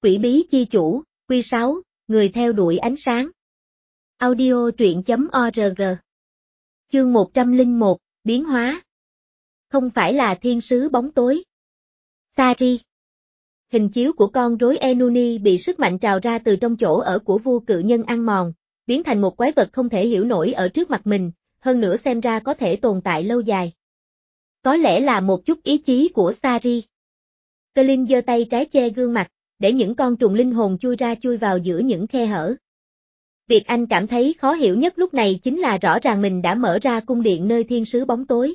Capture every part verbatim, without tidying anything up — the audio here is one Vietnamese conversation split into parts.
Quỷ bí chi chủ, Quy sáu, người theo đuổi ánh sáng. Audio truyện chấm org. Chương một trăm lẻ một, biến hóa. Không phải là thiên sứ bóng tối. Sari. Hình chiếu của con rối Enuni bị sức mạnh trào ra từ trong chỗ ở của vua cự nhân ăn mòn, biến thành một quái vật không thể hiểu nổi ở trước mặt mình, hơn nữa xem ra có thể tồn tại lâu dài. Có lẽ là một chút ý chí của Sari. Colin giơ tay trái che gương mặt, để những con trùng linh hồn chui ra chui vào giữa những khe hở. Việc anh cảm thấy khó hiểu nhất lúc này chính là rõ ràng mình đã mở ra cung điện nơi thiên sứ bóng tối.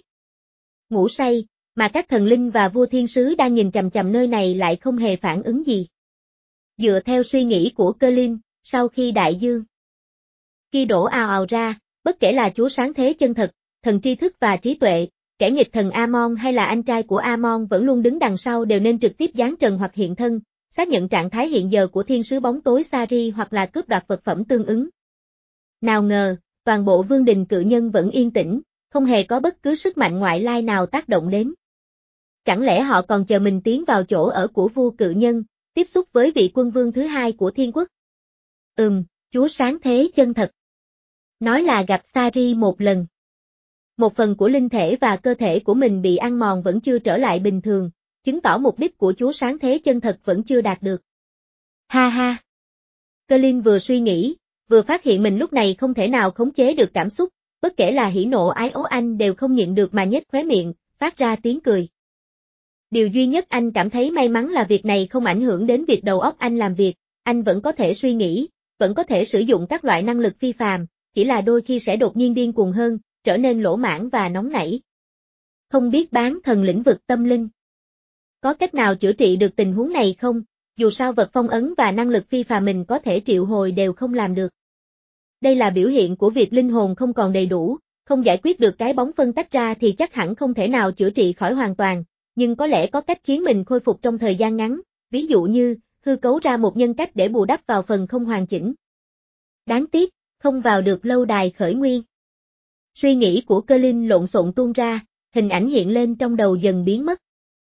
Ngủ say, mà các thần linh và vua thiên sứ đang nhìn chằm chằm nơi này lại không hề phản ứng gì. Dựa theo suy nghĩ của Colin, sau khi đại dương khi đổ ào ào ra, bất kể là chúa sáng thế chân thật, thần tri thức và trí tuệ, kẻ nghịch thần Amon hay là anh trai của Amon vẫn luôn đứng đằng sau đều nên trực tiếp giáng trần hoặc hiện thân, xác nhận trạng thái hiện giờ của thiên sứ bóng tối Sari hoặc là cướp đoạt vật phẩm tương ứng. Nào ngờ, toàn bộ vương đình cự nhân vẫn yên tĩnh, không hề có bất cứ sức mạnh ngoại lai nào tác động đến. Chẳng lẽ họ còn chờ mình tiến vào chỗ ở của vua cự nhân, tiếp xúc với vị quân vương thứ hai của thiên quốc? Ừm, chúa sáng thế chân thật. Nói là gặp Sari một lần. Một phần của linh thể và cơ thể của mình bị ăn mòn vẫn chưa trở lại bình thường, chứng tỏ mục đích của chúa sáng thế chân thật vẫn chưa đạt được. Ha ha! Colin vừa suy nghĩ, vừa phát hiện mình lúc này không thể nào khống chế được cảm xúc, bất kể là hỉ nộ ái ố anh đều không nhịn được mà nhếch khóe miệng, phát ra tiếng cười. Điều duy nhất anh cảm thấy may mắn là việc này không ảnh hưởng đến việc đầu óc anh làm việc, anh vẫn có thể suy nghĩ, vẫn có thể sử dụng các loại năng lực phi phàm, chỉ là đôi khi sẽ đột nhiên điên cuồng hơn, trở nên lỗ mãng và nóng nảy. Không biết bán thần lĩnh vực tâm linh. Có cách nào chữa trị được tình huống này không? Dù sao vật phong ấn và năng lực phi phàm mình có thể triệu hồi đều không làm được. Đây là biểu hiện của việc linh hồn không còn đầy đủ, không giải quyết được cái bóng phân tách ra thì chắc hẳn không thể nào chữa trị khỏi hoàn toàn, nhưng có lẽ có cách khiến mình khôi phục trong thời gian ngắn, ví dụ như, hư cấu ra một nhân cách để bù đắp vào phần không hoàn chỉnh. Đáng tiếc, không vào được lâu đài khởi nguyên. Suy nghĩ của Colin lộn xộn tuôn ra, hình ảnh hiện lên trong đầu dần biến mất.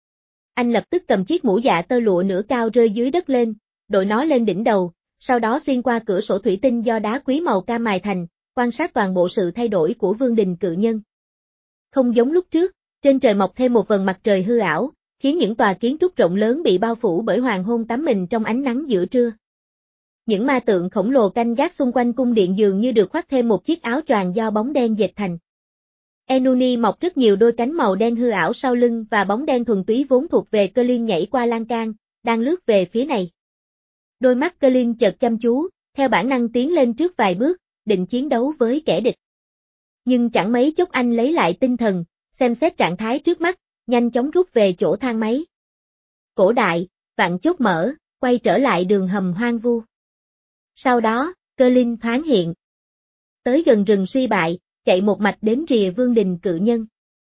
Anh lập tức cầm chiếc mũ dạ tơ lụa nửa cao rơi dưới đất lên, đội nó lên đỉnh đầu, sau đó xuyên qua cửa sổ thủy tinh do đá quý màu cam mài thành, quan sát toàn bộ sự thay đổi của vương đình cự nhân. Không giống lúc trước, trên trời mọc thêm một vầng mặt trời hư ảo, khiến những tòa kiến trúc rộng lớn bị bao phủ bởi hoàng hôn tắm mình trong ánh nắng giữa trưa. Những ma tượng khổng lồ canh gác xung quanh cung điện dường như được khoác thêm một chiếc áo choàng do bóng đen dệt thành. Enuni mọc rất nhiều đôi cánh màu đen hư ảo sau lưng và bóng đen thuần túy vốn thuộc về Colin nhảy qua lan can, đang lướt về phía này. Đôi mắt Colin chợt chăm chú, theo bản năng tiến lên trước vài bước, định chiến đấu với kẻ địch. Nhưng chẳng mấy chốc anh lấy lại tinh thần, xem xét trạng thái trước mắt, nhanh chóng rút về chỗ thang máy. Cổ đại, vặn chốt mở, quay trở lại đường hầm hoang vu. Sau đó, Colin thoáng hiện. Tới gần rừng suy bại, chạy một mạch đến rìa vương đình cự nhân.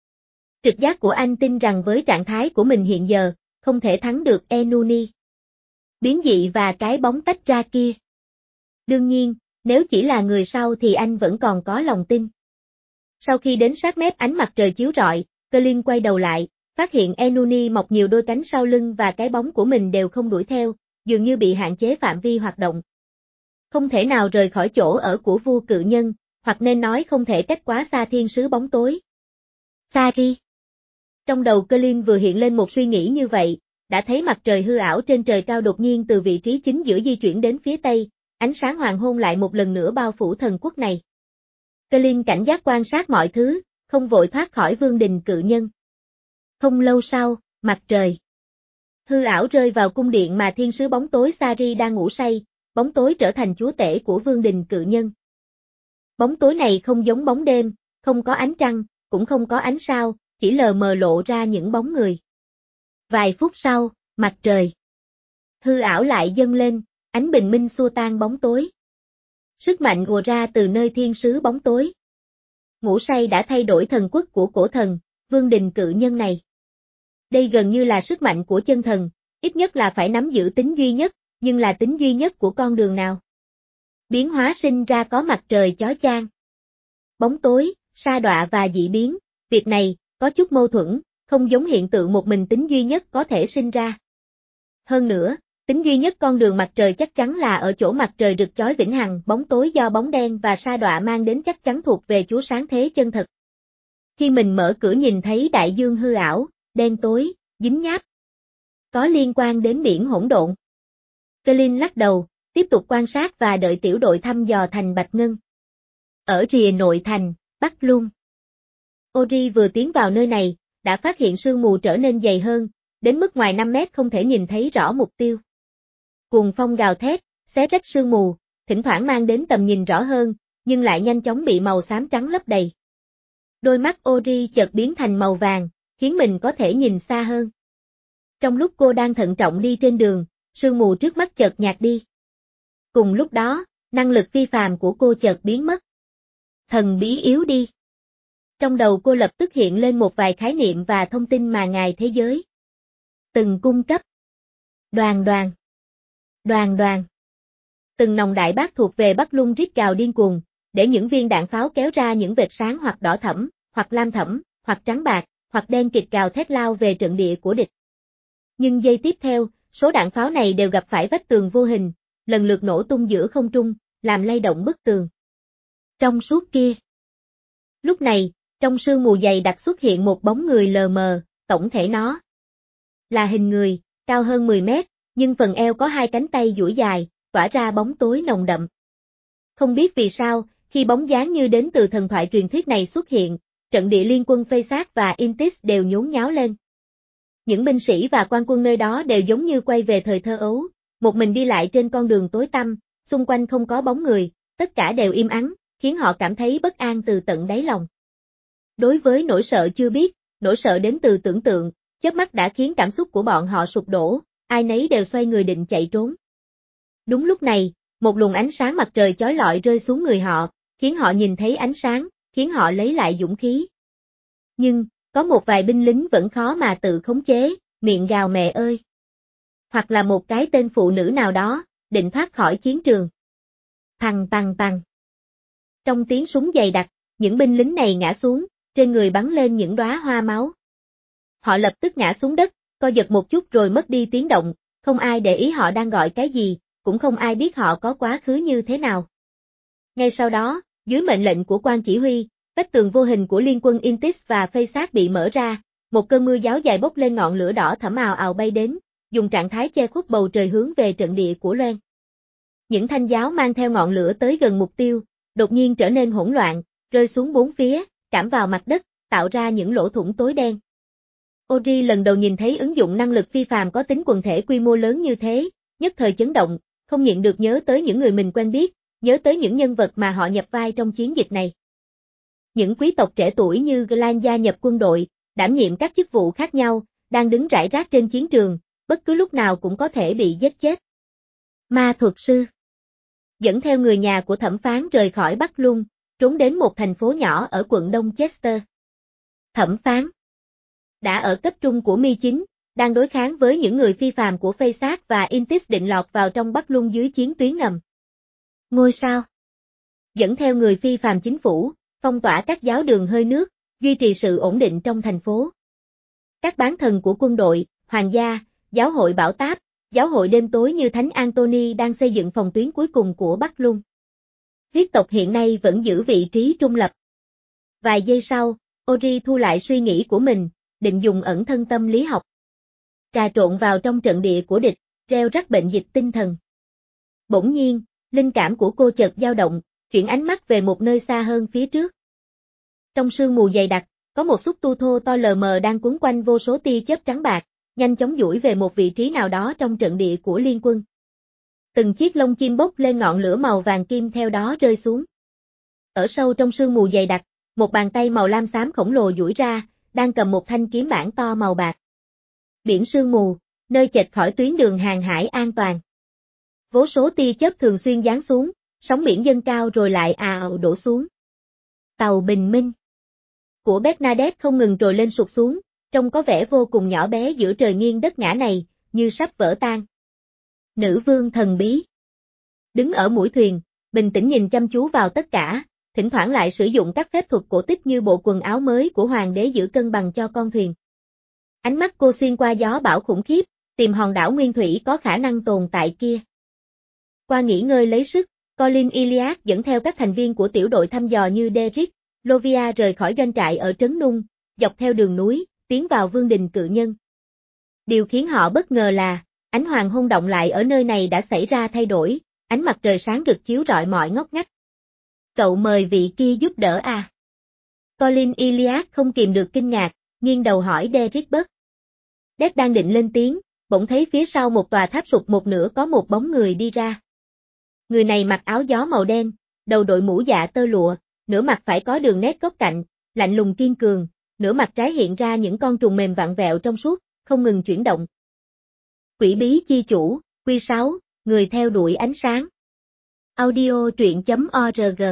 Trực giác của anh tin rằng với trạng thái của mình hiện giờ, không thể thắng được Enuni. Biến dị và cái bóng tách ra kia. Đương nhiên, nếu chỉ là người sau thì anh vẫn còn có lòng tin. Sau khi đến sát mép ánh mặt trời chiếu rọi, Colin quay đầu lại, phát hiện Enuni mọc nhiều đôi cánh sau lưng và cái bóng của mình đều không đuổi theo, dường như bị hạn chế phạm vi hoạt động. Không thể nào rời khỏi chỗ ở của vua cự nhân, hoặc nên nói không thể cách quá xa thiên sứ bóng tối. Sari. Trong đầu Colin vừa hiện lên một suy nghĩ như vậy, đã thấy mặt trời hư ảo trên trời cao đột nhiên từ vị trí chính giữa di chuyển đến phía tây, ánh sáng hoàng hôn lại một lần nữa bao phủ thần quốc này. Colin cảnh giác quan sát mọi thứ, không vội thoát khỏi vương đình cự nhân. Không lâu sau, mặt trời hư ảo rơi vào cung điện mà thiên sứ bóng tối Sari đang ngủ say, bóng tối trở thành chúa tể của vương đình cự nhân. Bóng tối này không giống bóng đêm, không có ánh trăng, cũng không có ánh sao, chỉ lờ mờ lộ ra những bóng người. Vài phút sau, mặt trời hư ảo lại dâng lên, ánh bình minh xua tan bóng tối. Sức mạnh ùa ra từ nơi thiên sứ bóng tối. Ngủ say đã thay đổi thần quốc của cổ thần, vương đình cự nhân này. Đây gần như là sức mạnh của chân thần, ít nhất là phải nắm giữ tính duy nhất, nhưng là tính duy nhất của con đường nào? Biến hóa sinh ra có mặt trời chói chang. Bóng tối, sa đọa và dị biến, việc này, có chút mâu thuẫn, không giống hiện tượng một mình tính duy nhất có thể sinh ra. Hơn nữa, Tính duy nhất con đường mặt trời chắc chắn là ở chỗ mặt trời rực chói vĩnh hằng, bóng tối do bóng đen và sa đọa mang đến chắc chắn thuộc về Chúa sáng thế chân thật. Khi mình mở cửa nhìn thấy đại dương hư ảo, đen tối, dính nháp. Có liên quan đến biển hỗn độn. Colin lắc đầu, tiếp tục quan sát và đợi tiểu đội thăm dò thành Bạch Ngân. Ở rìa nội thành, Bắc Lung. Ori vừa tiến vào nơi này, đã phát hiện sương mù trở nên dày hơn, đến mức ngoài năm mét không thể nhìn thấy rõ mục tiêu. Cuồng phong gào thét, xé rách sương mù, thỉnh thoảng mang đến tầm nhìn rõ hơn, nhưng lại nhanh chóng bị màu xám trắng lấp đầy. Đôi mắt Ori chợt biến thành màu vàng, khiến mình có thể nhìn xa hơn. Trong lúc cô đang thận trọng đi trên đường, sương mù trước mắt chợt nhạt đi. Cùng lúc đó, năng lực phi phàm của cô chợt biến mất. Thần bí yếu đi. Trong đầu cô lập tức hiện lên một vài khái niệm và thông tin mà ngài thế giới từng cung cấp. Đoàn đoàn. Đoàn đoàn. Từng nòng đại bác thuộc về Bắc Lung rít gào điên cuồng, để những viên đạn pháo kéo ra những vệt sáng hoặc đỏ thẫm, hoặc lam thẫm, hoặc trắng bạc, hoặc đen kịt gào thét lao về trận địa của địch. Nhưng giây tiếp theo, số đạn pháo này đều gặp phải vách tường vô hình, lần lượt nổ tung giữa không trung, làm lay động bức tường. Trong suốt kia. Lúc này, trong sương mù dày đặc xuất hiện một bóng người lờ mờ, tổng thể nó là hình người, cao hơn mười mét, nhưng phần eo có hai cánh tay duỗi dài, tỏa ra bóng tối nồng đậm. Không biết vì sao, khi bóng dáng như đến từ thần thoại truyền thuyết này xuất hiện, trận địa liên quân Phaesac và Intis đều nhốn nháo lên. Những binh sĩ và quan quân nơi đó đều giống như quay về thời thơ ấu, một mình đi lại trên con đường tối tăm, xung quanh không có bóng người, tất cả đều im ắng, khiến họ cảm thấy bất an từ tận đáy lòng. Đối với nỗi sợ chưa biết, nỗi sợ đến từ tưởng tượng, chớp mắt đã khiến cảm xúc của bọn họ sụp đổ, ai nấy đều xoay người định chạy trốn. Đúng lúc này, một luồng ánh sáng mặt trời chói lọi rơi xuống người họ, khiến họ nhìn thấy ánh sáng, khiến họ lấy lại dũng khí. Nhưng, có một vài binh lính vẫn khó mà tự khống chế, miệng gào mẹ ơi. Hoặc là một cái tên phụ nữ nào đó, định thoát khỏi chiến trường. Thằng tằng tằng. Trong tiếng súng dày đặc, những binh lính này ngã xuống, trên người bắn lên những đóa hoa máu. Họ lập tức ngã xuống đất, co giật một chút rồi mất đi tiếng động, không ai để ý họ đang gọi cái gì, cũng không ai biết họ có quá khứ như thế nào. Ngay sau đó, dưới mệnh lệnh của quan chỉ huy, vách tường vô hình của liên quân Intis và Phaesac bị mở ra, một cơn mưa giáo dài bốc lên ngọn lửa đỏ thẫm ào ào bay đến, dùng trạng thái che khuất bầu trời hướng về trận địa của Loan. Những thanh giáo mang theo ngọn lửa tới gần mục tiêu, đột nhiên trở nên hỗn loạn, rơi xuống bốn phía, cảm vào mặt đất, tạo ra những lỗ thủng tối đen. Ori lần đầu nhìn thấy ứng dụng năng lực phi phàm có tính quần thể quy mô lớn như thế, nhất thời chấn động, không nhịn được nhớ tới những người mình quen biết, nhớ tới những nhân vật mà họ nhập vai trong chiến dịch này. Những quý tộc trẻ tuổi như Glan gia nhập quân đội, đảm nhiệm các chức vụ khác nhau, đang đứng rải rác trên chiến trường, bất cứ lúc nào cũng có thể bị giết chết. Ma thuật sư dẫn theo người nhà của thẩm phán rời khỏi Bắc Lung, trốn đến một thành phố nhỏ ở quận Đông Chester. Thẩm phán đã ở cấp trung của Mi chín, đang đối kháng với những người phi phàm của Phaesac và Intis định lọt vào trong Bắc Lung dưới chiến tuyến ngầm. Ngôi sao dẫn theo người phi phàm chính phủ, phong tỏa các giáo đường hơi nước, duy trì sự ổn định trong thành phố. Các bán thần của quân đội, hoàng gia, giáo hội bảo táp, giáo hội đêm tối như Thánh Anthony đang xây dựng phòng tuyến cuối cùng của Bắc Lung. Huyết tộc hiện nay vẫn giữ vị trí trung lập. Vài giây sau, Ori thu lại suy nghĩ của mình, định dùng ẩn thân tâm lý học. Trà trộn vào trong trận địa của địch, reo rắc bệnh dịch tinh thần. Bỗng nhiên, linh cảm của cô chợt dao động, chuyển ánh mắt về một nơi xa hơn phía trước. Trong sương mù dày đặc, có một xúc tu thô to lờ mờ đang quấn quanh vô số tia chớp trắng bạc, nhanh chóng duỗi về một vị trí nào đó trong trận địa của liên quân. Từng chiếc lông chim bốc lên ngọn lửa màu vàng kim theo đó rơi xuống. Ở sâu trong sương mù dày đặc, một bàn tay màu lam xám khổng lồ duỗi ra, đang cầm một thanh kiếm bản to màu bạc. Biển sương mù, nơi chệch khỏi tuyến đường hàng hải an toàn. Vô số tia chớp thường xuyên giáng xuống, sóng biển dâng cao rồi lại ào đổ xuống. Tàu bình minh của Bernadette không ngừng trồi lên sụt xuống, trông có vẻ vô cùng nhỏ bé giữa trời nghiêng đất ngã này, như sắp vỡ tan. Nữ vương thần bí đứng ở mũi thuyền, bình tĩnh nhìn chăm chú vào tất cả, thỉnh thoảng lại sử dụng các phép thuật cổ tích như bộ quần áo mới của hoàng đế giữ cân bằng cho con thuyền. Ánh mắt cô xuyên qua gió bão khủng khiếp, Tìm hòn đảo nguyên thủy có khả năng tồn tại kia. Qua nghỉ ngơi lấy sức, Colin Iliad dẫn theo các thành viên của tiểu đội thăm dò như Derrick, Lovia rời khỏi doanh trại ở Trấn Nung, dọc theo đường núi, tiến vào vương đình cự nhân. Điều khiến họ bất ngờ là, ánh hoàng hôn động lại ở nơi này đã xảy ra thay đổi, ánh mặt trời sáng rực chiếu rọi mọi ngóc ngách. Cậu mời vị kia giúp đỡ à? Colin Iliad không kìm được kinh ngạc, nghiêng đầu hỏi Derrick Buck. Death đang định lên tiếng, bỗng thấy phía sau một tòa tháp sụp một nửa có một bóng người đi ra. Người này mặc áo gió màu đen, đầu đội mũ dạ tơ lụa, nửa mặt phải có đường nét góc cạnh, lạnh lùng kiên cường, nửa mặt trái hiện ra những con trùng mềm vặn vẹo trong suốt, không ngừng chuyển động. Quỷ bí chi chủ, Quy sáu, người theo đuổi ánh sáng. Audio truyện chấm org.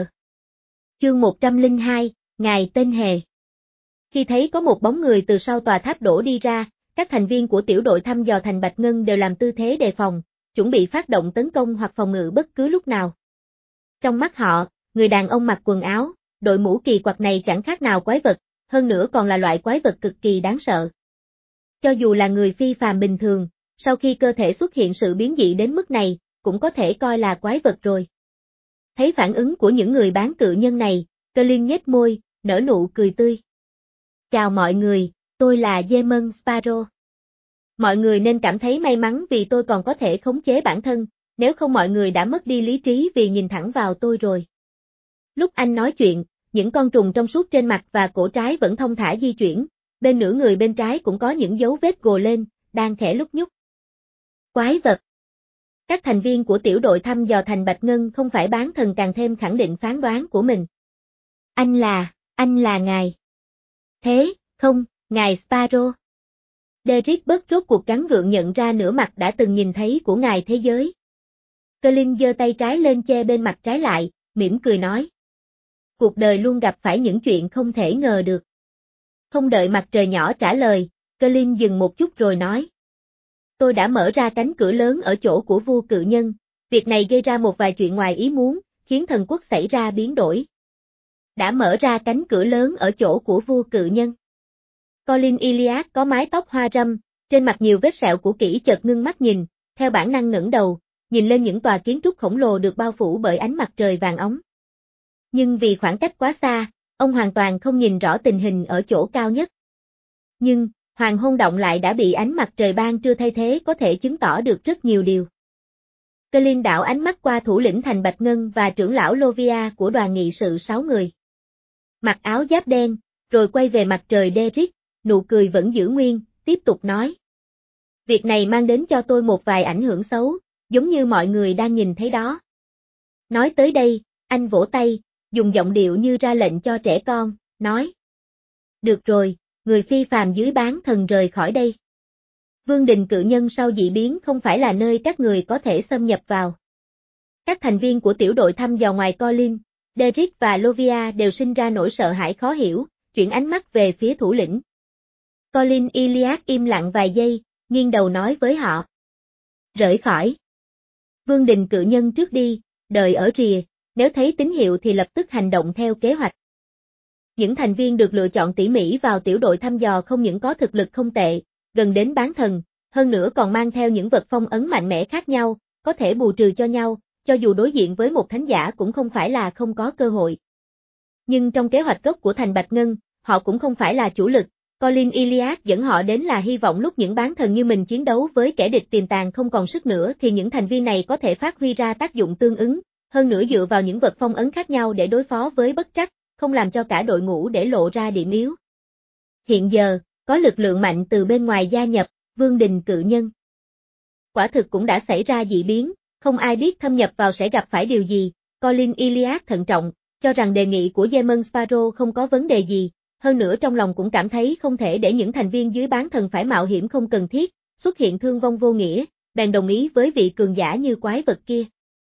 Chương một trăm lẻ hai, Ngài tên Hề. Khi thấy có một bóng người từ sau tòa tháp đổ đi ra, các thành viên của tiểu đội thăm dò thành Bạch Ngân đều làm tư thế đề phòng, chuẩn bị phát động tấn công hoặc phòng ngự bất cứ lúc nào. Trong mắt họ, người đàn ông mặc quần áo, đội mũ kỳ quặc này chẳng khác nào quái vật, hơn nữa còn là loại quái vật cực kỳ đáng sợ. Cho dù là người phi phàm bình thường, sau khi cơ thể xuất hiện sự biến dị đến mức này, cũng có thể coi là quái vật rồi. Thấy phản ứng của những người bán cự nhân này, Colin nhếch môi, nở nụ cười tươi. Chào mọi người, tôi là Demon Sparrow. Mọi người nên cảm thấy may mắn vì tôi còn có thể khống chế bản thân, nếu không mọi người đã mất đi lý trí vì nhìn thẳng vào tôi rồi. Lúc anh nói chuyện, những con trùng trong suốt trên mặt và cổ trái vẫn thong thả di chuyển, bên nửa người bên trái cũng có những dấu vết gồ lên, đang khẽ lúc nhúc. Quái vật. Các thành viên của tiểu đội thăm dò thành Bạch Ngân không phải bán thần càng thêm khẳng định phán đoán của mình. Anh là, anh là ngài. Thế, không, ngài Sparrow. Derrick Buck rốt cuộc gắng gượng nhận ra nửa mặt đã từng nhìn thấy của ngài thế giới. Colin giơ tay trái lên che bên mặt trái lại, mỉm cười nói. Cuộc đời luôn gặp phải những chuyện không thể ngờ được. Không đợi mặt trời nhỏ trả lời, Colin dừng một chút rồi nói. Tôi đã mở ra cánh cửa lớn ở chỗ của vua cự nhân, việc này gây ra một vài chuyện ngoài ý muốn, khiến thần quốc xảy ra biến đổi. Đã mở ra cánh cửa lớn ở chỗ của vua cự nhân. Colin Iliad có mái tóc hoa râm, trên mặt nhiều vết sẹo cũ kỹ chợt ngưng mắt nhìn, theo bản năng ngẩng đầu, nhìn lên những tòa kiến trúc khổng lồ được bao phủ bởi ánh mặt trời vàng óng. Nhưng vì khoảng cách quá xa, ông hoàn toàn không nhìn rõ tình hình ở chỗ cao nhất. Nhưng, hoàng hôn động lại đã bị ánh mặt trời ban trưa thay thế có thể chứng tỏ được rất nhiều điều. Colin đảo ánh mắt qua thủ lĩnh thành Bạch Ngân và trưởng lão Lovia của đoàn nghị sự sáu người. Mặc áo giáp đen, rồi quay về mặt trời Derrick, nụ cười vẫn giữ nguyên, tiếp tục nói. Việc này mang đến cho tôi một vài ảnh hưởng xấu, giống như mọi người đang nhìn thấy đó. Nói tới đây, anh vỗ tay, dùng giọng điệu như ra lệnh cho trẻ con, nói. Được rồi, người phi phàm dưới bán thần rời khỏi đây. Vương đình cự nhân sau dị biến không phải là nơi các người có thể xâm nhập vào. Các thành viên của tiểu đội thăm dò ngoài Colin, Derrick và Lovia đều sinh ra nỗi sợ hãi khó hiểu, chuyển ánh mắt về phía thủ lĩnh. Colin Iliad im lặng vài giây, nghiêng đầu nói với họ. Rời khỏi. Vương đình cự nhân trước đi, đợi ở rìa, nếu thấy tín hiệu thì lập tức hành động theo kế hoạch. Những thành viên được lựa chọn tỉ mỉ vào tiểu đội thăm dò không những có thực lực không tệ, gần đến bán thần, hơn nữa còn mang theo những vật phong ấn mạnh mẽ khác nhau, có thể bù trừ cho nhau, cho dù đối diện với một thánh giả cũng không phải là không có cơ hội. Nhưng trong kế hoạch gốc của thành Bạch Ngân, họ cũng không phải là chủ lực, Colin Iliad dẫn họ đến là hy vọng lúc những bán thần như mình chiến đấu với kẻ địch tiềm tàng không còn sức nữa thì những thành viên này có thể phát huy ra tác dụng tương ứng, hơn nữa dựa vào những vật phong ấn khác nhau để đối phó với bất trắc, không làm cho cả đội ngũ để lộ ra điểm yếu. Hiện giờ, có lực lượng mạnh từ bên ngoài gia nhập, vương đình cự nhân. Quả thực cũng đã xảy ra dị biến, không ai biết thâm nhập vào sẽ gặp phải điều gì, Colin Iliad thận trọng, cho rằng đề nghị của Demon Sparrow không có vấn đề gì, hơn nữa trong lòng cũng cảm thấy không thể để những thành viên dưới bán thần phải mạo hiểm không cần thiết, xuất hiện thương vong vô nghĩa, bèn đồng ý với vị cường giả như quái vật kia.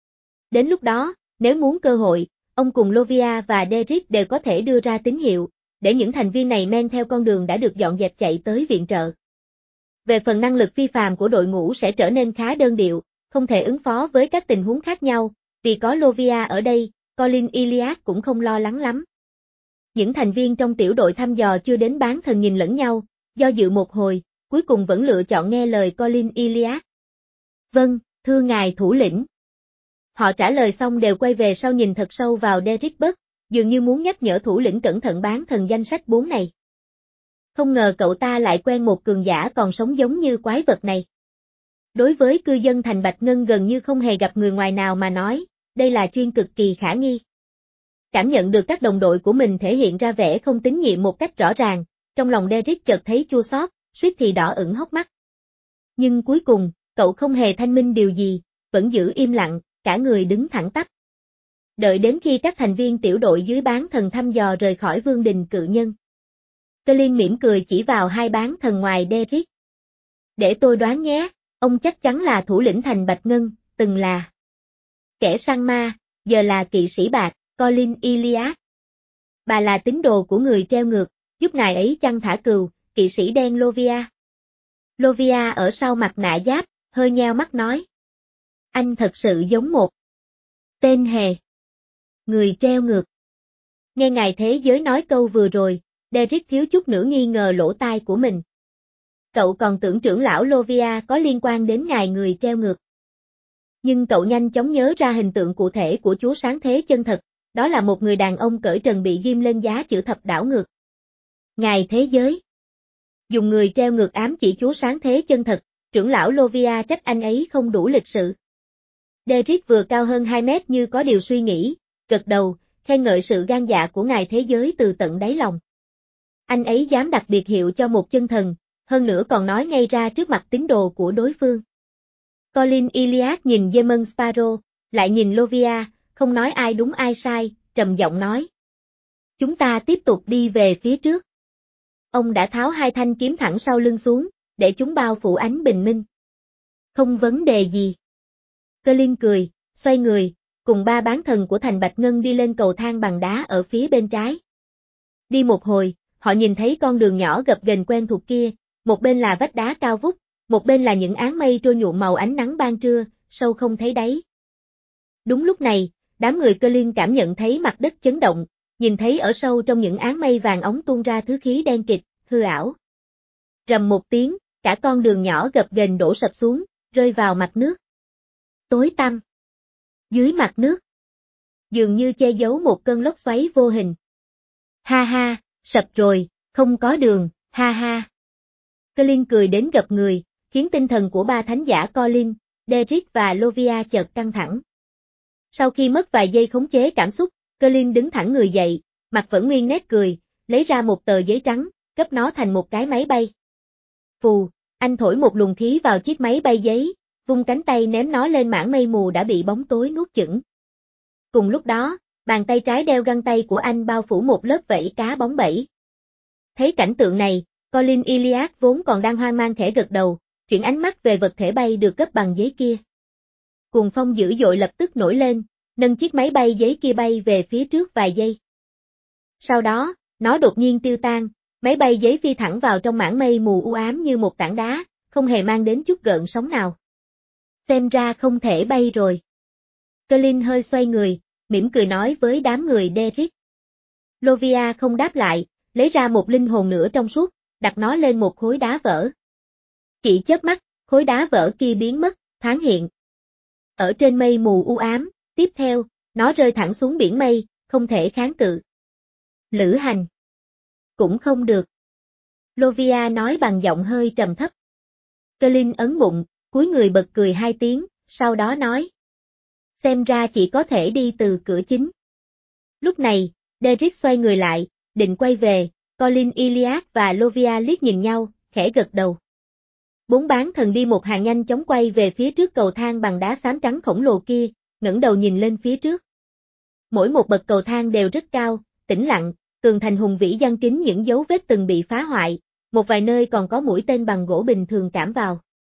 Đến lúc đó, nếu muốn cơ hội, ông cùng Lovia và Derrick đều có thể đưa ra tín hiệu, để những thành viên này men theo con đường đã được dọn dẹp chạy tới viện trợ. Về phần năng lực phi phàm của đội ngũ sẽ trở nên khá đơn điệu, không thể ứng phó với các tình huống khác nhau, vì có Lovia ở đây, Colin Iliad cũng không lo lắng lắm. Những thành viên trong tiểu đội thăm dò chưa đến bán thần nhìn lẫn nhau, do dự một hồi, cuối cùng vẫn lựa chọn nghe lời Colin Iliad. Vâng, thưa ngài thủ lĩnh. Họ trả lời xong đều quay về sau nhìn thật sâu vào Derrick Buck, dường như muốn nhắc nhở thủ lĩnh cẩn thận bán thần danh sách bốn này. Không ngờ cậu ta lại quen một cường giả còn sống giống như quái vật này. Đối với cư dân thành Bạch Ngân gần như không hề gặp người ngoài nào mà nói, đây là chuyện cực kỳ khả nghi. Cảm nhận được các đồng đội của mình thể hiện ra vẻ không tín nhiệm một cách rõ ràng, trong lòng Derrick chợt thấy chua xót, suýt thì đỏ ửng hốc mắt. Nhưng cuối cùng, cậu không hề thanh minh điều gì, vẫn giữ im lặng, cả người đứng thẳng tắp. Đợi đến khi các thành viên tiểu đội dưới bán thần thăm dò rời khỏi vương đình cự nhân. Colin mỉm cười chỉ vào hai bán thần ngoài Derrick. Để tôi đoán nhé, ông chắc chắn là thủ lĩnh thành Bạch Ngân, từng là kẻ săn ma, giờ là kỵ sĩ bạc, Colin Iliad. Bà là tín đồ của người treo ngược, giúp ngài ấy chăn thả cừu, kỵ sĩ đen Lovia. Lovia ở sau mặt nạ giáp, hơi nheo mắt nói. Anh thật sự giống một tên hề. Người treo ngược. Nghe ngài thế giới nói câu vừa rồi, Derrick thiếu chút nữa nghi ngờ lỗ tai của mình. Cậu còn tưởng trưởng lão Lovia có liên quan đến ngài người treo ngược. Nhưng cậu nhanh chóng nhớ ra hình tượng cụ thể của chúa sáng thế chân thật, đó là một người đàn ông cởi trần bị ghim lên giá chữ thập đảo ngược. Ngài thế giới. Dùng người treo ngược ám chỉ chúa sáng thế chân thật, trưởng lão Lovia trách anh ấy không đủ lịch sự. Derrick vừa cao hơn hai mét như có điều suy nghĩ, gật đầu, khen ngợi sự gan dạ của ngài thế giới từ tận đáy lòng. Anh ấy dám đặt biệt hiệu cho một chân thần, hơn nữa còn nói ngay ra trước mặt tín đồ của đối phương. Colin Iliad nhìn Demon Sparrow, lại nhìn Lovia, không nói ai đúng ai sai, trầm giọng nói. Chúng ta tiếp tục đi về phía trước. Ông đã tháo hai thanh kiếm thẳng sau lưng xuống, để chúng bao phủ ánh bình minh. Không vấn đề gì. Colin cười, xoay người, cùng ba bán thần của thành Bạch Ngân đi lên cầu thang bằng đá ở phía bên trái. Đi một hồi, họ nhìn thấy con đường nhỏ gập ghềnh quen thuộc kia, một bên là vách đá cao vút, một bên là những áng mây trôi nhuộm màu ánh nắng ban trưa, sâu không thấy đáy. Đúng lúc này, đám người Colin cảm nhận thấy mặt đất chấn động, nhìn thấy ở sâu trong những áng mây vàng óng tuôn ra thứ khí đen kịt, hư ảo. Rầm một tiếng, cả con đường nhỏ gập ghềnh đổ sập xuống, rơi vào mặt nước. Tối tăm. Dưới mặt nước. Dường như che giấu một cơn lốc xoáy vô hình. Ha ha, sập rồi, không có đường, ha ha. Colin cười đến gập người, khiến tinh thần của ba thánh giả Colin, Derrick và Lovia chợt căng thẳng. Sau khi mất vài giây khống chế cảm xúc, Colin đứng thẳng người dậy, mặt vẫn nguyên nét cười, lấy ra một tờ giấy trắng, gấp nó thành một cái máy bay. Phù, anh thổi một luồng khí vào chiếc máy bay giấy, vung cánh tay ném nó lên mảng mây mù đã bị bóng tối nuốt chửng. Cùng lúc đó, bàn tay trái đeo găng tay của anh bao phủ một lớp vảy cá bóng bẩy. Thấy cảnh tượng này, Colin Iliad vốn còn đang hoang mang khẽ gật đầu, chuyển ánh mắt về vật thể bay được gấp bằng giấy kia. Cuồng phong dữ dội lập tức nổi lên, nâng chiếc máy bay giấy kia bay về phía trước vài giây. Sau đó, nó đột nhiên tiêu tan, máy bay giấy phi thẳng vào trong mảng mây mù u ám như một tảng đá, không hề mang đến chút gợn sóng nào. Xem ra không thể bay rồi. Colin hơi xoay người, mỉm cười nói với đám người Derrick. Lovia không đáp lại, lấy ra một linh hồn nữa trong suốt, đặt nó lên một khối đá vỡ. Chỉ chớp mắt, khối đá vỡ kia biến mất, thoáng hiện. Ở trên mây mù u ám, tiếp theo, nó rơi thẳng xuống biển mây, không thể kháng cự. Lữ hành. Cũng không được. Lovia nói bằng giọng hơi trầm thấp. Colin ấn bụng, cúi người bật cười hai tiếng, sau đó nói. Xem ra chỉ có thể đi từ cửa chính. Lúc này, Derrick xoay người lại, định quay về, Colin Iliad và Lovia liếc nhìn nhau, khẽ gật đầu. Bốn bán thần đi một hàng nhanh chóng quay về phía trước cầu thang bằng đá xám trắng khổng lồ kia, ngẩng đầu nhìn lên phía trước. Mỗi một bậc cầu thang đều rất cao, tĩnh lặng, tường thành hùng vĩ giăng kín những dấu vết từng bị phá hoại, một vài nơi còn có mũi tên bằng gỗ bình thường cảm vào.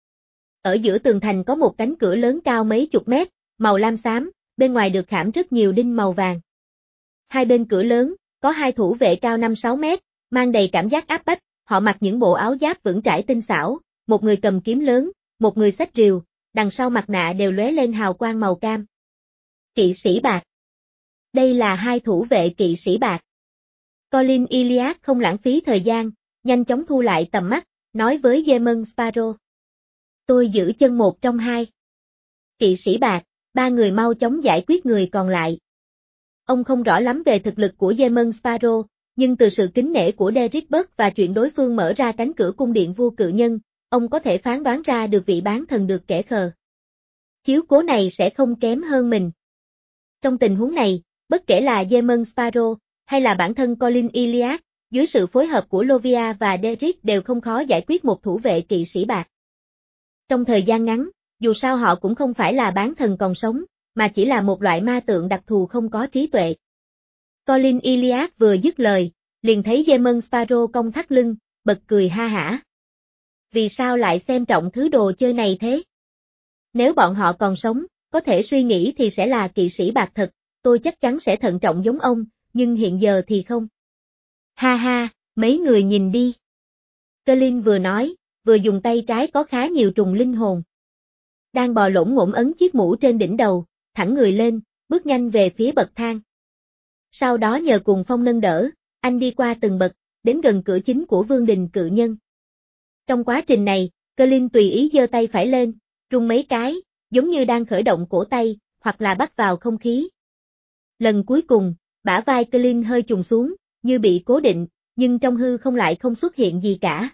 Ở giữa tường thành có một cánh cửa lớn cao mấy chục mét, màu lam xám, bên ngoài được khảm rất nhiều đinh màu vàng. Hai bên cửa lớn, có hai thủ vệ cao năm sáu mét, mang đầy cảm giác áp bách, họ mặc những bộ áo giáp vững trãi tinh xảo, một người cầm kiếm lớn, một người xách rìu, đằng sau mặt nạ đều lóe lên hào quang màu cam. Kỵ sĩ bạc. Đây là hai thủ vệ kỵ sĩ bạc. Colin Iliad không lãng phí thời gian, nhanh chóng thu lại tầm mắt, nói với Demon Sparrow. Tôi giữ chân một trong hai. Kỵ sĩ bạc, ba người mau chóng giải quyết người còn lại. Ông không rõ lắm về thực lực của Demon Sparrow, nhưng từ sự kính nể của Derrick Buck và chuyện đối phương mở ra cánh cửa cung điện vua cự nhân, ông có thể phán đoán ra được vị bán thần được kẻ khờ. Chiếu cố này sẽ không kém hơn mình. Trong tình huống này, bất kể là Demon Sparrow, hay là bản thân Colin Iliad, dưới sự phối hợp của Lovia và Derrick đều không khó giải quyết một thủ vệ kỵ sĩ bạc. Trong thời gian ngắn, dù sao họ cũng không phải là bán thần còn sống, mà chỉ là một loại ma tượng đặc thù không có trí tuệ. Colin Iliad vừa dứt lời, liền thấy Demon Sparrow cong thắt lưng, bật cười ha hả. Vì sao lại xem trọng thứ đồ chơi này thế? Nếu bọn họ còn sống, có thể suy nghĩ thì sẽ là kỵ sĩ bạc thật, tôi chắc chắn sẽ thận trọng giống ông, nhưng hiện giờ thì không. Ha ha, mấy người nhìn đi. Colin vừa nói, vừa dùng tay trái có khá nhiều trùng linh hồn. Đang bò lổn ngổn ấn chiếc mũ trên đỉnh đầu, thẳng người lên, bước nhanh về phía bậc thang. Sau đó nhờ cùng Phong nâng đỡ, anh đi qua từng bậc, đến gần cửa chính của vương đình cự nhân. Trong quá trình này, Colin tùy ý giơ tay phải lên, rung mấy cái, giống như đang khởi động cổ tay, hoặc là bắt vào không khí. Lần cuối cùng, bả vai Colin hơi chùng xuống, như bị cố định, nhưng trong hư không lại không xuất hiện gì cả.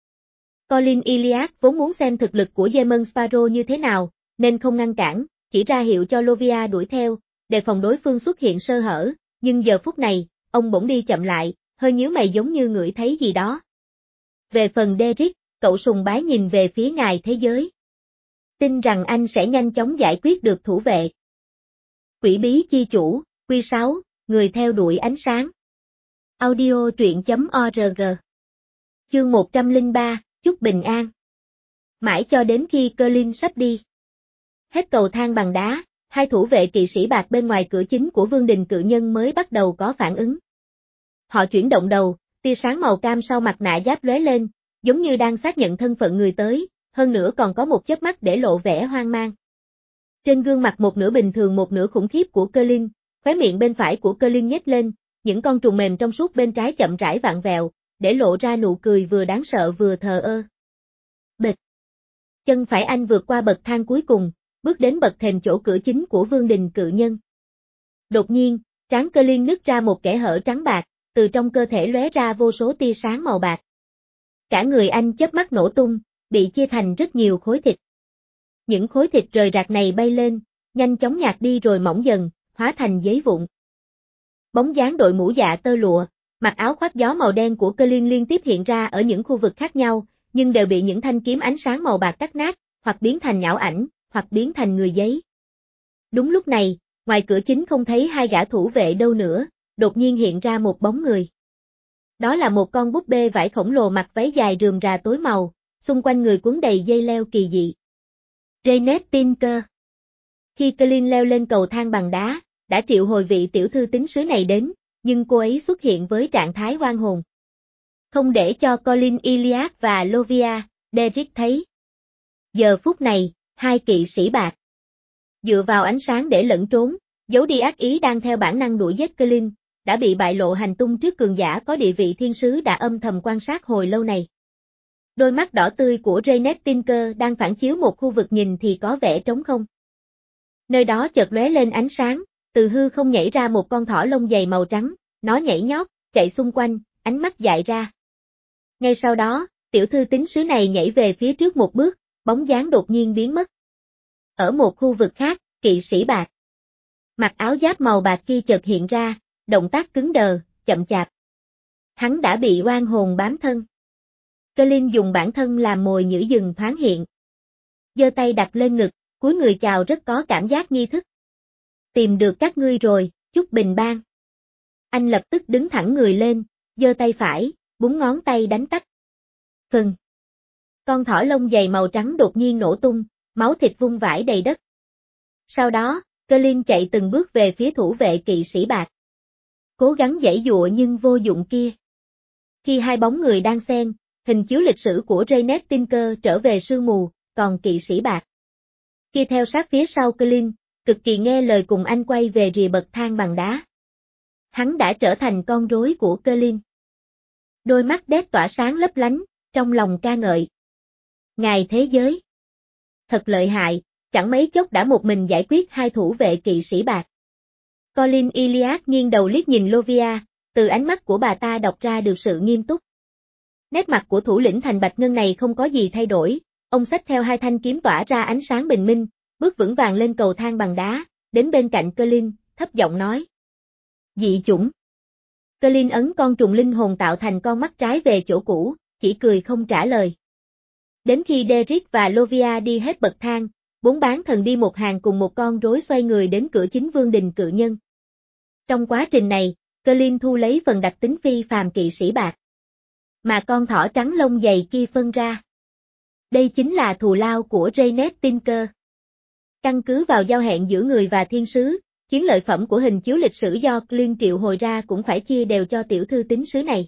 Colin Iliad vốn muốn xem thực lực của Demon Sparrow như thế nào, nên không ngăn cản, chỉ ra hiệu cho Lovia đuổi theo, đề phòng đối phương xuất hiện sơ hở, nhưng giờ phút này, ông bỗng đi chậm lại, hơi nhíu mày giống như ngửi thấy gì đó. Về phần Derrick, cậu sùng bái nhìn về phía ngài thế giới. Tin rằng anh sẽ nhanh chóng giải quyết được thủ vệ. Quỷ bí chi chủ, Quy sáu, người theo đuổi ánh sáng. Audio truyện.org. Chương một trăm lẻ ba, chúc bình an. Mãi cho đến khi Colin sắp đi. Hết cầu thang bằng đá, hai thủ vệ kỵ sĩ bạc bên ngoài cửa chính của vương đình cự nhân mới bắt đầu có phản ứng. Họ chuyển động đầu, tia sáng màu cam sau mặt nạ giáp lóe lên, giống như đang xác nhận thân phận người tới, hơn nữa còn có một chớp mắt để lộ vẻ hoang mang. Trên gương mặt một nửa bình thường một nửa khủng khiếp của Colin, khóe miệng bên phải của Colin nhếch lên, những con trùng mềm trong suốt bên trái chậm rãi vặn vẹo, để lộ ra nụ cười vừa đáng sợ vừa thờ ơ. Bịch. Chân phải anh vượt qua bậc thang cuối cùng, bước đến bậc thềm chỗ cửa chính của vương đình cự nhân. Đột nhiên, trán Colin nứt ra một kẽ hở trắng bạc, từ trong cơ thể lóe ra vô số tia sáng màu bạc. Cả người anh chớp mắt nổ tung, bị chia thành rất nhiều khối thịt. Những khối thịt rời rạc này bay lên, nhanh chóng nhạt đi rồi mỏng dần, hóa thành giấy vụn. Bóng dáng đội mũ dạ tơ lụa, mặc áo khoác gió màu đen của Colin liên tiếp hiện ra ở những khu vực khác nhau, nhưng đều bị những thanh kiếm ánh sáng màu bạc cắt nát, hoặc biến thành nhão ảnh, hoặc biến thành người giấy. Đúng lúc này, ngoài cửa chính không thấy hai gã thủ vệ đâu nữa, đột nhiên hiện ra một bóng người. Đó là một con búp bê vải khổng lồ mặc váy dài rườm rà tối màu, xung quanh người cuốn đầy dây leo kỳ dị. Janet Tinker. Khi Colin leo lên cầu thang bằng đá, đã triệu hồi vị tiểu thư tín sứ này đến, nhưng cô ấy xuất hiện với trạng thái oan hồn. Không để cho Colin Iliad và Lovia, Derrick thấy. Giờ phút này, hai kỵ sĩ bạc dựa vào ánh sáng để lẫn trốn, giấu đi ác ý đang theo bản năng đuổi giết Colin, đã bị bại lộ hành tung trước cường giả có địa vị thiên sứ đã âm thầm quan sát hồi lâu này. Đôi mắt đỏ tươi của Janet Tinker đang phản chiếu một khu vực nhìn thì có vẻ trống không. Nơi đó chợt lóe lên ánh sáng, từ hư không nhảy ra một con thỏ lông dày màu trắng, nó nhảy nhót, chạy xung quanh, ánh mắt dại ra. Ngay sau đó, tiểu thư tín sứ này nhảy về phía trước một bước, bóng dáng đột nhiên biến mất. Ở một khu vực khác, kỵ sĩ bạc mặc áo giáp màu bạc kia chợt hiện ra, động tác cứng đờ, chậm chạp. Hắn đã bị oan hồn bám thân. Colin dùng bản thân làm mồi nhử rừng thoáng hiện. Giơ tay đặt lên ngực, cúi người chào rất có cảm giác nghi thức. Tìm được các ngươi rồi, chúc bình an. Anh lập tức đứng thẳng người lên, giơ tay phải, búng ngón tay đánh tách. Phừng. Con thỏ lông dày màu trắng đột nhiên nổ tung, máu thịt vung vãi đầy đất. Sau đó, Colin chạy từng bước về phía thủ vệ kỵ sĩ bạc. Cố gắng giãy giụa nhưng vô dụng kia. Khi hai bóng người đang xen, hình chiếu lịch sử của Janet Tinker trở về sương mù, còn kỵ sĩ bạc kia theo sát phía sau Colin, cực kỳ nghe lời cùng anh quay về rìa bậc thang bằng đá. Hắn đã trở thành con rối của Colin. Đôi mắt đét tỏa sáng lấp lánh, trong lòng ca ngợi. Ngài thế giới. Thật lợi hại, chẳng mấy chốc đã một mình giải quyết hai thủ vệ kỵ sĩ bạc. Colin Iliad nghiêng đầu liếc nhìn Lovia, từ ánh mắt của bà ta đọc ra được sự nghiêm túc. Nét mặt của thủ lĩnh thành Bạch Ngân này không có gì thay đổi, ông xách theo hai thanh kiếm tỏa ra ánh sáng bình minh, bước vững vàng lên cầu thang bằng đá, đến bên cạnh Colin, thấp giọng nói. Dị chủng. Colin ấn con trùng linh hồn tạo thành con mắt trái về chỗ cũ, chỉ cười không trả lời. Đến khi Derrick và Lovia đi hết bậc thang, bốn bán thần đi một hàng cùng một con rối xoay người đến cửa chính vương đình cự nhân. Trong quá trình này, Colin thu lấy phần đặc tính phi phàm kỵ sĩ bạc, mà con thỏ trắng lông dày kia phân ra. Đây chính là thù lao của Raynet Tinker. Căn cứ vào giao hẹn giữa người và thiên sứ, chiến lợi phẩm của hình chiếu lịch sử do Clint triệu hồi ra cũng phải chia đều cho tiểu thư tín sứ này.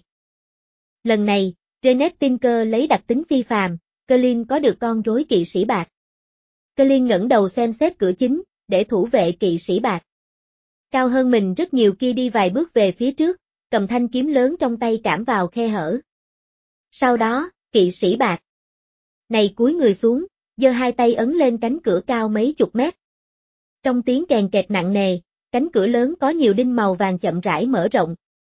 Lần này, Raynet Tinker lấy đặc tính phi phàm, Colin có được con rối kỵ sĩ bạc. Colin ngẩng đầu xem xét cửa chính, để thủ vệ kỵ sĩ bạc cao hơn mình rất nhiều kia đi vài bước về phía trước, cầm thanh kiếm lớn trong tay cảm vào khe hở. Sau đó, kỵ sĩ bạc này cúi người xuống, giơ hai tay ấn lên cánh cửa cao mấy chục mét. Trong tiếng kèn kẹt nặng nề, cánh cửa lớn có nhiều đinh màu vàng chậm rãi mở rộng.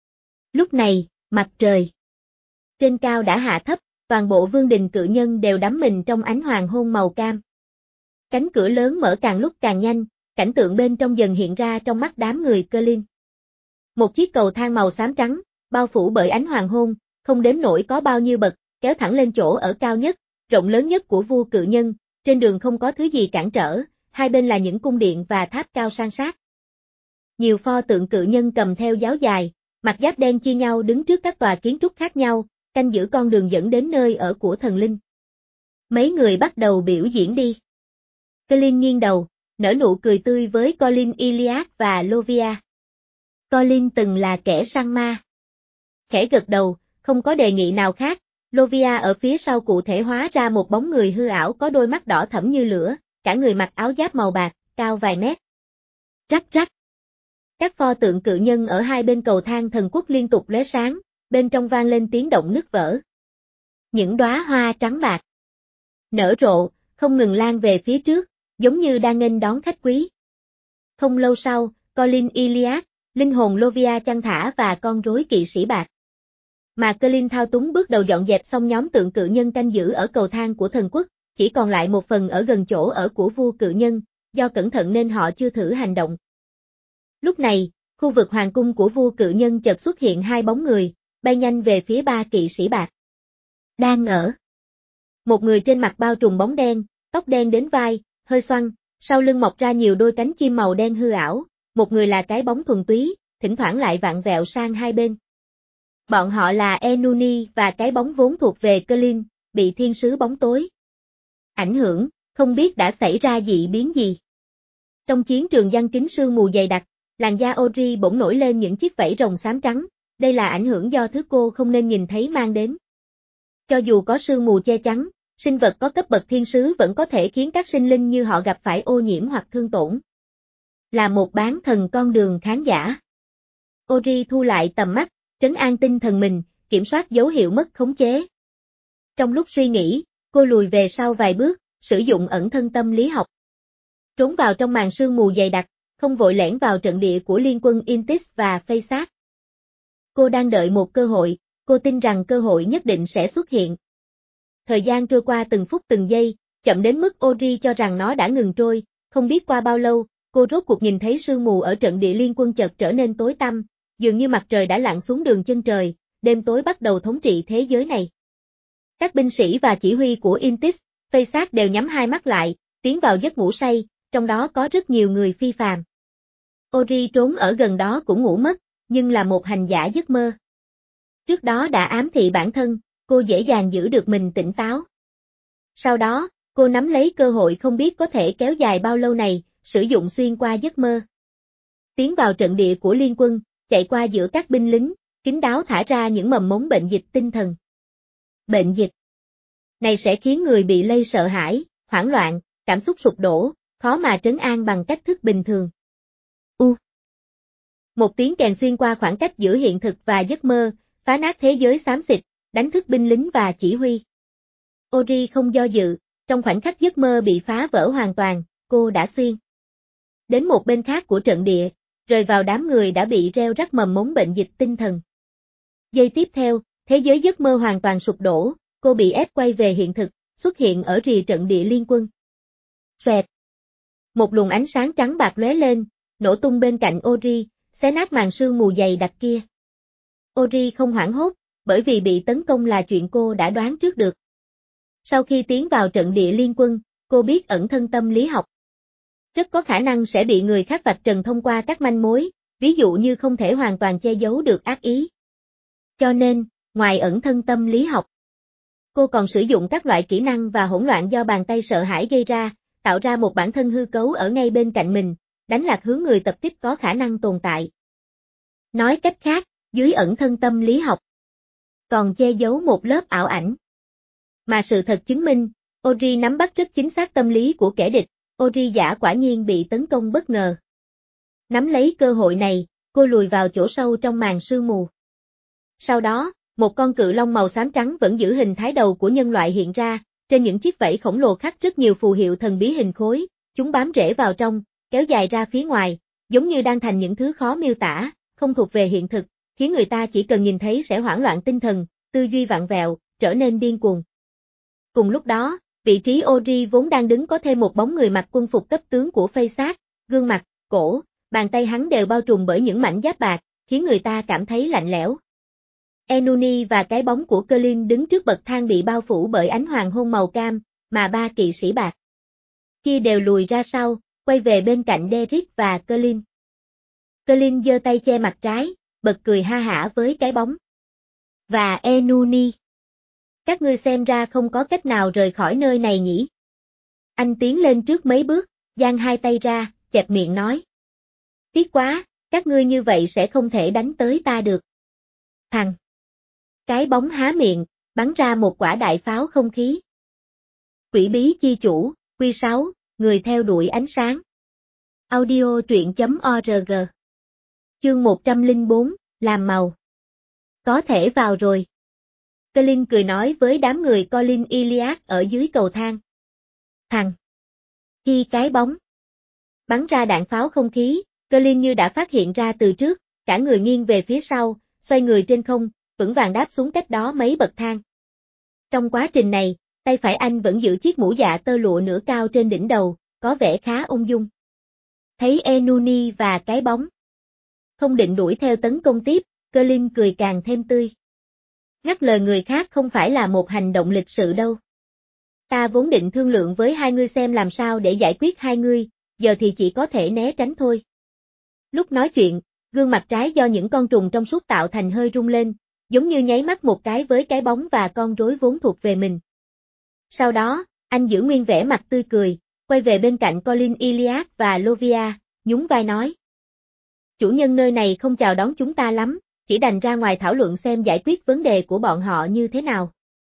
Lúc này, mặt trời trên cao đã hạ thấp, toàn bộ vương đình cự nhân đều đắm mình trong ánh hoàng hôn màu cam. Cánh cửa lớn mở càng lúc càng nhanh, cảnh tượng bên trong dần hiện ra trong mắt đám người Colin. Một chiếc cầu thang màu xám trắng, bao phủ bởi ánh hoàng hôn, không đếm nổi có bao nhiêu bậc, kéo thẳng lên chỗ ở cao nhất, rộng lớn nhất của vua cự nhân, trên đường không có thứ gì cản trở, hai bên là những cung điện và tháp cao san sát. Nhiều pho tượng cự nhân cầm theo giáo dài, mặc giáp đen chia nhau đứng trước các tòa kiến trúc khác nhau, canh giữ con đường dẫn đến nơi ở của thần linh. Mấy người bắt đầu biểu diễn đi. Colin nghiêng đầu, nở nụ cười tươi với Colin Iliad và Lovia. Colin từng là kẻ săn ma. Khẽ gật đầu, không có đề nghị nào khác, Lovia ở phía sau cụ thể hóa ra một bóng người hư ảo có đôi mắt đỏ thẫm như lửa, cả người mặc áo giáp màu bạc, cao vài mét. Rắc rắc. Các pho tượng cự nhân ở hai bên cầu thang thần quốc liên tục lóe sáng, bên trong vang lên tiếng động nứt vỡ. Những đóa hoa trắng bạc nở rộ, không ngừng lan về phía trước, giống như đang nghênh đón khách quý. Không lâu sau, Colin Iliad, linh hồn Lovia chăn thả và con rối kỵ sĩ bạc. Mà Colin thao túng bước đầu dọn dẹp xong nhóm tượng cự nhân canh giữ ở cầu thang của thần quốc, chỉ còn lại một phần ở gần chỗ ở của vua cự nhân, do cẩn thận nên họ chưa thử hành động. Lúc này, khu vực hoàng cung của vua cự nhân chợt xuất hiện hai bóng người, bay nhanh về phía ba kỵ sĩ bạc. Đang ở. Một người trên mặt bao trùm bóng đen, tóc đen đến vai, hơi xoăn, sau lưng mọc ra nhiều đôi cánh chim màu đen hư ảo, một người là cái bóng thuần túy, thỉnh thoảng lại vặn vẹo sang hai bên. Bọn họ là Enuni và cái bóng vốn thuộc về Colin, bị thiên sứ bóng tối ảnh hưởng, không biết đã xảy ra dị biến gì. Trong chiến trường giăng kính sương mù dày đặc, làn da Ori bỗng nổi lên những chiếc vảy rồng xám trắng, đây là ảnh hưởng do thứ cô không nên nhìn thấy mang đến. Cho dù có sương mù che chắn, sinh vật có cấp bậc thiên sứ vẫn có thể khiến các sinh linh như họ gặp phải ô nhiễm hoặc thương tổn. Là một bán thần con đường khán giả. Ori thu lại tầm mắt, trấn an tinh thần mình, kiểm soát dấu hiệu mất khống chế. Trong lúc suy nghĩ, cô lùi về sau vài bước, sử dụng ẩn thân tâm lý học. Trốn vào trong màn sương mù dày đặc, không vội lẻn vào trận địa của liên quân Intis và Faysat. Cô đang đợi một cơ hội, cô tin rằng cơ hội nhất định sẽ xuất hiện. Thời gian trôi qua từng phút từng giây, chậm đến mức Ori cho rằng nó đã ngừng trôi, không biết qua bao lâu, cô rốt cuộc nhìn thấy sương mù ở trận địa liên quân chợt trở nên tối tăm, dường như mặt trời đã lặn xuống đường chân trời, đêm tối bắt đầu thống trị thế giới này. Các binh sĩ và chỉ huy của Intis, Faysat đều nhắm hai mắt lại, tiến vào giấc ngủ say, trong đó có rất nhiều người phi phàm. Ori trốn ở gần đó cũng ngủ mất, nhưng là một hành giả giấc mơ. Trước đó đã ám thị bản thân, cô dễ dàng giữ được mình tỉnh táo. Sau đó, cô nắm lấy cơ hội không biết có thể kéo dài bao lâu này, sử dụng xuyên qua giấc mơ. Tiến vào trận địa của liên quân, chạy qua giữa các binh lính, kín đáo thả ra những mầm mống bệnh dịch tinh thần. Bệnh dịch này sẽ khiến người bị lây sợ hãi, hoảng loạn, cảm xúc sụp đổ, khó mà trấn an bằng cách thức bình thường. U. Một tiếng kèn xuyên qua khoảng cách giữa hiện thực và giấc mơ, phá nát thế giới xám xịt, đánh thức binh lính và chỉ huy. Ori không do dự, trong khoảnh khắc giấc mơ bị phá vỡ hoàn toàn, cô đã xuyên đến một bên khác của trận địa, rơi vào đám người đã bị reo rắc mầm mống bệnh dịch tinh thần. Giây tiếp theo, thế giới giấc mơ hoàn toàn sụp đổ, cô bị ép quay về hiện thực, xuất hiện ở rìa trận địa liên quân. Xoẹt. Một luồng ánh sáng trắng bạc lóe lên, nổ tung bên cạnh Ori, xé nát màn sương mù dày đặc kia. Ori không hoảng hốt, bởi vì bị tấn công là chuyện cô đã đoán trước được. Sau khi tiến vào trận địa liên quân, cô biết ẩn thân tâm lý học. Rất có khả năng sẽ bị người khác vạch trần thông qua các manh mối, ví dụ như không thể hoàn toàn che giấu được ác ý. Cho nên, ngoài ẩn thân tâm lý học, cô còn sử dụng các loại kỹ năng và hỗn loạn do bàn tay sợ hãi gây ra, tạo ra một bản thân hư cấu ở ngay bên cạnh mình, đánh lạc hướng người tập kích có khả năng tồn tại. Nói cách khác, dưới ẩn thân tâm lý học, còn che giấu một lớp ảo ảnh. Mà sự thật chứng minh, Ori nắm bắt rất chính xác tâm lý của kẻ địch, Ori giả quả nhiên bị tấn công bất ngờ. Nắm lấy cơ hội này, cô lùi vào chỗ sâu trong màn sương mù. Sau đó, một con cự long màu xám trắng vẫn giữ hình thái đầu của nhân loại hiện ra, trên những chiếc vảy khổng lồ khắc rất nhiều phù hiệu thần bí hình khối, chúng bám rễ vào trong, kéo dài ra phía ngoài, giống như đang thành những thứ khó miêu tả, không thuộc về hiện thực, khiến người ta chỉ cần nhìn thấy sẽ hoảng loạn tinh thần, tư duy vặn vẹo, trở nên điên cuồng. Cùng lúc đó, vị trí Ori vốn đang đứng có thêm một bóng người mặc quân phục cấp tướng của Phây Sát, gương mặt, cổ, bàn tay hắn đều bao trùm bởi những mảnh giáp bạc, khiến người ta cảm thấy lạnh lẽo. Enuni và cái bóng của Colin đứng trước bậc thang bị bao phủ bởi ánh hoàng hôn màu cam, mà ba kỵ sĩ bạc kia đều lùi ra sau, quay về bên cạnh Derrick và Colin. Colin giơ tay che mặt trái, bật cười ha hả với cái bóng. Và Enuni. Các ngươi xem ra không có cách nào rời khỏi nơi này nhỉ? Anh tiến lên trước mấy bước, giang hai tay ra, chẹp miệng nói. Tiếc quá, các ngươi như vậy sẽ không thể đánh tới ta được. Thằng. Cái bóng há miệng, bắn ra một quả đại pháo không khí. Quỷ bí chi chủ, Quy sáu, người theo đuổi ánh sáng. Audio truyện.org. Chương một trăm lẻ bốn, làm màu. Có thể vào rồi. Colin cười nói với đám người Colin Iliad ở dưới cầu thang. Thằng. Khi cái bóng bắn ra đạn pháo không khí, Colin như đã phát hiện ra từ trước, cả người nghiêng về phía sau, xoay người trên không, vững vàng đáp xuống cách đó mấy bậc thang. Trong quá trình này, tay phải anh vẫn giữ chiếc mũ dạ tơ lụa nửa cao trên đỉnh đầu, có vẻ khá ung dung. Thấy Enuni và cái bóng không định đuổi theo tấn công tiếp, Colin cười càng thêm tươi. Ngắt lời người khác không phải là một hành động lịch sự đâu. Ta vốn định thương lượng với hai ngươi xem làm sao để giải quyết hai ngươi, giờ thì chỉ có thể né tránh thôi. Lúc nói chuyện, gương mặt trái do những con trùng trong suốt tạo thành hơi rung lên, giống như nháy mắt một cái với cái bóng và con rối vốn thuộc về mình. Sau đó, anh giữ nguyên vẻ mặt tươi cười, quay về bên cạnh Colin Iliad và Lovia, nhún vai nói. Chủ nhân nơi này không chào đón chúng ta lắm, chỉ đành ra ngoài thảo luận xem giải quyết vấn đề của bọn họ như thế nào.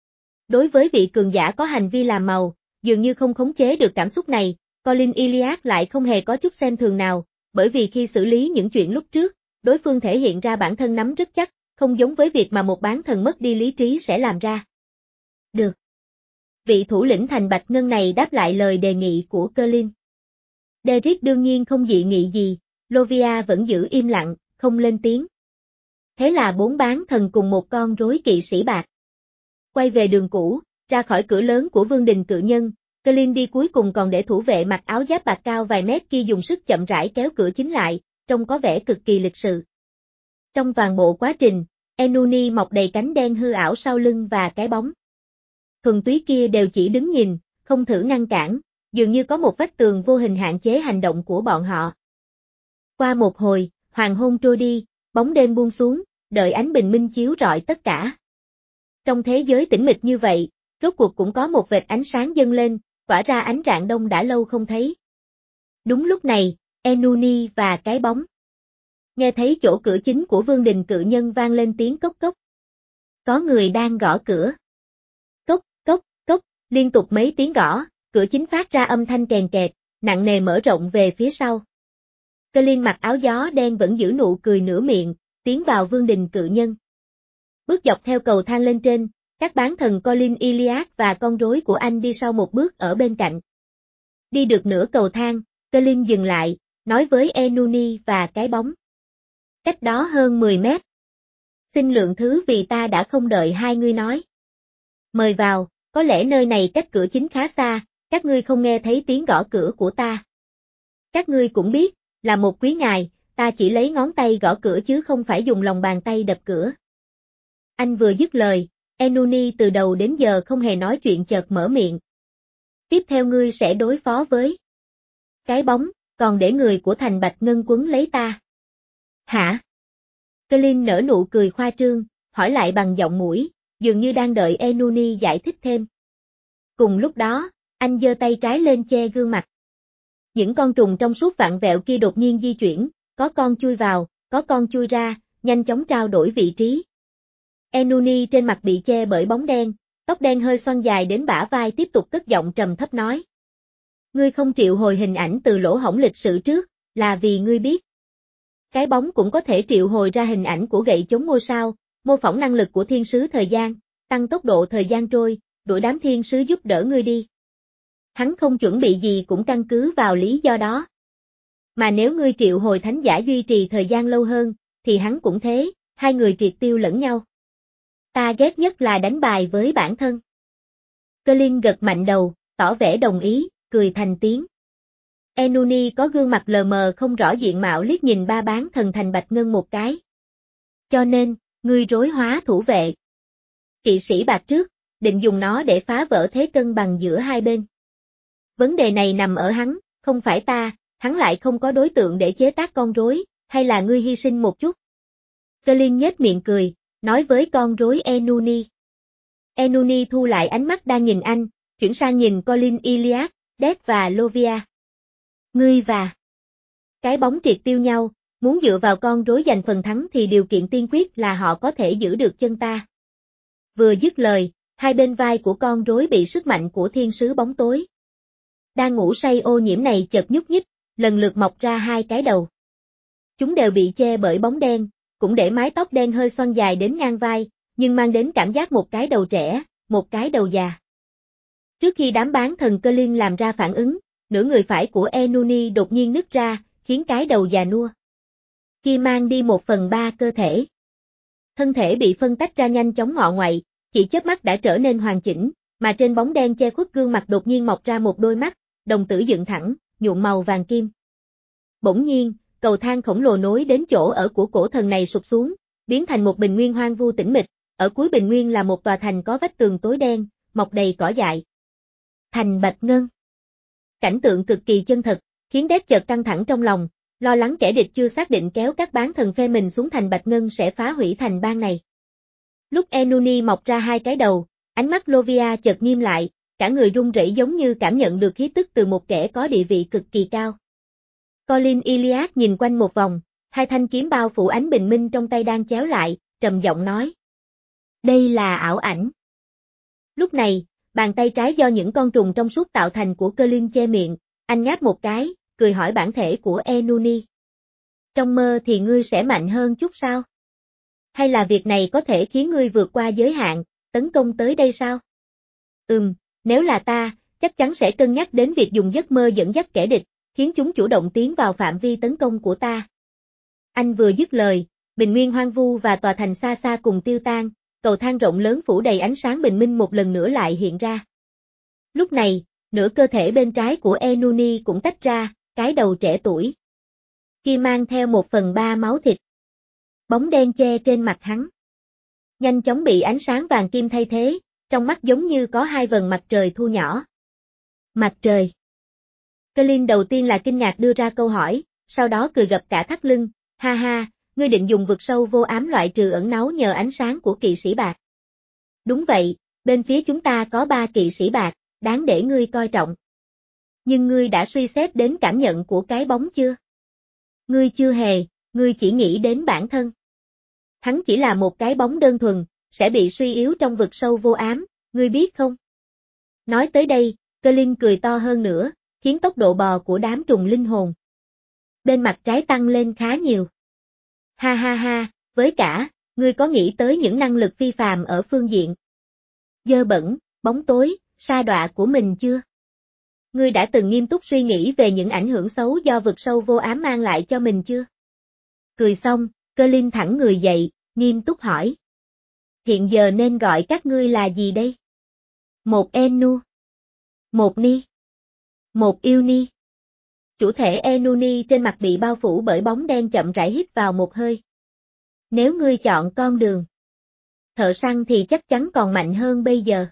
Đối với vị cường giả có hành vi làm màu, dường như không khống chế được cảm xúc này, Colin Iliad lại không hề có chút xem thường nào, bởi vì khi xử lý những chuyện lúc trước, đối phương thể hiện ra bản thân nắm rất chắc, không giống với việc mà một bán thần mất đi lý trí sẽ làm ra. Được. Vị thủ lĩnh thành Bạch Ngân này đáp lại lời đề nghị của Colin. Derrick đương nhiên không dị nghị gì, Lovia vẫn giữ im lặng, không lên tiếng. Thế là bốn bán thần cùng một con rối kỵ sĩ bạc quay về đường cũ, ra khỏi cửa lớn của Vương đình Cự Nhân, Colin đi cuối cùng còn để thủ vệ mặc áo giáp bạc cao vài mét kia dùng sức chậm rãi kéo cửa chính lại, trông có vẻ cực kỳ lịch sự. Trong toàn bộ quá trình, Enuni mọc đầy cánh đen hư ảo sau lưng và cái bóng thuần túy kia đều chỉ đứng nhìn, không thử ngăn cản, dường như có một vách tường vô hình hạn chế hành động của bọn họ. Qua một hồi, hoàng hôn trôi đi, bóng đêm buông xuống, đợi ánh bình minh chiếu rọi tất cả. Trong thế giới tĩnh mịch như vậy, rốt cuộc cũng có một vệt ánh sáng dâng lên, tỏa ra ánh rạng đông đã lâu không thấy. Đúng lúc này, Enuni và cái bóng nghe thấy chỗ cửa chính của Vương đình Cự Nhân vang lên tiếng cốc cốc. Có người đang gõ cửa. Cốc, cốc, cốc, liên tục mấy tiếng gõ, cửa chính phát ra âm thanh kèn kẹt, nặng nề mở rộng về phía sau. Colin mặc áo gió đen vẫn giữ nụ cười nửa miệng, tiến vào Vương đình Cự Nhân. bước dọc theo cầu thang lên trên, các bán thần Colin Iliad và con rối của anh đi sau một bước ở bên cạnh. Đi được nửa cầu thang, Colin dừng lại, nói với Enuni và cái bóng. Cách đó hơn mười mét. Xin lượng thứ vì ta đã không đợi hai ngươi nói. Mời vào, có lẽ nơi này cách cửa chính khá xa, các ngươi không nghe thấy tiếng gõ cửa của ta. Các ngươi cũng biết, là một quý ngài, ta chỉ lấy ngón tay gõ cửa chứ không phải dùng lòng bàn tay đập cửa. Anh vừa dứt lời, Enuni từ đầu đến giờ không hề nói chuyện chợt mở miệng. Tiếp theo ngươi sẽ đối phó với cái bóng, còn để người của thành Bạch Ngân quấn lấy ta. Hả? Colin nở nụ cười khoa trương, hỏi lại bằng giọng mũi, dường như đang đợi Enuni giải thích thêm. Cùng lúc đó, anh giơ tay trái lên che gương mặt. Những con trùng trong suốt vặn vẹo kia đột nhiên di chuyển, có con chui vào, có con chui ra, nhanh chóng trao đổi vị trí. Enuni trên mặt bị che bởi bóng đen, tóc đen hơi xoăn dài đến bả vai tiếp tục cất giọng trầm thấp nói. Ngươi không triệu hồi hình ảnh từ lỗ hổng lịch sử trước, là vì ngươi biết. Cái bóng cũng có thể triệu hồi ra hình ảnh của gậy chống ngôi sao, mô phỏng năng lực của thiên sứ thời gian, tăng tốc độ thời gian trôi, đuổi đám thiên sứ giúp đỡ ngươi đi. Hắn không chuẩn bị gì cũng căn cứ vào lý do đó. Mà nếu ngươi triệu hồi thánh giả duy trì thời gian lâu hơn, thì hắn cũng thế, hai người triệt tiêu lẫn nhau. Ta ghét nhất là đánh bài với bản thân. Colin gật mạnh đầu, tỏ vẻ đồng ý, cười thành tiếng. Enuni có gương mặt lờ mờ không rõ diện mạo liếc nhìn ba bán thần thành Bạch Ngân một cái. Cho nên, ngươi rối hóa thủ vệ. Kỵ sĩ bạc trước, định dùng nó để phá vỡ thế cân bằng giữa hai bên. Vấn đề này nằm ở hắn, không phải ta, hắn lại không có đối tượng để chế tác con rối, hay là ngươi hy sinh một chút. Colin nhếch miệng cười, nói với con rối Enuni. Enuni thu lại ánh mắt đang nhìn anh, chuyển sang nhìn Colin Iliad, Death và Lovia. Ngươi và cái bóng triệt tiêu nhau, muốn dựa vào con rối giành phần thắng thì điều kiện tiên quyết là họ có thể giữ được chân ta. Vừa dứt lời, hai bên vai của con rối bị sức mạnh của thiên sứ bóng tối đang ngủ say ô nhiễm này chợt nhúc nhích, lần lượt mọc ra hai cái đầu. Chúng đều bị che bởi bóng đen, cũng để mái tóc đen hơi xoăn dài đến ngang vai, nhưng mang đến cảm giác một cái đầu trẻ, một cái đầu già. Trước khi đám bán thần Colin làm ra phản ứng, nửa người phải của Enuni đột nhiên nứt ra, khiến cái đầu già nua kia mang đi một phần ba cơ thể. Thân thể bị phân tách ra nhanh chóng ngọ ngoại, chỉ chớp mắt đã trở nên hoàn chỉnh, mà trên bóng đen che khuất gương mặt đột nhiên mọc ra một đôi mắt, đồng tử dựng thẳng, nhuộm màu vàng kim. Bỗng nhiên, cầu thang khổng lồ nối đến chỗ ở của cổ thần này sụp xuống, biến thành một bình nguyên hoang vu tĩnh mịch, ở cuối bình nguyên là một tòa thành có vách tường tối đen, mọc đầy cỏ dại. Thành Bạch Ngân. Cảnh tượng cực kỳ chân thật, khiến Death chợt căng thẳng trong lòng, lo lắng kẻ địch chưa xác định kéo các bán thần phe mình xuống thành Bạch Ngân sẽ phá hủy thành bang này. Lúc Enuni mọc ra hai cái đầu, ánh mắt Lovia chợt nghiêm lại, cả người run rẩy giống như cảm nhận được khí tức từ một kẻ có địa vị cực kỳ cao. Colin Iliad nhìn quanh một vòng, hai thanh kiếm bao phủ ánh bình minh trong tay đang chéo lại, trầm giọng nói. Đây là ảo ảnh. Lúc này, bàn tay trái do những con trùng trong suốt tạo thành của Colin che miệng, anh ngáp một cái, cười hỏi bản thể của Enuni. Trong mơ thì ngươi sẽ mạnh hơn chút sao? Hay là việc này có thể khiến ngươi vượt qua giới hạn, tấn công tới đây sao? Ừm, nếu là ta, chắc chắn sẽ cân nhắc đến việc dùng giấc mơ dẫn dắt kẻ địch, khiến chúng chủ động tiến vào phạm vi tấn công của ta. Anh vừa dứt lời, bình nguyên hoang vu và tòa thành xa xa cùng tiêu tan, cầu thang rộng lớn phủ đầy ánh sáng bình minh một lần nữa lại hiện ra. Lúc này, nửa cơ thể bên trái của Enuni cũng tách ra, cái đầu trẻ tuổi kia mang theo một phần ba máu thịt. Bóng đen che trên mặt hắn nhanh chóng bị ánh sáng vàng kim thay thế, trong mắt giống như có hai vầng mặt trời thu nhỏ. Mặt trời. Colin đầu tiên là kinh ngạc đưa ra câu hỏi, sau đó cười gập cả thắt lưng, ha ha, ngươi định dùng vực sâu vô ám loại trừ ẩn náu nhờ ánh sáng của kỵ sĩ bạc. Đúng vậy, bên phía chúng ta có ba kỵ sĩ bạc, đáng để ngươi coi trọng. Nhưng ngươi đã suy xét đến cảm nhận của cái bóng chưa? Ngươi chưa hề, ngươi chỉ nghĩ đến bản thân. Hắn chỉ là một cái bóng đơn thuần, sẽ bị suy yếu trong vực sâu vô ám, ngươi biết không? Nói tới đây, Colin cười to hơn nữa, khiến tốc độ bò của đám trùng linh hồn bên mặt trái tăng lên khá nhiều. Ha ha ha, với cả, ngươi có nghĩ tới những năng lực phi phàm ở phương diện dơ bẩn, bóng tối, sa đọa của mình chưa? Ngươi đã từng nghiêm túc suy nghĩ về những ảnh hưởng xấu do vực sâu vô ám mang lại cho mình chưa? Cười xong, Colin thẳng người dậy, nghiêm túc hỏi. Hiện giờ nên gọi các ngươi là gì đây? Một Enu. Một Ni. Một Yêu Ni. Chủ thể Enuni trên mặt bị bao phủ bởi bóng đen chậm rãi hít vào một hơi. Nếu ngươi chọn con đường thợ săn thì chắc chắn còn mạnh hơn bây giờ.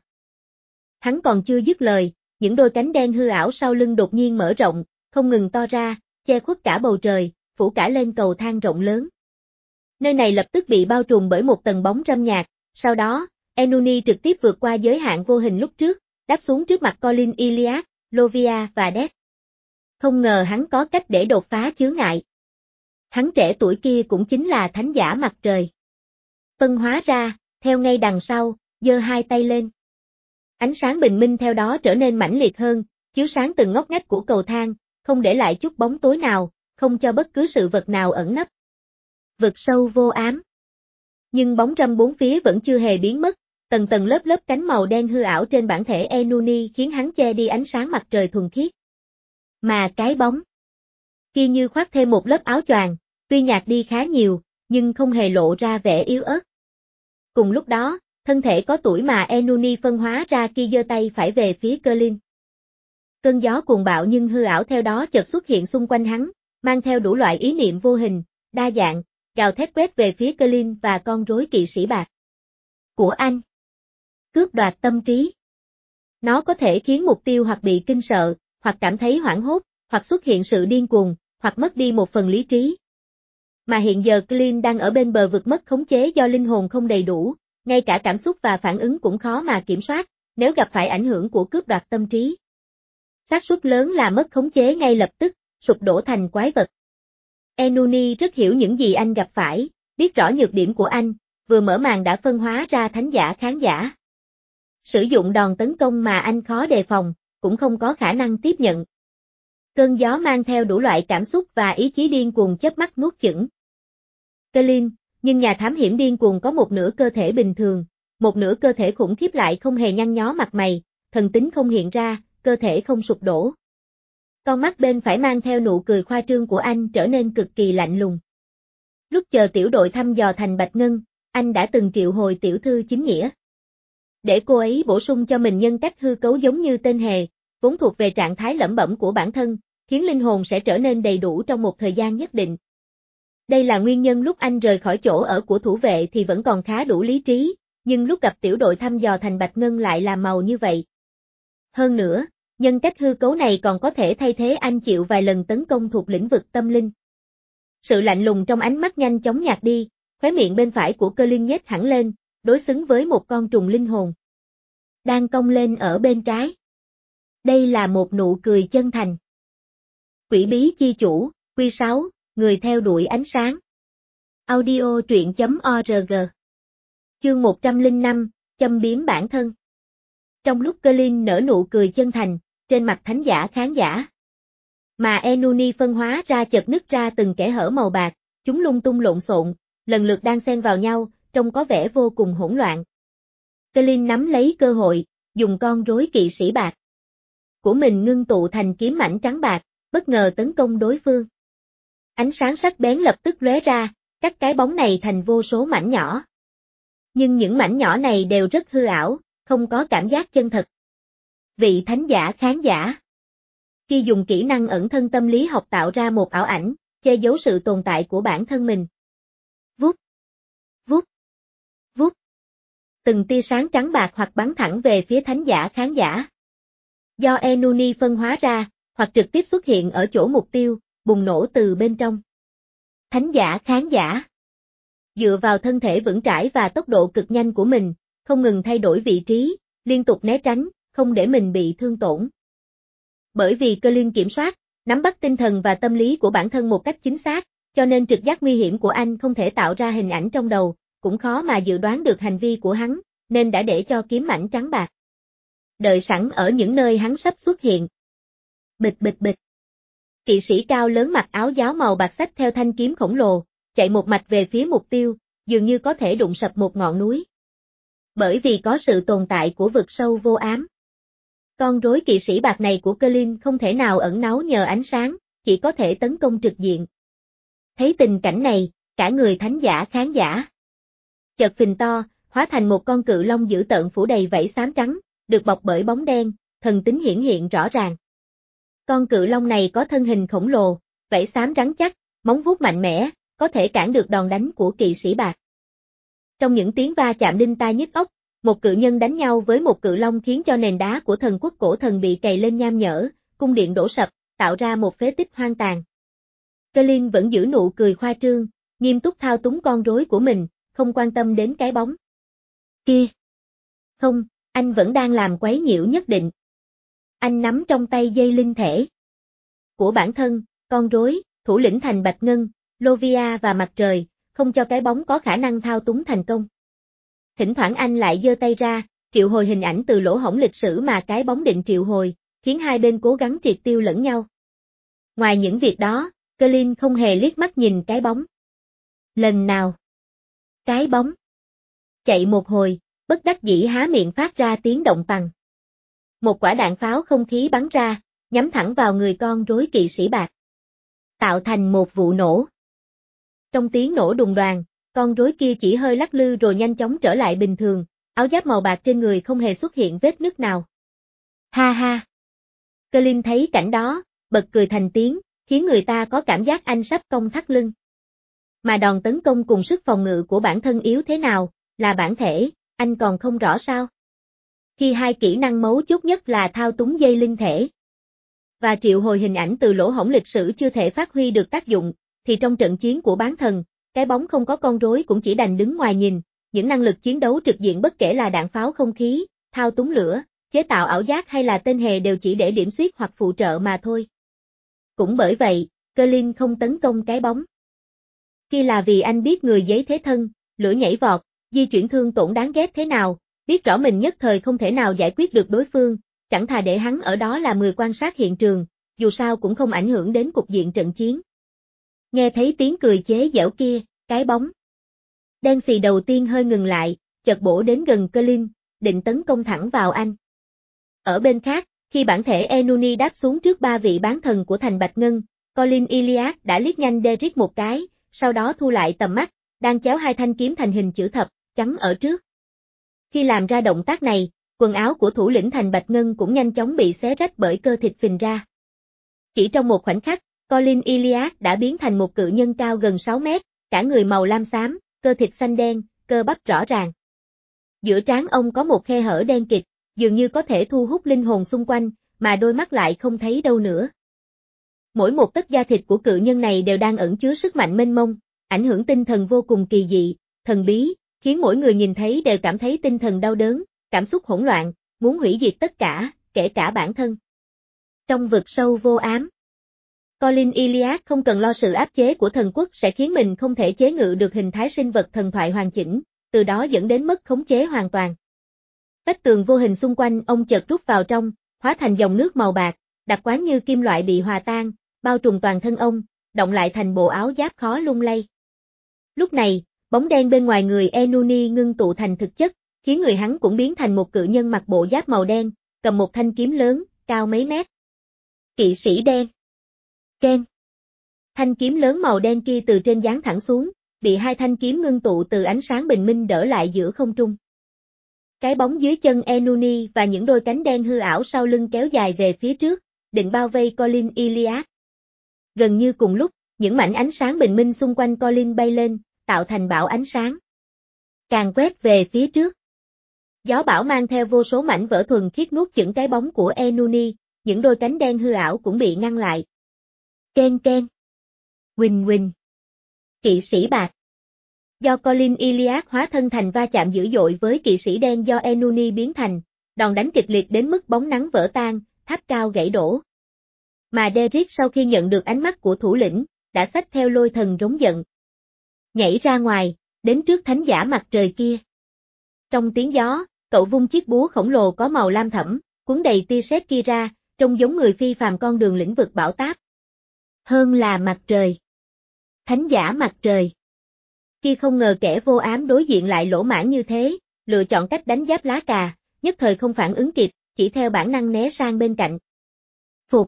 Hắn còn chưa dứt lời, những đôi cánh đen hư ảo sau lưng đột nhiên mở rộng, không ngừng to ra, che khuất cả bầu trời, phủ cả lên cầu thang rộng lớn. Nơi này lập tức bị bao trùm bởi một tầng bóng râm nhạt, sau đó, Enuni trực tiếp vượt qua giới hạn vô hình lúc trước, đáp xuống trước mặt Colin Iliad, Lovia và Death. Không ngờ hắn có cách để đột phá chướng ngại. Hắn trẻ tuổi kia cũng chính là thánh giả mặt trời. Phân hóa ra, theo ngay đằng sau, giơ hai tay lên. Ánh sáng bình minh theo đó trở nên mãnh liệt hơn, chiếu sáng từng ngóc ngách của cầu thang, không để lại chút bóng tối nào, không cho bất cứ sự vật nào ẩn nấp. Vực sâu vô ám. Nhưng bóng râm bốn phía vẫn chưa hề biến mất, tầng tầng lớp lớp cánh màu đen hư ảo trên bản thể Enuni khiến hắn che đi ánh sáng mặt trời thuần khiết. Mà cái bóng kia như khoác thêm một lớp áo choàng, tuy nhạt đi khá nhiều, nhưng không hề lộ ra vẻ yếu ớt. Cùng lúc đó, thân thể có tuổi mà Enuni phân hóa ra kia giơ tay phải về phía Colin. Cơn gió cuồng bạo nhưng hư ảo theo đó chợt xuất hiện xung quanh hắn, mang theo đủ loại ý niệm vô hình, đa dạng, gào thét quét về phía Colin và con rối kỵ sĩ bạc của anh. Cướp đoạt tâm trí. Nó có thể khiến mục tiêu hoặc bị kinh sợ, hoặc cảm thấy hoảng hốt, hoặc xuất hiện sự điên cuồng, hoặc mất đi một phần lý trí. Mà hiện giờ Colin đang ở bên bờ vực mất khống chế do linh hồn không đầy đủ, ngay cả cảm xúc và phản ứng cũng khó mà kiểm soát, nếu gặp phải ảnh hưởng của cướp đoạt tâm trí. Xác suất lớn là mất khống chế ngay lập tức, sụp đổ thành quái vật. Enuni rất hiểu những gì anh gặp phải, biết rõ nhược điểm của anh, vừa mở màn đã phân hóa ra thánh giả khán giả. Sử dụng đòn tấn công mà anh khó đề phòng, cũng không có khả năng tiếp nhận. Cơn gió mang theo đủ loại cảm xúc và ý chí điên cuồng chớp mắt nuốt chửng Colin, nhưng nhà thám hiểm điên cuồng có một nửa cơ thể bình thường, một nửa cơ thể khủng khiếp lại không hề nhăn nhó mặt mày, thần tính không hiện ra, cơ thể không sụp đổ. Con mắt bên phải mang theo nụ cười khoa trương của anh trở nên cực kỳ lạnh lùng. Lúc chờ tiểu đội thăm dò thành Bạch Ngân, anh đã từng triệu hồi tiểu thư chính nghĩa. Để cô ấy bổ sung cho mình nhân cách hư cấu giống như tên hề, vốn thuộc về trạng thái lẩm bẩm của bản thân, khiến linh hồn sẽ trở nên đầy đủ trong một thời gian nhất định. Đây là nguyên nhân lúc anh rời khỏi chỗ ở của thủ vệ thì vẫn còn khá đủ lý trí, nhưng lúc gặp tiểu đội thăm dò thành Bạch Ngân lại là màu như vậy. Hơn nữa, nhân cách hư cấu này còn có thể thay thế anh chịu vài lần tấn công thuộc lĩnh vực tâm linh. Sự lạnh lùng trong ánh mắt nhanh chóng nhạt đi, khóe miệng bên phải của Colin nhếch hẳn lên, đối xứng với một con trùng linh hồn đang cong lên ở bên trái. Đây là một nụ cười chân thành. Quỷ bí chi chủ, Quy sáu, người theo đuổi ánh sáng. Audio truyện chấm org. Chương một trăm lẻ năm, châm biếm bản thân. Trong lúc Colin nở nụ cười chân thành, trên mặt thánh giả khán giả, mà Enuni phân hóa ra chợt nứt ra từng kẽ hở màu bạc, chúng lung tung lộn xộn, lần lượt đan xen vào nhau, trông có vẻ vô cùng hỗn loạn. Colin nắm lấy cơ hội, dùng con rối kỵ sĩ bạc của mình ngưng tụ thành kiếm mảnh trắng bạc, bất ngờ tấn công đối phương. Ánh sáng sắc bén lập tức lóe ra, cắt cái bóng này thành vô số mảnh nhỏ. Nhưng những mảnh nhỏ này đều rất hư ảo, không có cảm giác chân thật. Vị thánh giả khán giả khi dùng kỹ năng ẩn thân tâm lý học tạo ra một ảo ảnh, che giấu sự tồn tại của bản thân mình. Vút, vút, vút. Từng tia sáng trắng bạc hoặc bắn thẳng về phía thánh giả khán giả. Do Enuni phân hóa ra, hoặc trực tiếp xuất hiện ở chỗ mục tiêu, bùng nổ từ bên trong. Thánh giả khán giả dựa vào thân thể vững chãi và tốc độ cực nhanh của mình, không ngừng thay đổi vị trí, liên tục né tránh, không để mình bị thương tổn. Bởi vì Colin kiểm soát, nắm bắt tinh thần và tâm lý của bản thân một cách chính xác, cho nên trực giác nguy hiểm của anh không thể tạo ra hình ảnh trong đầu, cũng khó mà dự đoán được hành vi của hắn, nên đã để cho kiếm mảnh trắng bạc đợi sẵn ở những nơi hắn sắp xuất hiện. Bịch bịch bịch. Kỵ sĩ cao lớn mặc áo giáo màu bạc xách theo thanh kiếm khổng lồ, chạy một mạch về phía mục tiêu, dường như có thể đụng sập một ngọn núi. Bởi vì có sự tồn tại của vực sâu vô ám. Con rối kỵ sĩ bạc này của Colin không thể nào ẩn náu nhờ ánh sáng, chỉ có thể tấn công trực diện. Thấy tình cảnh này, cả người thánh giả khán giả chợt phình to, hóa thành một con cự long dữ tợn phủ đầy vảy xám trắng, được bọc bởi bóng đen, thần tính hiển hiện rõ ràng. Con cự long này có thân hình khổng lồ, vảy xám rắn chắc, móng vuốt mạnh mẽ, có thể cản được đòn đánh của kỵ sĩ bạc. Trong những tiếng va chạm đinh tai nhức óc, một cự nhân đánh nhau với một cự long khiến cho nền đá của thần quốc cổ thần bị cày lên nham nhở, cung điện đổ sập, tạo ra một phế tích hoang tàn. Colin vẫn giữ nụ cười khoa trương, nghiêm túc thao túng con rối của mình, không quan tâm đến cái bóng kia. Không, anh vẫn đang làm quấy nhiễu nhất định. Anh nắm trong tay dây linh thể của bản thân, con rối, thủ lĩnh thành Bạch Ngân, Lovia và Mặt Trời, không cho cái bóng có khả năng thao túng thành công. Thỉnh thoảng anh lại giơ tay ra, triệu hồi hình ảnh từ lỗ hổng lịch sử mà cái bóng định triệu hồi, khiến hai bên cố gắng triệt tiêu lẫn nhau. Ngoài những việc đó, Colin không hề liếc mắt nhìn cái bóng. Lần nào, cái bóng chạy một hồi, bất đắc dĩ há miệng phát ra tiếng động bằng. Một quả đạn pháo không khí bắn ra, nhắm thẳng vào người con rối kỵ sĩ bạc, tạo thành một vụ nổ. Trong tiếng nổ đùng đoàng, con rối kia chỉ hơi lắc lư rồi nhanh chóng trở lại bình thường, áo giáp màu bạc trên người không hề xuất hiện vết nứt nào. Ha ha! Colin thấy cảnh đó, bật cười thành tiếng, khiến người ta có cảm giác anh sắp cong thắt lưng. Mà đòn tấn công cùng sức phòng ngự của bản thân yếu thế nào, là bản thể, anh còn không rõ sao? Khi hai kỹ năng mấu chốt nhất là thao túng dây linh thể và triệu hồi hình ảnh từ lỗ hổng lịch sử chưa thể phát huy được tác dụng, thì trong trận chiến của bán thần, cái bóng không có con rối cũng chỉ đành đứng ngoài nhìn, những năng lực chiến đấu trực diện bất kể là đạn pháo không khí, thao túng lửa, chế tạo ảo giác hay là tên hề đều chỉ để điểm xuyết hoặc phụ trợ mà thôi. Cũng bởi vậy, Colin không tấn công cái bóng. Khi là vì anh biết người giấy thế thân, lửa nhảy vọt, di chuyển thương tổn đáng ghét thế nào, biết rõ mình nhất thời không thể nào giải quyết được đối phương, chẳng thà để hắn ở đó là người quan sát hiện trường, dù sao cũng không ảnh hưởng đến cục diện trận chiến. Nghe thấy tiếng cười chế giễu kia, cái bóng đen xì đầu tiên hơi ngừng lại, chợt bổ đến gần Colin, định tấn công thẳng vào anh. Ở bên khác, khi bản thể Enuni đáp xuống trước ba vị bán thần của thành Bạch Ngân, Colin Iliad đã liếc nhanh Derrick một cái, sau đó thu lại tầm mắt, đang chéo hai thanh kiếm thành hình chữ thập, chắn ở trước. Khi làm ra động tác này, quần áo của thủ lĩnh thành Bạch Ngân cũng nhanh chóng bị xé rách bởi cơ thịt phình ra. Chỉ trong một khoảnh khắc, Colin Iliad đã biến thành một cự nhân cao gần sáu mét, cả người màu lam xám, cơ thịt xanh đen, cơ bắp rõ ràng. Giữa trán ông có một khe hở đen kịt, dường như có thể thu hút linh hồn xung quanh, mà đôi mắt lại không thấy đâu nữa. Mỗi một tấc da thịt của cự nhân này đều đang ẩn chứa sức mạnh mênh mông, ảnh hưởng tinh thần vô cùng kỳ dị, thần bí, khiến mỗi người nhìn thấy đều cảm thấy tinh thần đau đớn, cảm xúc hỗn loạn, muốn hủy diệt tất cả, kể cả bản thân. Trong vực sâu vô ám, Colin Iliad không cần lo sự áp chế của thần quốc sẽ khiến mình không thể chế ngự được hình thái sinh vật thần thoại hoàn chỉnh, từ đó dẫn đến mất khống chế hoàn toàn. Vách tường vô hình xung quanh ông chợt rút vào trong, hóa thành dòng nước màu bạc, đặc quán như kim loại bị hòa tan, bao trùm toàn thân ông, động lại thành bộ áo giáp khó lung lay. Lúc này, bóng đen bên ngoài người Enuni ngưng tụ thành thực chất, khiến người hắn cũng biến thành một cự nhân mặc bộ giáp màu đen, cầm một thanh kiếm lớn, cao mấy mét. Kỵ sĩ đen. Ken. Thanh kiếm lớn màu đen kia từ trên giáng thẳng xuống, bị hai thanh kiếm ngưng tụ từ ánh sáng bình minh đỡ lại giữa không trung. Cái bóng dưới chân Enuni và những đôi cánh đen hư ảo sau lưng kéo dài về phía trước, định bao vây Colin Iliad. Gần như cùng lúc, những mảnh ánh sáng bình minh xung quanh Colin bay lên, tạo thành bão ánh sáng. Càng quét về phía trước. Gió bão mang theo vô số mảnh vỡ thuần khiết nuốt chửng cái bóng của Enuni, những đôi cánh đen hư ảo cũng bị ngăn lại. Ken ken. Huỳnh huỳnh. Kỵ sĩ bạc. Do Colin Iliad hóa thân thành va chạm dữ dội với kỵ sĩ đen do Enuni biến thành, đòn đánh kịch liệt đến mức bóng nắng vỡ tan, tháp cao gãy đổ. Mà Derrick sau khi nhận được ánh mắt của thủ lĩnh, đã xách theo lôi thần rống giận. Nhảy ra ngoài, đến trước thánh giả mặt trời kia. Trong tiếng gió, cậu vung chiếc búa khổng lồ có màu lam thẫm, cuốn đầy tia sét kia ra, trông giống người phi phàm con đường lĩnh vực bão táp. Hơn là mặt trời. Thánh giả mặt trời. Kia không ngờ kẻ vô ám đối diện lại lỗ mãng như thế, lựa chọn cách đánh giáp lá cà, nhất thời không phản ứng kịp, chỉ theo bản năng né sang bên cạnh. Phục.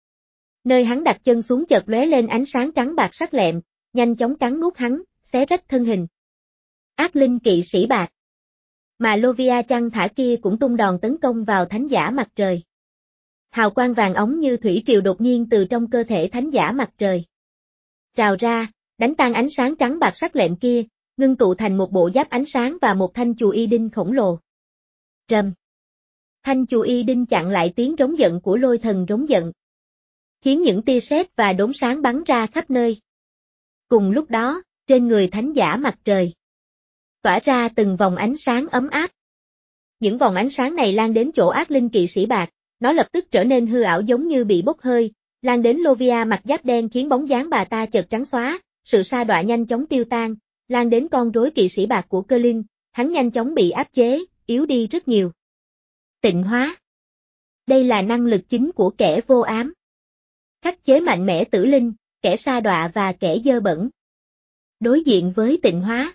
Nơi hắn đặt chân xuống chợt lóe lên ánh sáng trắng bạc sắc lẹm, nhanh chóng cắn nuốt hắn, xé rách thân hình. Ác linh kỵ sĩ bạc. Mà Lovia chăng thả kia cũng tung đòn tấn công vào thánh giả mặt trời. Hào quang vàng óng như thủy triều đột nhiên từ trong cơ thể thánh giả mặt trời trào ra, đánh tan ánh sáng trắng bạc sắc lẹm kia, ngưng tụ thành một bộ giáp ánh sáng và một thanh chù y đinh khổng lồ. Rầm. Thanh chù y đinh chặn lại tiếng rống giận của lôi thần rống giận, khiến những tia sét và đốm sáng bắn ra khắp nơi. Cùng lúc đó, trên người thánh giả mặt trời tỏa ra từng vòng ánh sáng ấm áp. Những vòng ánh sáng này lan đến chỗ ác linh kỵ sĩ bạc, nó lập tức trở nên hư ảo giống như bị bốc hơi, lan đến Lovia mặc giáp đen khiến bóng dáng bà ta chợt trắng xóa, sự sa đọa nhanh chóng tiêu tan, lan đến con rối kỵ sĩ bạc của Colin, hắn nhanh chóng bị áp chế, yếu đi rất nhiều. Tịnh hóa. Đây là năng lực chính của kẻ vô ám. Khắc chế mạnh mẽ tử linh, kẻ sa đọa và kẻ dơ bẩn. Đối diện với tịnh hóa,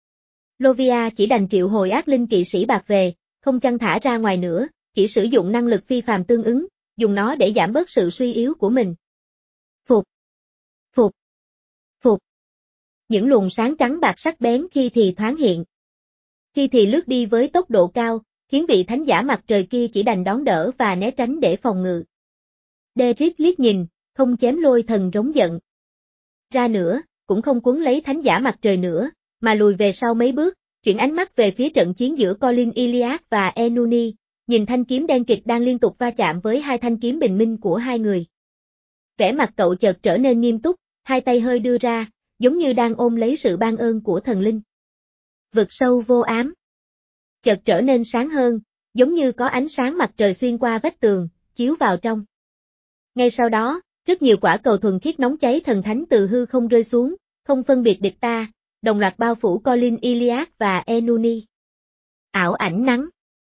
Lovia chỉ đành triệu hồi ác linh kỵ sĩ bạc về, không chăng thả ra ngoài nữa, chỉ sử dụng năng lực phi phàm tương ứng, dùng nó để giảm bớt sự suy yếu của mình. Phục. Phục. Phục. Những luồng sáng trắng bạc sắc bén khi thì thoáng hiện, khi thì lướt đi với tốc độ cao, khiến vị thánh giả mặt trời kia chỉ đành đón đỡ và né tránh để phòng ngự. Derrick liếc nhìn, không chém lôi thần rống giận ra nữa, cũng không cuốn lấy thánh giả mặt trời nữa, mà lùi về sau mấy bước, chuyển ánh mắt về phía trận chiến giữa Colin Iliad và Enuni, nhìn thanh kiếm đen kịt đang liên tục va chạm với hai thanh kiếm bình minh của hai người. Vẻ mặt cậu chợt trở nên nghiêm túc, hai tay hơi đưa ra, giống như đang ôm lấy sự ban ơn của thần linh. Vực sâu vô ám chợt trở nên sáng hơn, giống như có ánh sáng mặt trời xuyên qua vách tường, chiếu vào trong. Ngay sau đó, rất nhiều quả cầu thuần khiết nóng cháy thần thánh từ hư không rơi xuống, không phân biệt địch ta, đồng loạt bao phủ Colin Iliad và Enuni. Ảo ảnh nắng.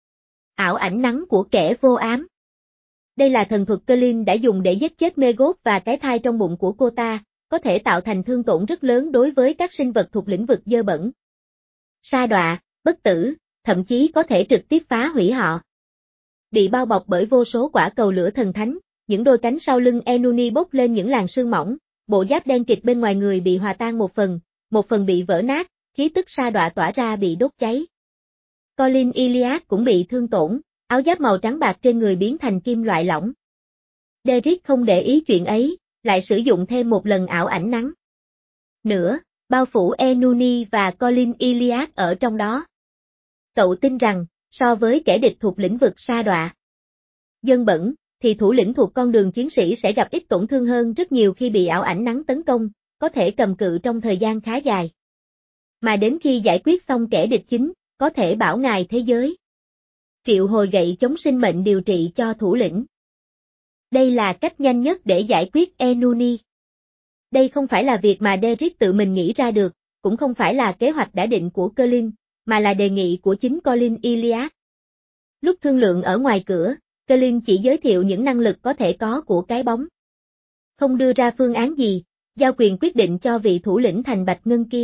Ảo ảnh nắng của kẻ vô ám. Đây là thần thuật Colin đã dùng để giết chết Megot và cái thai trong bụng của cô ta, có thể tạo thành thương tổn rất lớn đối với các sinh vật thuộc lĩnh vực dơ bẩn. Sa đọa, bất tử, thậm chí có thể trực tiếp phá hủy họ. Bị bao bọc bởi vô số quả cầu lửa thần thánh, những đôi cánh sau lưng Enuni bốc lên những làn sương mỏng, bộ giáp đen kịt bên ngoài người bị hòa tan một phần, một phần bị vỡ nát, khí tức sa đọa tỏa ra bị đốt cháy. Colin Iliad cũng bị thương tổn, áo giáp màu trắng bạc trên người biến thành kim loại lỏng. Derrick không để ý chuyện ấy, lại sử dụng thêm một lần ảo ảnh nắng nữa, bao phủ Enuni và Colin Iliad ở trong đó. Cậu tin rằng, so với kẻ địch thuộc lĩnh vực sa đọa dơ bẩn, thì thủ lĩnh thuộc con đường chiến sĩ sẽ gặp ít tổn thương hơn rất nhiều khi bị ảo ảnh nắng tấn công, có thể cầm cự trong thời gian khá dài. Mà đến khi giải quyết xong kẻ địch chính, có thể bảo ngài thế giới triệu hồi gậy chống sinh mệnh điều trị cho thủ lĩnh. Đây là cách nhanh nhất để giải quyết Enuni. Đây không phải là việc mà Derrick tự mình nghĩ ra được, cũng không phải là kế hoạch đã định của Colin, mà là đề nghị của chính Colin Iliad. Lúc thương lượng ở ngoài cửa, Colin chỉ giới thiệu những năng lực có thể có của cái bóng. Không đưa ra phương án gì, giao quyền quyết định cho vị thủ lĩnh thành Bạch Ngân kia.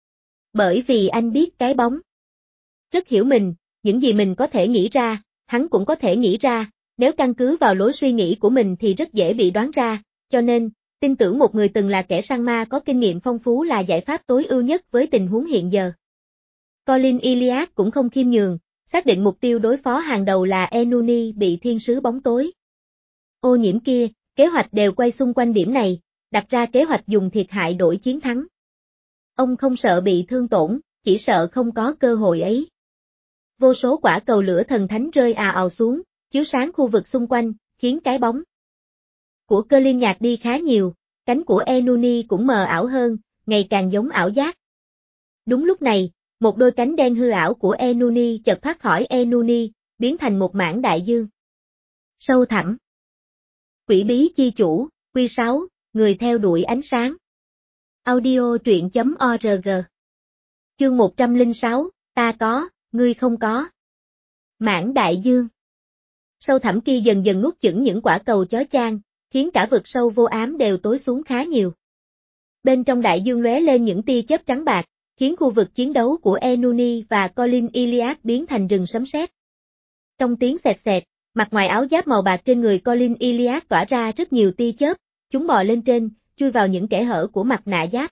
Bởi vì anh biết cái bóng rất hiểu mình, những gì mình có thể nghĩ ra, hắn cũng có thể nghĩ ra, nếu căn cứ vào lối suy nghĩ của mình thì rất dễ bị đoán ra, cho nên, tin tưởng một người từng là kẻ săn ma có kinh nghiệm phong phú là giải pháp tối ưu nhất với tình huống hiện giờ. Colin Iliad cũng không khiêm nhường, xác định mục tiêu đối phó hàng đầu là Enuni bị thiên sứ bóng tối ô nhiễm kia, kế hoạch đều quay xung quanh điểm này, đặt ra kế hoạch dùng thiệt hại đổi chiến thắng. Ông không sợ bị thương tổn, chỉ sợ không có cơ hội ấy. Vô số quả cầu lửa thần thánh rơi ào ào xuống, chiếu sáng khu vực xung quanh, khiến cái bóng của Colin nhạt đi khá nhiều, cánh của Enuni cũng mờ ảo hơn, ngày càng giống ảo giác. Đúng lúc này, một đôi cánh đen hư ảo của Enuni chợt thoát khỏi Enuni, biến thành một mảng đại dương sâu thẳm. Quỷ bí chi chủ, Quy sáu, người theo đuổi ánh sáng. Audio truyện chấm org. Chương một trăm lẻ sáu, ta có, ngươi không có. Mảng đại dương sâu thẳm kia dần dần nuốt chửng những quả cầu chói chang, khiến cả vực sâu vô ám đều tối xuống khá nhiều. Bên trong đại dương lóe lên những tia chớp trắng bạc, khiến khu vực chiến đấu của Enuni và Colin Iliad biến thành rừng sấm sét. Trong tiếng xẹt xẹt, mặt ngoài áo giáp màu bạc trên người Colin Iliad tỏa ra rất nhiều tia chớp, chúng bò lên trên, chui vào những kẽ hở của mặt nạ giáp.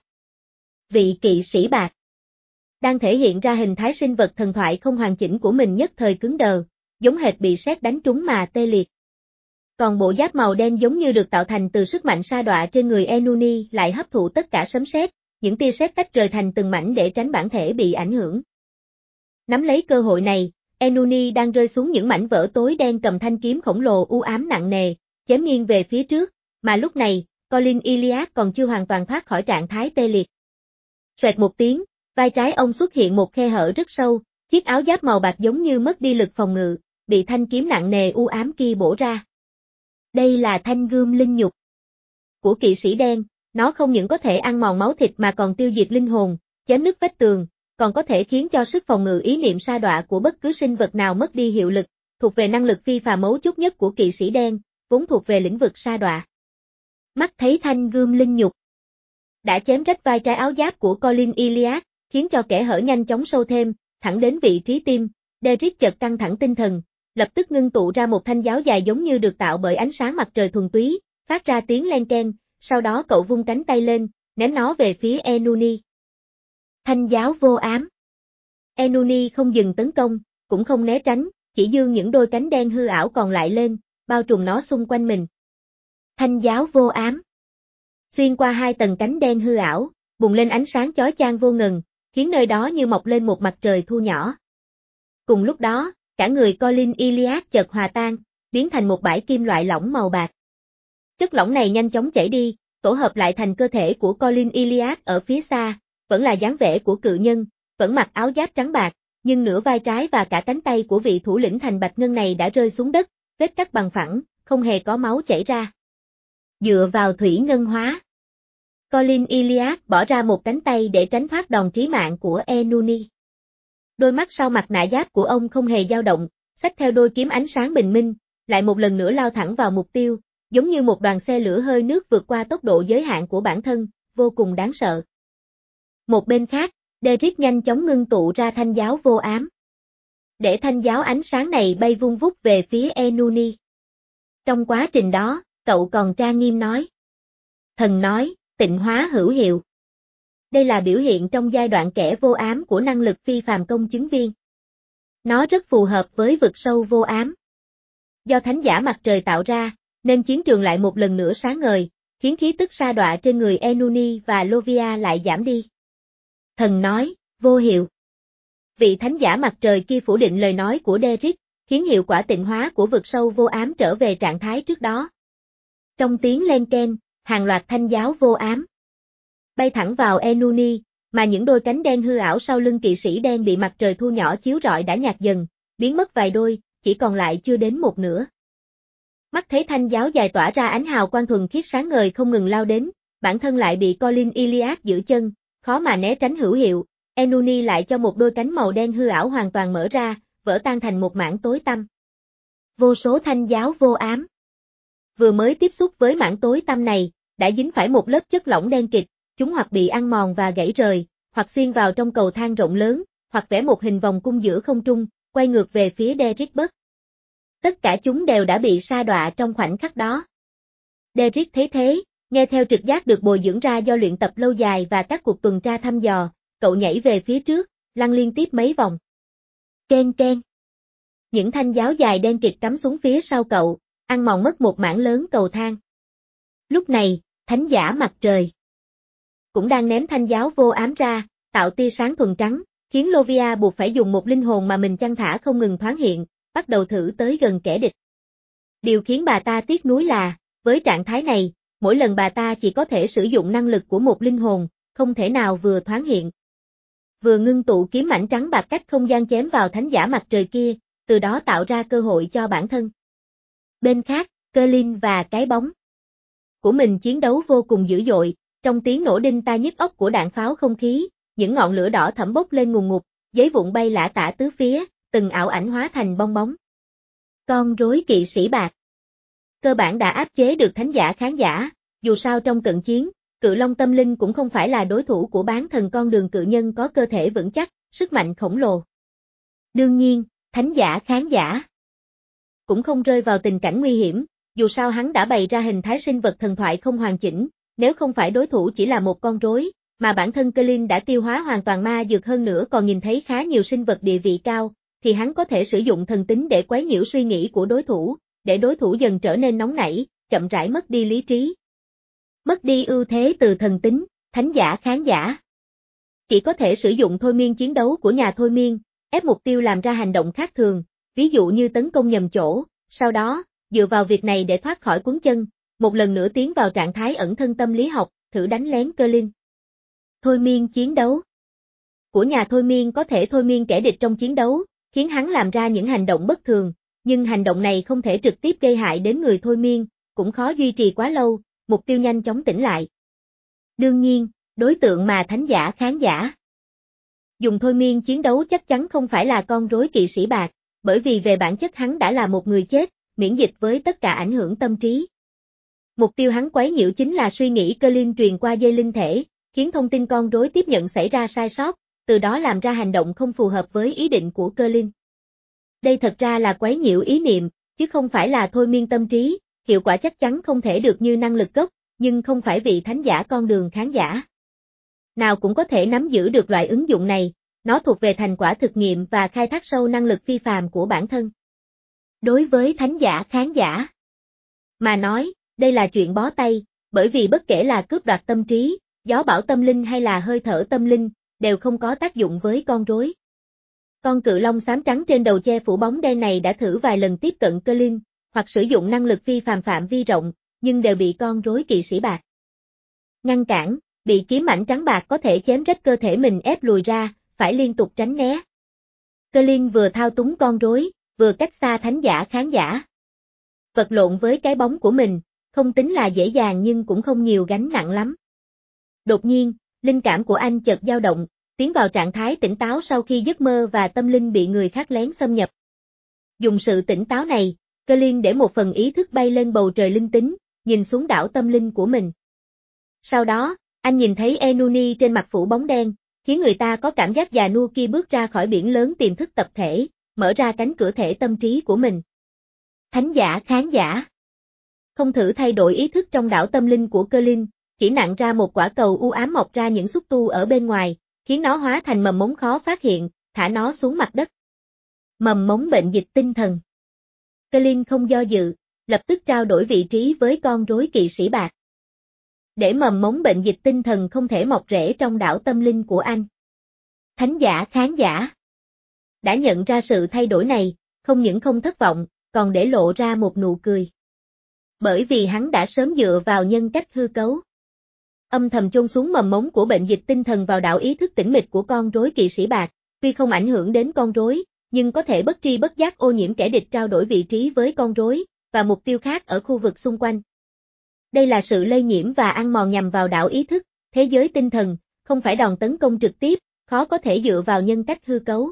Vị kỵ sĩ bạc đang thể hiện ra hình thái sinh vật thần thoại không hoàn chỉnh của mình nhất thời cứng đờ, giống hệt bị sét đánh trúng mà tê liệt. Còn bộ giáp màu đen giống như được tạo thành từ sức mạnh sa đọa trên người Enuni lại hấp thụ tất cả sấm sét, những tia sét tách rời thành từng mảnh để tránh bản thể bị ảnh hưởng. Nắm lấy cơ hội này, Enuni đang rơi xuống những mảnh vỡ tối đen cầm thanh kiếm khổng lồ u ám nặng nề, chém nghiêng về phía trước, mà lúc này, Colin Iliad còn chưa hoàn toàn thoát khỏi trạng thái tê liệt. Xoẹt một tiếng, vai trái ông xuất hiện một khe hở rất sâu, chiếc áo giáp màu bạc giống như mất đi lực phòng ngự, bị thanh kiếm nặng nề u ám kia bổ ra. Đây là thanh gươm linh nhục của kỵ sĩ đen, nó không những có thể ăn mòn máu thịt mà còn tiêu diệt linh hồn, chém nứt vách tường, còn có thể khiến cho sức phòng ngự ý niệm sa đọa của bất cứ sinh vật nào mất đi hiệu lực, thuộc về năng lực phi phàm mấu chốt nhất của kỵ sĩ đen, vốn thuộc về lĩnh vực sa đọa. Mắt thấy thanh gươm linh nhục đã chém rách vai trái áo giáp của Colin Iliad, khiến cho kẽ hở nhanh chóng sâu thêm, thẳng đến vị trí tim, Derrick chợt căng thẳng tinh thần, lập tức ngưng tụ ra một thanh giáo dài giống như được tạo bởi ánh sáng mặt trời thuần túy, phát ra tiếng len keng, sau đó cậu vung cánh tay lên, ném nó về phía Enuni. Thanh giáo vô ám. Enuni không dừng tấn công, cũng không né tránh, chỉ dương những đôi cánh đen hư ảo còn lại lên, bao trùm nó xung quanh mình. Thanh giáo vô ám. Xuyên qua hai tầng cánh đen hư ảo, bùng lên ánh sáng chói chang vô ngần, khiến nơi đó như mọc lên một mặt trời thu nhỏ. Cùng lúc đó, cả người Colin Iliad chợt hòa tan, biến thành một bãi kim loại lỏng màu bạc. Chất lỏng này nhanh chóng chảy đi, tổ hợp lại thành cơ thể của Colin Iliad ở phía xa, vẫn là dáng vẻ của cự nhân, vẫn mặc áo giáp trắng bạc, nhưng nửa vai trái và cả cánh tay của vị thủ lĩnh thành bạch ngân này đã rơi xuống đất, vết cắt bằng phẳng, không hề có máu chảy ra. Dựa vào thủy ngân hóa, Colin Iliad bỏ ra một cánh tay để tránh thoát đòn trí mạng của Enuni. Đôi mắt sau mặt nạ giáp của ông không hề dao động, xách theo đôi kiếm ánh sáng bình minh, lại một lần nữa lao thẳng vào mục tiêu, giống như một đoàn xe lửa hơi nước vượt qua tốc độ giới hạn của bản thân, vô cùng đáng sợ. Một bên khác, Derrick nhanh chóng ngưng tụ ra thanh giáo vô ám. Để thanh giáo ánh sáng này bay vung vút về phía Enuni. Trong quá trình đó, cậu còn trang nghiêm nói. Thần nói, tịnh hóa hữu hiệu. Đây là biểu hiện trong giai đoạn kẻ vô ám của năng lực phi phàm công chứng viên. Nó rất phù hợp với vực sâu vô ám. Do thánh giả mặt trời tạo ra, nên chiến trường lại một lần nữa sáng ngời, khiến khí tức sa đọa trên người Enuni và Lovia lại giảm đi. Thần nói, vô hiệu. Vị thánh giả mặt trời kia phủ định lời nói của Derrick, khiến hiệu quả tịnh hóa của vực sâu vô ám trở về trạng thái trước đó. Trong tiếng len keng, hàng loạt thanh giáo vô ám bay thẳng vào Enuni, mà những đôi cánh đen hư ảo sau lưng kỵ sĩ đen bị mặt trời thu nhỏ chiếu rọi đã nhạt dần, biến mất vài đôi, chỉ còn lại chưa đến một nửa. Mắt thấy thanh giáo dài tỏa ra ánh hào quang thuần khiết sáng ngời không ngừng lao đến, bản thân lại bị Colin Iliad giữ chân, khó mà né tránh hữu hiệu, Enuni lại cho một đôi cánh màu đen hư ảo hoàn toàn mở ra, vỡ tan thành một mảng tối tăm. Vô số thanh giáo vô ám vừa mới tiếp xúc với mảng tối tăm này, đã dính phải một lớp chất lỏng đen kịt, chúng hoặc bị ăn mòn và gãy rời, hoặc xuyên vào trong cầu thang rộng lớn, hoặc vẽ một hình vòng cung giữa không trung, quay ngược về phía Derrick. Tất cả chúng đều đã bị sa đọa trong khoảnh khắc đó. Derrick thấy thế, nghe theo trực giác được bồi dưỡng ra do luyện tập lâu dài và các cuộc tuần tra thăm dò, cậu nhảy về phía trước, lăn liên tiếp mấy vòng. Keng keng. Những thanh giáo dài đen kịt cắm xuống phía sau cậu, ăn mòn mất một mảng lớn cầu thang. Lúc này, thánh giả mặt trời cũng đang ném thanh giáo vô ám ra, tạo tia sáng thuần trắng, khiến Lovia buộc phải dùng một linh hồn mà mình chăn thả không ngừng thoáng hiện, bắt đầu thử tới gần kẻ địch. Điều khiến bà ta tiếc nuối là, với trạng thái này, mỗi lần bà ta chỉ có thể sử dụng năng lực của một linh hồn, không thể nào vừa thoáng hiện, vừa ngưng tụ kiếm mảnh trắng bạc cách không gian chém vào thánh giả mặt trời kia, từ đó tạo ra cơ hội cho bản thân. Bên khác, Colin và cái bóng của mình chiến đấu vô cùng dữ dội, trong tiếng nổ đinh tai nhức óc của đạn pháo không khí, những ngọn lửa đỏ thẫm bốc lên ngùn ngụt, giấy vụn bay lả tả tứ phía, từng ảo ảnh hóa thành bong bóng. Con rối kỵ sĩ bạc cơ bản đã áp chế được thánh giả khán giả, dù sao trong cận chiến, Cự Long tâm linh cũng không phải là đối thủ của bán thần con đường cự nhân có cơ thể vững chắc, sức mạnh khổng lồ. Đương nhiên, thánh giả khán giả cũng không rơi vào tình cảnh nguy hiểm, dù sao hắn đã bày ra hình thái sinh vật thần thoại không hoàn chỉnh, nếu không phải đối thủ chỉ là một con rối, mà bản thân Colin đã tiêu hóa hoàn toàn ma dược hơn nữa còn nhìn thấy khá nhiều sinh vật địa vị cao, thì hắn có thể sử dụng thần tính để quấy nhiễu suy nghĩ của đối thủ, để đối thủ dần trở nên nóng nảy, chậm rãi mất đi lý trí. Mất đi ưu thế từ thần tính, thánh giả khán giả chỉ có thể sử dụng thôi miên chiến đấu của nhà thôi miên, ép mục tiêu làm ra hành động khác thường, ví dụ như tấn công nhầm chỗ, sau đó, dựa vào việc này để thoát khỏi cuốn chân, một lần nữa tiến vào trạng thái ẩn thân tâm lý học, thử đánh lén Colin. Thôi miên chiến đấu của nhà thôi miên có thể thôi miên kẻ địch trong chiến đấu, khiến hắn làm ra những hành động bất thường, nhưng hành động này không thể trực tiếp gây hại đến người thôi miên, cũng khó duy trì quá lâu, mục tiêu nhanh chóng tỉnh lại. Đương nhiên, đối tượng mà thánh giả khán giả dùng thôi miên chiến đấu chắc chắn không phải là con rối kỵ sĩ bạc, bởi vì về bản chất hắn đã là một người chết, miễn dịch với tất cả ảnh hưởng tâm trí. Mục tiêu hắn quấy nhiễu chính là suy nghĩ Colin truyền qua dây linh thể, khiến thông tin con rối tiếp nhận xảy ra sai sót, từ đó làm ra hành động không phù hợp với ý định của Colin. Đây thật ra là quấy nhiễu ý niệm, chứ không phải là thôi miên tâm trí, hiệu quả chắc chắn không thể được như năng lực gốc, nhưng không phải vị thánh giả con đường khán giả nào cũng có thể nắm giữ được loại ứng dụng này, nó thuộc về thành quả thực nghiệm và khai thác sâu năng lực phi phàm của bản thân. Đối với thánh giả khán giả mà nói, đây là chuyện bó tay, bởi vì bất kể là cướp đoạt tâm trí, gió bão tâm linh hay là hơi thở tâm linh, đều không có tác dụng với con rối. Con cự long xám trắng trên đầu che phủ bóng đen này đã thử vài lần tiếp cận Colin, hoặc sử dụng năng lực phi phàm phạm vi rộng, nhưng đều bị con rối kỵ sĩ bạc ngăn cản, bị kiếm ảnh trắng bạc có thể chém rách cơ thể mình ép lùi ra, phải liên tục tránh né. Colin vừa thao túng con rối, vừa cách xa thánh giả khán giả. Vật lộn với cái bóng của mình, không tính là dễ dàng nhưng cũng không nhiều gánh nặng lắm. Đột nhiên, linh cảm của anh chợt dao động, tiến vào trạng thái tỉnh táo sau khi giấc mơ và tâm linh bị người khác lén xâm nhập. Dùng sự tỉnh táo này, Colin để một phần ý thức bay lên bầu trời linh tính, nhìn xuống đảo tâm linh của mình. Sau đó, anh nhìn thấy Enuni trên mặt phủ bóng đen, khiến người ta có cảm giác già nua kia bước ra khỏi biển lớn tiềm thức tập thể, mở ra cánh cửa thể tâm trí của mình. Thánh giả khán giả không thử thay đổi ý thức trong đảo tâm linh của Colin, chỉ nặn ra một quả cầu u ám mọc ra những xúc tu ở bên ngoài, khiến nó hóa thành mầm mống khó phát hiện, thả nó xuống mặt đất. Mầm mống bệnh dịch tinh thần. Colin không do dự, lập tức trao đổi vị trí với con rối kỵ sĩ bạc. Để mầm mống bệnh dịch tinh thần không thể mọc rễ trong đảo tâm linh của anh. Thánh giả khán giả đã nhận ra sự thay đổi này, không những không thất vọng, còn để lộ ra một nụ cười. Bởi vì hắn đã sớm dựa vào nhân cách hư cấu, âm thầm chôn xuống mầm mống của bệnh dịch tinh thần vào đảo ý thức tĩnh mịch của con rối kỵ sĩ bạc, tuy không ảnh hưởng đến con rối, nhưng có thể bất tri bất giác ô nhiễm kẻ địch trao đổi vị trí với con rối, và mục tiêu khác ở khu vực xung quanh. Đây là sự lây nhiễm và ăn mòn nhằm vào đảo ý thức, thế giới tinh thần, không phải đòn tấn công trực tiếp, khó có thể dựa vào nhân cách hư cấu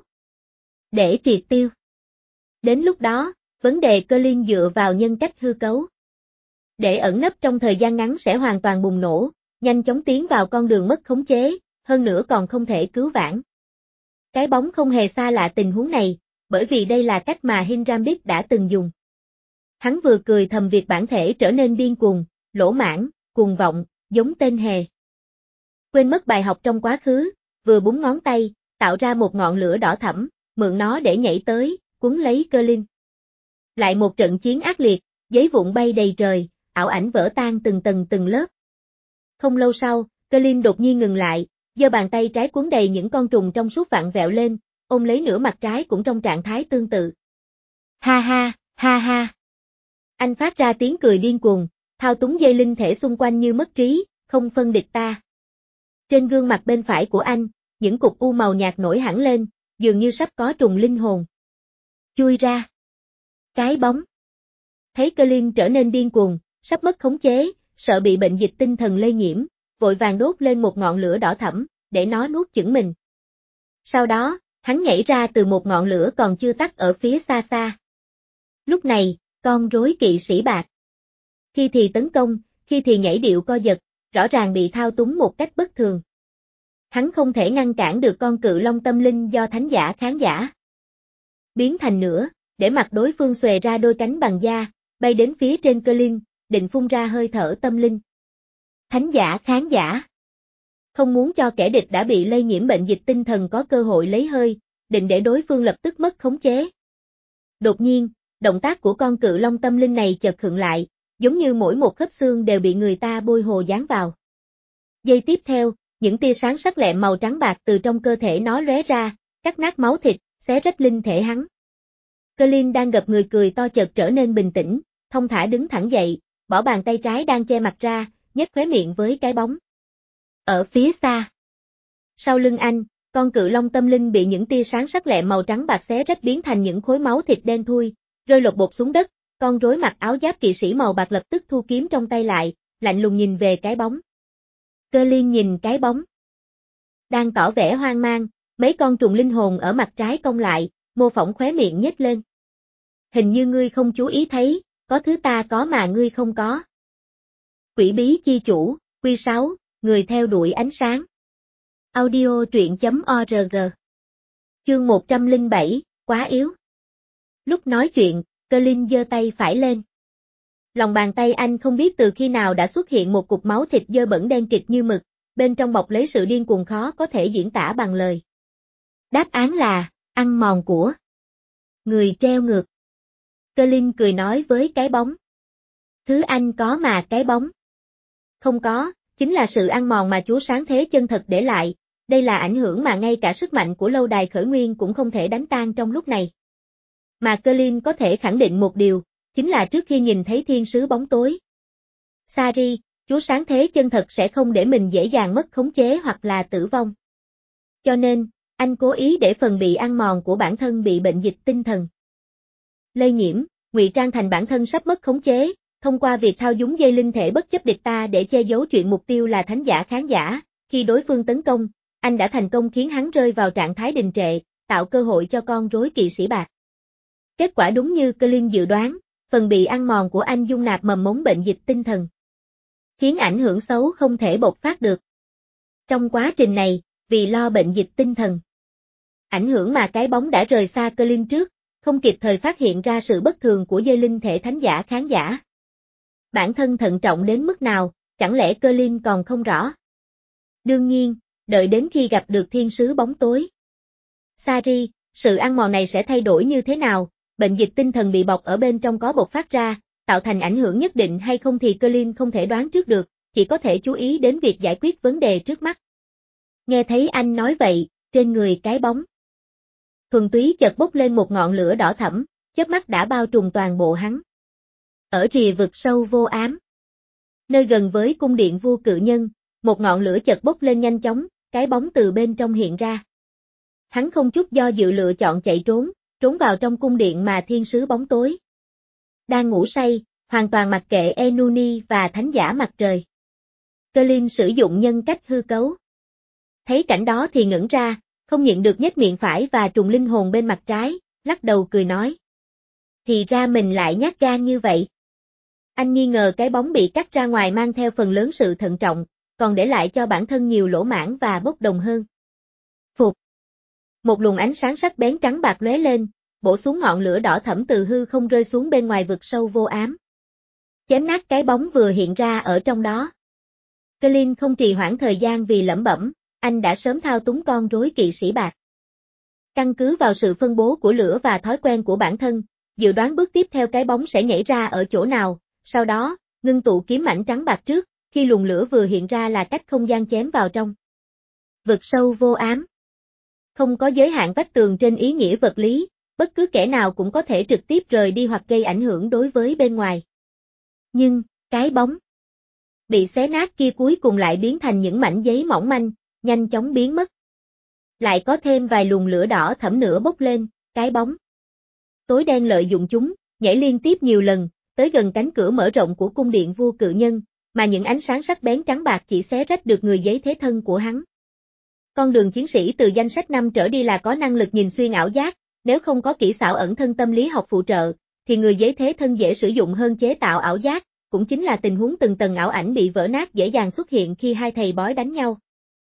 để triệt tiêu. Đến lúc đó, vấn đề Colin dựa vào nhân cách hư cấu để ẩn nấp trong thời gian ngắn sẽ hoàn toàn bùng nổ, nhanh chóng tiến vào con đường mất khống chế, hơn nữa còn không thể cứu vãn. Cái bóng không hề xa lạ tình huống này, bởi vì đây là cách mà Hinrambit đã từng dùng. Hắn vừa cười thầm việc bản thể trở nên điên cuồng, lỗ mãng, cuồng vọng, giống tên hề. Quên mất bài học trong quá khứ, vừa búng ngón tay, tạo ra một ngọn lửa đỏ thẫm, mượn nó để nhảy tới, cuốn lấy Colin. Lại một trận chiến ác liệt, giấy vụn bay đầy trời, ảo ảnh vỡ tan từng tầng từng lớp. Không lâu sau, Colin đột nhiên ngừng lại, giơ bàn tay trái cuốn đầy những con trùng trong suốt vặn vẹo lên, ôm lấy nửa mặt trái cũng trong trạng thái tương tự. Ha ha, ha ha. Anh phát ra tiếng cười điên cuồng, thao túng dây linh thể xung quanh như mất trí, không phân địch ta. Trên gương mặt bên phải của anh, những cục u màu nhạt nổi hẳn lên, dường như sắp có trùng linh hồn chui ra. Cái bóng thấy Colin trở nên điên cuồng, sắp mất khống chế, sợ bị bệnh dịch tinh thần lây nhiễm, vội vàng đốt lên một ngọn lửa đỏ thẫm, để nó nuốt chửng mình. Sau đó, hắn nhảy ra từ một ngọn lửa còn chưa tắt ở phía xa xa. Lúc này, con rối kỵ sĩ bạc khi thì tấn công, khi thì nhảy điệu co giật, rõ ràng bị thao túng một cách bất thường. Hắn không thể ngăn cản được con cự long tâm linh do thánh giả khán giả biến thành nữa, để mặc đối phương xòe ra đôi cánh bằng da, bay đến phía trên Colin, định phun ra hơi thở tâm linh. Thánh giả khán giả không muốn cho kẻ địch đã bị lây nhiễm bệnh dịch tinh thần có cơ hội lấy hơi, định để đối phương lập tức mất khống chế. Đột nhiên, động tác của con cự long tâm linh này chợt khựng lại, giống như mỗi một khớp xương đều bị người ta bôi hồ dán vào. Giây tiếp theo, những tia sáng sắc lẹm màu trắng bạc từ trong cơ thể nó lóe ra, cắt nát máu thịt, xé rách linh thể hắn. Colin đang gập người cười to chợt trở nên bình tĩnh, thông thả đứng thẳng dậy, bỏ bàn tay trái đang che mặt ra, nhếch khóe miệng với cái bóng. Ở phía xa, sau lưng anh, con cự long tâm linh bị những tia sáng sắc lẹm màu trắng bạc xé rách biến thành những khối máu thịt đen thui, rơi lột bột xuống đất, con rối mặc áo giáp kỵ sĩ màu bạc lập tức thu kiếm trong tay lại, lạnh lùng nhìn về cái bóng. Colin nhìn cái bóng, đang tỏ vẻ hoang mang, mấy con trùng linh hồn ở mặt trái cong lại, mô phỏng khóe miệng nhếch lên. Hình như ngươi không chú ý thấy, có thứ ta có mà ngươi không có. Quỷ bí chi chủ, Quy sáu, người theo đuổi ánh sáng. Audio truyện chấm org. Chương một trăm lẻ bảy, quá yếu. Lúc nói chuyện, Colin giơ tay phải lên. Lòng bàn tay anh không biết từ khi nào đã xuất hiện một cục máu thịt dơ bẩn đen kịt như mực, bên trong bọc lấy sự điên cuồng khó có thể diễn tả bằng lời. Đáp án là, ăn mòn của người treo ngược. Colin cười nói với cái bóng. Thứ anh có mà cái bóng không có, chính là sự ăn mòn mà Chúa Sáng Thế chân thật để lại, đây là ảnh hưởng mà ngay cả sức mạnh của lâu đài khởi nguyên cũng không thể đánh tan trong lúc này. Mà Colin có thể khẳng định một điều, chính là trước khi nhìn thấy thiên sứ bóng tối Sari, Chúa Sáng Thế chân thật sẽ không để mình dễ dàng mất khống chế hoặc là tử vong. Cho nên, anh cố ý để phần bị ăn mòn của bản thân bị bệnh dịch tinh thần lây nhiễm, ngụy trang thành bản thân sắp mất khống chế, thông qua việc thao túng dây linh thể bất chấp địch ta để che giấu chuyện mục tiêu là thánh giả khán giả. Khi đối phương tấn công, anh đã thành công khiến hắn rơi vào trạng thái đình trệ, tạo cơ hội cho con rối kỵ sĩ bạc. Kết quả đúng như Colin dự đoán, phần bị ăn mòn của anh dung nạp mầm mống bệnh dịch tinh thần, khiến ảnh hưởng xấu không thể bộc phát được. Trong quá trình này, vì lo bệnh dịch tinh thần ảnh hưởng mà cái bóng đã rời xa Colin trước, không kịp thời phát hiện ra sự bất thường của dây linh thể thánh giả khán giả. Bản thân thận trọng đến mức nào, chẳng lẽ Colin còn không rõ? Đương nhiên, đợi đến khi gặp được thiên sứ bóng tối Sari, sự ăn mòn này sẽ thay đổi như thế nào, bệnh dịch tinh thần bị bọc ở bên trong có bộc phát ra, tạo thành ảnh hưởng nhất định hay không thì Colin không thể đoán trước được, chỉ có thể chú ý đến việc giải quyết vấn đề trước mắt. Nghe thấy anh nói vậy, trên người cái bóng thuần túy chợt bốc lên một ngọn lửa đỏ thẫm, chớp mắt đã bao trùm toàn bộ hắn. Ở rìa vực sâu vô ám, nơi gần với cung điện vua cự nhân, một ngọn lửa chợt bốc lên nhanh chóng, cái bóng từ bên trong hiện ra. Hắn không chút do dự lựa chọn chạy trốn, trốn vào trong cung điện mà thiên sứ bóng tối đang ngủ say, hoàn toàn mặc kệ Enuni và thánh giả mặt trời. Colin sử dụng nhân cách hư cấu. Thấy cảnh đó thì ngẩn ra, không nhịn được nhếch miệng phải và trùng linh hồn bên mặt trái, lắc đầu cười nói. Thì ra mình lại nhát gan như vậy. Anh nghi ngờ cái bóng bị cắt ra ngoài mang theo phần lớn sự thận trọng, còn để lại cho bản thân nhiều lỗ mãng và bốc đồng hơn. Phục. Một luồng ánh sáng sắc bén trắng bạc lóe lên, bổ xuống ngọn lửa đỏ thẫm từ hư không rơi xuống bên ngoài vực sâu vô ám. Chém nát cái bóng vừa hiện ra ở trong đó. Colin không trì hoãn thời gian vì lẩm bẩm, anh đã sớm thao túng con rối kỵ sĩ bạc. Căn cứ vào sự phân bố của lửa và thói quen của bản thân, dự đoán bước tiếp theo cái bóng sẽ nhảy ra ở chỗ nào, sau đó, ngưng tụ kiếm mảnh trắng bạc trước, khi luồng lửa vừa hiện ra là cách không gian chém vào trong. Vực sâu vô ám. Không có giới hạn vách tường trên ý nghĩa vật lý, bất cứ kẻ nào cũng có thể trực tiếp rời đi hoặc gây ảnh hưởng đối với bên ngoài. Nhưng, cái bóng bị xé nát kia cuối cùng lại biến thành những mảnh giấy mỏng manh, nhanh chóng biến mất. Lại có thêm vài luồng lửa đỏ thẫm nữa bốc lên, cái bóng tối đen lợi dụng chúng, nhảy liên tiếp nhiều lần, tới gần cánh cửa mở rộng của cung điện vua cự nhân, mà những ánh sáng sắc bén trắng bạc chỉ xé rách được người giấy thế thân của hắn. Con đường chiến sĩ từ danh sách năm trở đi là có năng lực nhìn xuyên ảo giác, nếu không có kỹ xảo ẩn thân tâm lý học phụ trợ, thì người giấy thế thân dễ sử dụng hơn chế tạo ảo giác, cũng chính là tình huống từng tầng ảo ảnh bị vỡ nát dễ dàng xuất hiện khi hai thầy bói đánh nhau.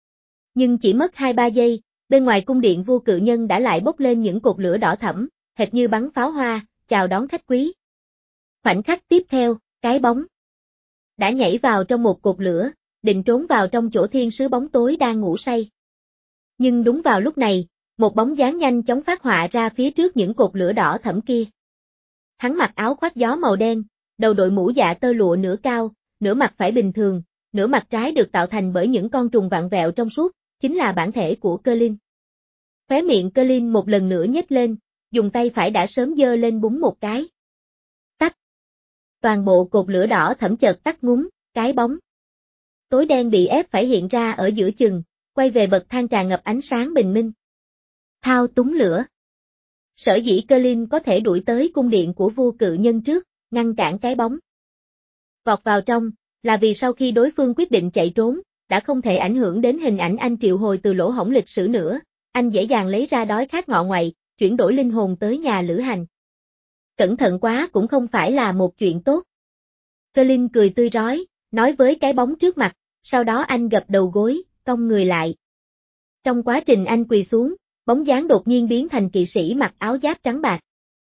Nhưng chỉ mất hai ba giây, bên ngoài cung điện Vô Cự Nhân đã lại bốc lên những cột lửa đỏ thẫm, hệt như bắn pháo hoa, chào đón khách quý. Khoảnh khắc tiếp theo, cái bóng đã nhảy vào trong một cột lửa, định trốn vào trong chỗ thiên sứ bóng tối đang ngủ say. Nhưng đúng vào lúc này, một bóng dáng nhanh chóng phát họa ra phía trước những cột lửa đỏ thẫm kia. Hắn mặc áo khoác gió màu đen, đầu đội mũ dạ tơ lụa nửa cao, nửa mặt phải bình thường, nửa mặt trái được tạo thành bởi những con trùng vặn vẹo trong suốt, chính là bản thể của Colin. Khóe miệng Colin một lần nữa nhếch lên, dùng tay phải đã sớm giơ lên búng một cái. Tắt. Toàn bộ cột lửa đỏ thẫm chợt tắt ngúm, cái bóng tối đen bị ép phải hiện ra ở giữa chừng, quay về bậc thang tràn ngập ánh sáng bình minh. Thao túng lửa. Sở dĩ Colin có thể đuổi tới cung điện của Vô Cự Nhân trước, ngăn cản cái bóng vọt vào trong, là vì sau khi đối phương quyết định chạy trốn, đã không thể ảnh hưởng đến hình ảnh anh triệu hồi từ lỗ hổng lịch sử nữa, anh dễ dàng lấy ra đói khát ngọ ngoại, chuyển đổi linh hồn tới nhà lữ hành. Cẩn thận quá cũng không phải là một chuyện tốt. Colin cười tươi rói, nói với cái bóng trước mặt, sau đó anh gập đầu gối, cong người lại. Trong quá trình anh quỳ xuống, bóng dáng đột nhiên biến thành kỵ sĩ mặc áo giáp trắng bạc.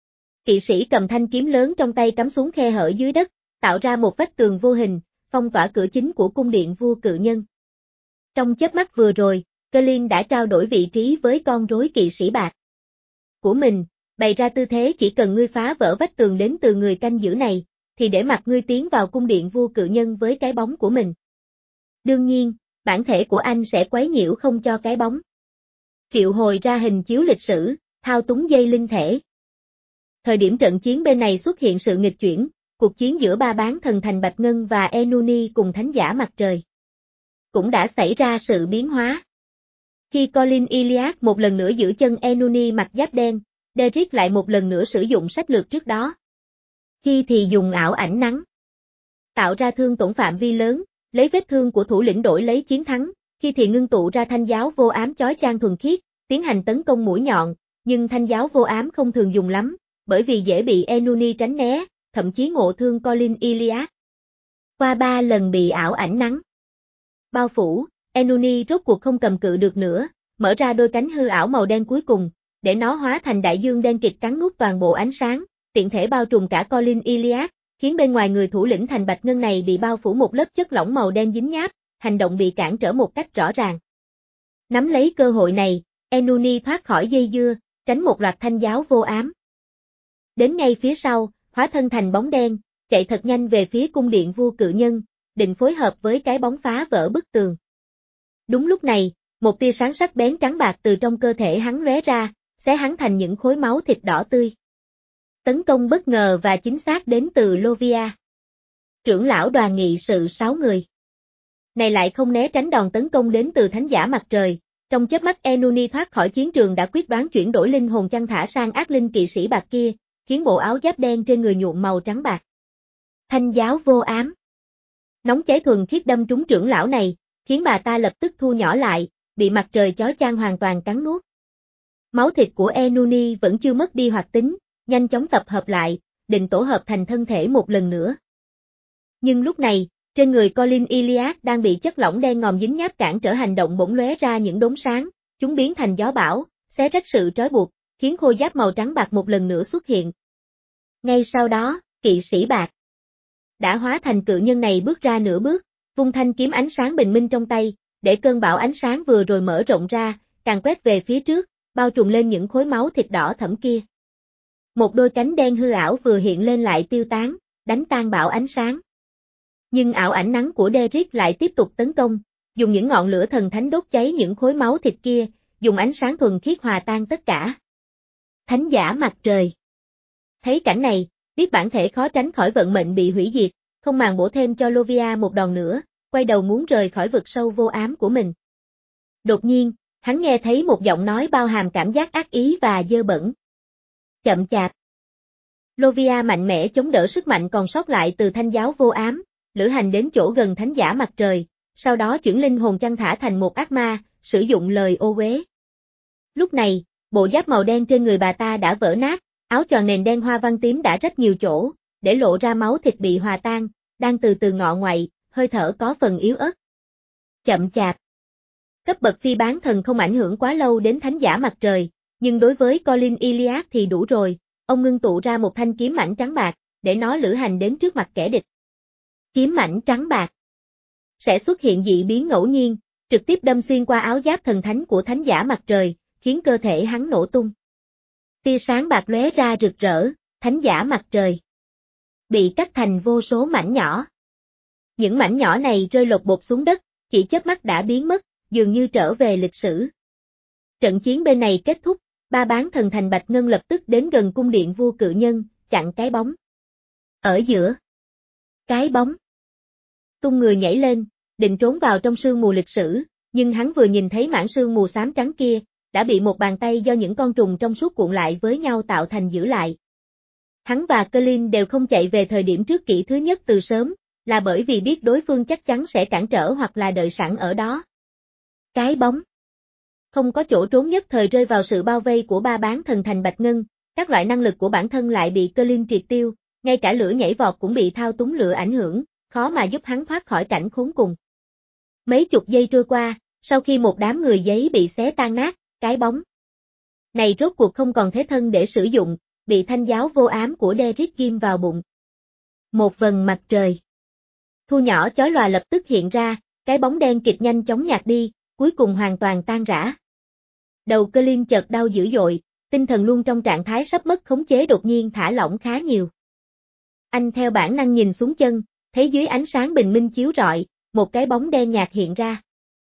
Kỵ sĩ cầm thanh kiếm lớn trong tay cắm xuống khe hở dưới đất, tạo ra một vách tường vô hình, phong tỏa cửa chính của cung điện Vô Cự Nhân. Trong chớp mắt vừa rồi, Colin đã trao đổi vị trí với con rối kỵ sĩ bạc của mình, bày ra tư thế chỉ cần ngươi phá vỡ vách tường đến từ người canh giữ này, thì để mặc ngươi tiến vào cung điện Vô Cự Nhân với cái bóng của mình. Đương nhiên, bản thể của anh sẽ quấy nhiễu không cho cái bóng triệu hồi ra hình chiếu lịch sử, thao túng dây linh thể. Thời điểm trận chiến bên này xuất hiện sự nghịch chuyển, cuộc chiến giữa ba bán thần thành Bạch Ngân và Enuni cùng thánh giả mặt trời cũng đã xảy ra sự biến hóa. Khi Colin Iliad một lần nữa giữ chân Enuni mặc giáp đen, Derrick lại một lần nữa sử dụng sách lược trước đó. Khi thì dùng ảo ảnh nắng, tạo ra thương tổn phạm vi lớn, lấy vết thương của thủ lĩnh đổi lấy chiến thắng, khi thì ngưng tụ ra thanh giáo vô ám chói chang thuần khiết, tiến hành tấn công mũi nhọn, nhưng thanh giáo vô ám không thường dùng lắm, bởi vì dễ bị Enuni tránh né, thậm chí ngộ thương Colin Iliad. Qua ba lần bị ảo ảnh nắng bao phủ, Enuni rốt cuộc không cầm cự được nữa, mở ra đôi cánh hư ảo màu đen cuối cùng, để nó hóa thành đại dương đen kịt cắn nuốt toàn bộ ánh sáng, tiện thể bao trùm cả Colin Iliad, khiến bên ngoài người thủ lĩnh thành Bạch Ngân này bị bao phủ một lớp chất lỏng màu đen dính nháp, hành động bị cản trở một cách rõ ràng. Nắm lấy cơ hội này, Enuni thoát khỏi dây dưa, tránh một loạt thanh giáo vô ám. Đến ngay phía sau, hóa thân thành bóng đen, chạy thật nhanh về phía cung điện Vô Cự Nhân, định phối hợp với cái bóng phá vỡ bức tường. Đúng lúc này, một tia sáng sắc bén trắng bạc từ trong cơ thể hắn lóe ra, xé hắn thành những khối máu thịt đỏ tươi. Tấn công bất ngờ và chính xác đến từ Lovia. Trưởng lão đoàn nghị sự sáu người. Này lại không né tránh đòn tấn công đến từ thánh giả mặt trời, trong chớp mắt Enuni thoát khỏi chiến trường đã quyết đoán chuyển đổi linh hồn chăn thả sang ác linh kỵ sĩ bạc kia, khiến bộ áo giáp đen trên người nhuộm màu trắng bạc. Thanh giáo vô ám. Nóng cháy thuần khiết đâm trúng trưởng lão này, khiến bà ta lập tức thu nhỏ lại, bị mặt trời chói chang hoàn toàn cắn nuốt. Máu thịt của Enuni vẫn chưa mất đi hoạt tính, nhanh chóng tập hợp lại, định tổ hợp thành thân thể một lần nữa. Nhưng lúc này, trên người Colin Iliad đang bị chất lỏng đen ngòm dính nháp cản trở hành động bỗng lóe ra những đốm sáng, chúng biến thành gió bão, xé rách sự trói buộc, khiến khôi giáp màu trắng bạc một lần nữa xuất hiện. Ngay sau đó, kỵ sĩ bạc đã hóa thành cự nhân này bước ra nửa bước, vung thanh kiếm ánh sáng bình minh trong tay, để cơn bão ánh sáng vừa rồi mở rộng ra, càng quét về phía trước, bao trùm lên những khối máu thịt đỏ thẫm kia. Một đôi cánh đen hư ảo vừa hiện lên lại tiêu tán, đánh tan bão ánh sáng. Nhưng ảo ảnh nắng của Derrick lại tiếp tục tấn công, dùng những ngọn lửa thần thánh đốt cháy những khối máu thịt kia, dùng ánh sáng thuần khiết hòa tan tất cả. Thánh giả mặt trời. Thấy cảnh này, biết bản thể khó tránh khỏi vận mệnh bị hủy diệt, không màng bổ thêm cho Lovia một đòn nữa, quay đầu muốn rời khỏi vực sâu vô ám của mình. Đột nhiên, hắn nghe thấy một giọng nói bao hàm cảm giác ác ý và dơ bẩn. Chậm chạp. Lovia mạnh mẽ chống đỡ sức mạnh còn sót lại từ thanh giáo vô ám, lữ hành đến chỗ gần thánh giả mặt trời, sau đó chuyển linh hồn chăn thả thành một ác ma, sử dụng lời ô uế. Lúc này, bộ giáp màu đen trên người bà ta đã vỡ nát, áo choàng nền đen hoa văn tím đã rách nhiều chỗ, để lộ ra máu thịt bị hòa tan, đang từ từ ngọ ngoại, hơi thở có phần yếu ớt. Chậm chạp. Cấp bậc phi bán thần không ảnh hưởng quá lâu đến thánh giả mặt trời, nhưng đối với Colin Iliad thì đủ rồi, ông ngưng tụ ra một thanh kiếm mảnh trắng bạc, để nó lữ hành đến trước mặt kẻ địch. Kiếm mảnh trắng bạc sẽ xuất hiện dị biến ngẫu nhiên, trực tiếp đâm xuyên qua áo giáp thần thánh của thánh giả mặt trời, khiến cơ thể hắn nổ tung. Tia sáng bạc lóe ra rực rỡ, thánh giả mặt trời bị cắt thành vô số mảnh nhỏ. Những mảnh nhỏ này rơi lột bột xuống đất, chỉ chớp mắt đã biến mất, dường như trở về lịch sử. Trận chiến bên này kết thúc, ba bán thần thành Bạch Ngân lập tức đến gần cung điện vua cự nhân, chặn cái bóng. Ở giữa, cái bóng tung người nhảy lên, định trốn vào trong sương mù lịch sử, nhưng hắn vừa nhìn thấy mảng sương mù xám trắng kia, đã bị một bàn tay do những con trùng trong suốt cuộn lại với nhau tạo thành giữ lại. Hắn và Colin đều không chạy về thời điểm trước kỷ thứ nhất từ sớm, là bởi vì biết đối phương chắc chắn sẽ cản trở hoặc là đợi sẵn ở đó. Cái bóng không có chỗ trốn, nhất thời rơi vào sự bao vây của ba bán thần thành Bạch Ngân, các loại năng lực của bản thân lại bị Colin triệt tiêu, ngay cả lửa nhảy vọt cũng bị thao túng lửa ảnh hưởng, khó mà giúp hắn thoát khỏi cảnh khốn cùng. Mấy chục giây trôi qua, sau khi một đám người giấy bị xé tan nát, cái bóng này rốt cuộc không còn thế thân để sử dụng, bị thanh giáo vô ám của Derrick ghim vào bụng. Một vầng mặt trời thu nhỏ chói lòa lập tức hiện ra, cái bóng đen kịch nhanh chóng nhạt đi, cuối cùng hoàn toàn tan rã. Đầu Colin chợt đau dữ dội, tinh thần luôn trong trạng thái sắp mất khống chế đột nhiên thả lỏng khá nhiều. Anh theo bản năng nhìn xuống chân, thấy dưới ánh sáng bình minh chiếu rọi, một cái bóng đen nhạt hiện ra.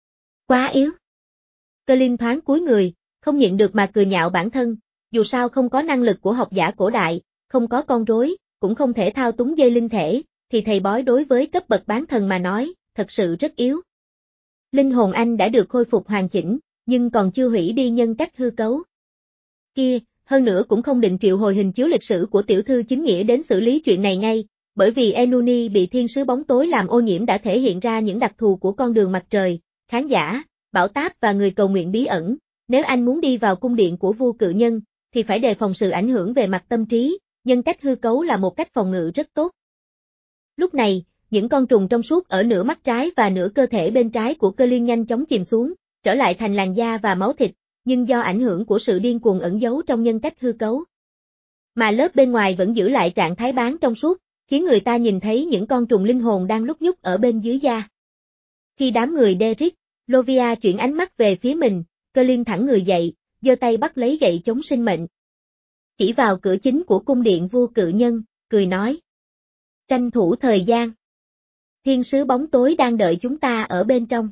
Quá yếu. Colin thoáng cúi người, không nhịn được mà cười nhạo bản thân, dù sao không có năng lực của học giả cổ đại, không có con rối, cũng không thể thao túng dây linh thể, thì thầy bói đối với cấp bậc bán thần mà nói, thật sự rất yếu. Linh hồn anh đã được khôi phục hoàn chỉnh, nhưng còn chưa hủy đi nhân cách hư cấu. Kia, hơn nữa cũng không định triệu hồi hình chiếu lịch sử của tiểu thư chính nghĩa đến xử lý chuyện này ngay, bởi vì Enuni bị thiên sứ bóng tối làm ô nhiễm đã thể hiện ra những đặc thù của con đường mặt trời, khán giả, bảo táp và người cầu nguyện bí ẩn. Nếu anh muốn đi vào cung điện của vua cự nhân, thì phải đề phòng sự ảnh hưởng về mặt tâm trí, nhân cách hư cấu là một cách phòng ngự rất tốt. Lúc này, những con trùng trong suốt ở nửa mắt trái và nửa cơ thể bên trái của Colin nhanh chóng chìm xuống, trở lại thành làn da và máu thịt, nhưng do ảnh hưởng của sự điên cuồng ẩn giấu trong nhân cách hư cấu, mà lớp bên ngoài vẫn giữ lại trạng thái bán trong suốt, khiến người ta nhìn thấy những con trùng linh hồn đang lúc nhúc ở bên dưới da. Khi đám người Derrick, Lovia chuyển ánh mắt về phía mình, Colin thẳng người dậy, giơ tay bắt lấy gậy chống sinh mệnh. Chỉ vào cửa chính của cung điện vua cự nhân, cười nói. Tranh thủ thời gian. Thiên sứ bóng tối đang đợi chúng ta ở bên trong.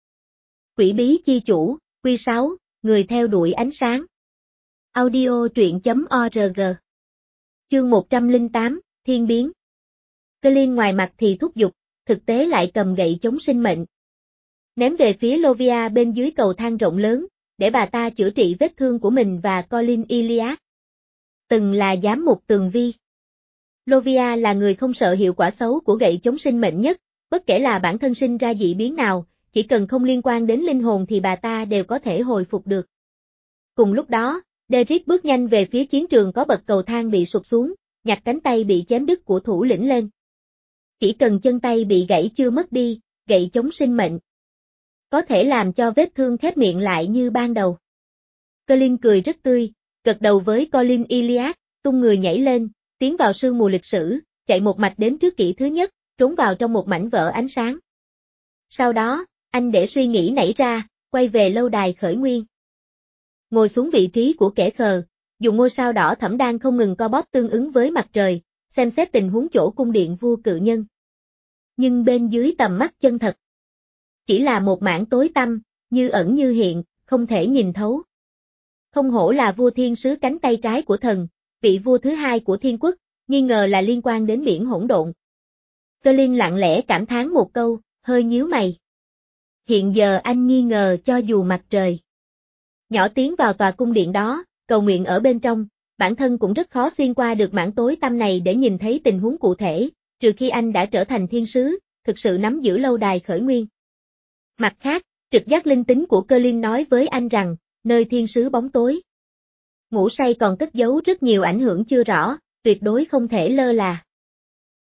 Quỷ bí chi chủ, quy sáu, người theo đuổi ánh sáng. Audio truyện chấm org. Chương một trăm lẻ tám, Thiên biến. Colin ngoài mặt thì thúc giục, thực tế lại cầm gậy chống sinh mệnh. Ném về phía Lovia bên dưới cầu thang rộng lớn, để bà ta chữa trị vết thương của mình và Colin Iliad. Từng là giám mục tường vi. Lovia là người không sợ hiệu quả xấu của gậy chống sinh mệnh nhất, bất kể là bản thân sinh ra dị biến nào, chỉ cần không liên quan đến linh hồn thì bà ta đều có thể hồi phục được. Cùng lúc đó, Derrick bước nhanh về phía chiến trường có bậc cầu thang bị sụp xuống, nhặt cánh tay bị chém đứt của thủ lĩnh lên. Chỉ cần chân tay bị gãy chưa mất đi, gậy chống sinh mệnh có thể làm cho vết thương khép miệng lại như ban đầu. Colin cười rất tươi, gật đầu với Colin Iliad, tung người nhảy lên, tiến vào sương mù lịch sử, chạy một mạch đến trước kỷ thứ nhất, trốn vào trong một mảnh vỡ ánh sáng. Sau đó, anh để suy nghĩ nảy ra, quay về lâu đài khởi nguyên. Ngồi xuống vị trí của kẻ khờ, dùng ngôi sao đỏ thẫm đang không ngừng co bóp tương ứng với mặt trời, xem xét tình huống chỗ cung điện vua cự nhân. Nhưng bên dưới tầm mắt chân thật, chỉ là một mảng tối tăm, như ẩn như hiện, không thể nhìn thấu. Không hổ là vua thiên sứ cánh tay trái của thần, vị vua thứ hai của thiên quốc, nghi ngờ là liên quan đến biển hỗn độn. Colin lặng lẽ cảm thán một câu, hơi nhíu mày. Hiện giờ anh nghi ngờ cho dù mặt trời nhỏ tiến vào tòa cung điện đó, cầu nguyện ở bên trong, bản thân cũng rất khó xuyên qua được mảng tối tăm này để nhìn thấy tình huống cụ thể, trừ khi anh đã trở thành thiên sứ, thực sự nắm giữ lâu đài khởi nguyên. Mặt khác, trực giác linh tính của Colin nói với anh rằng, nơi thiên sứ bóng tối ngủ say còn cất giấu rất nhiều ảnh hưởng chưa rõ, tuyệt đối không thể lơ là.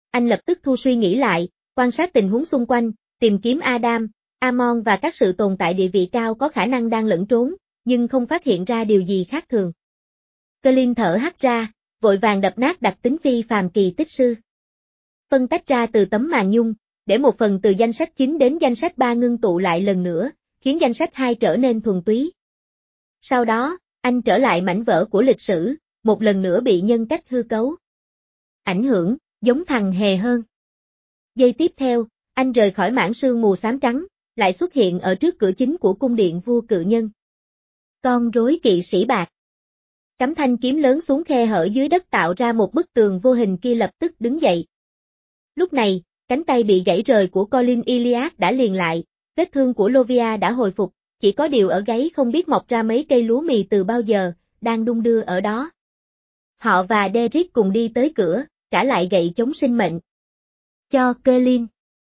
Anh lập tức thu suy nghĩ lại, quan sát tình huống xung quanh, tìm kiếm Adam, Amon và các sự tồn tại địa vị cao có khả năng đang lẫn trốn, nhưng không phát hiện ra điều gì khác thường. Colin thở hắt ra, vội vàng đập nát đặc tính phi phàm kỳ tích sư. Phân tách ra từ tấm màn nhung, để một phần từ danh sách chín đến danh sách ba ngưng tụ lại lần nữa, khiến danh sách hai trở nên thuần túy. Sau đó, anh trở lại mảnh vỡ của lịch sử, một lần nữa bị nhân cách hư cấu. Ảnh hưởng, giống thằng hề hơn. Giây tiếp theo, anh rời khỏi mảng sương mù xám trắng, lại xuất hiện ở trước cửa chính của cung điện vua cự nhân. Con rối kỵ sĩ bạc. Cắm thanh kiếm lớn xuống khe hở dưới đất tạo ra một bức tường vô hình kia lập tức đứng dậy. Lúc này, cánh tay bị gãy rời của Colin Iliad đã liền lại, vết thương của Lovia đã hồi phục, chỉ có điều ở gáy không biết mọc ra mấy cây lúa mì từ bao giờ, đang đung đưa ở đó. Họ và Derek cùng đi tới cửa, trả lại gậy chống sinh mệnh. Cho Colin.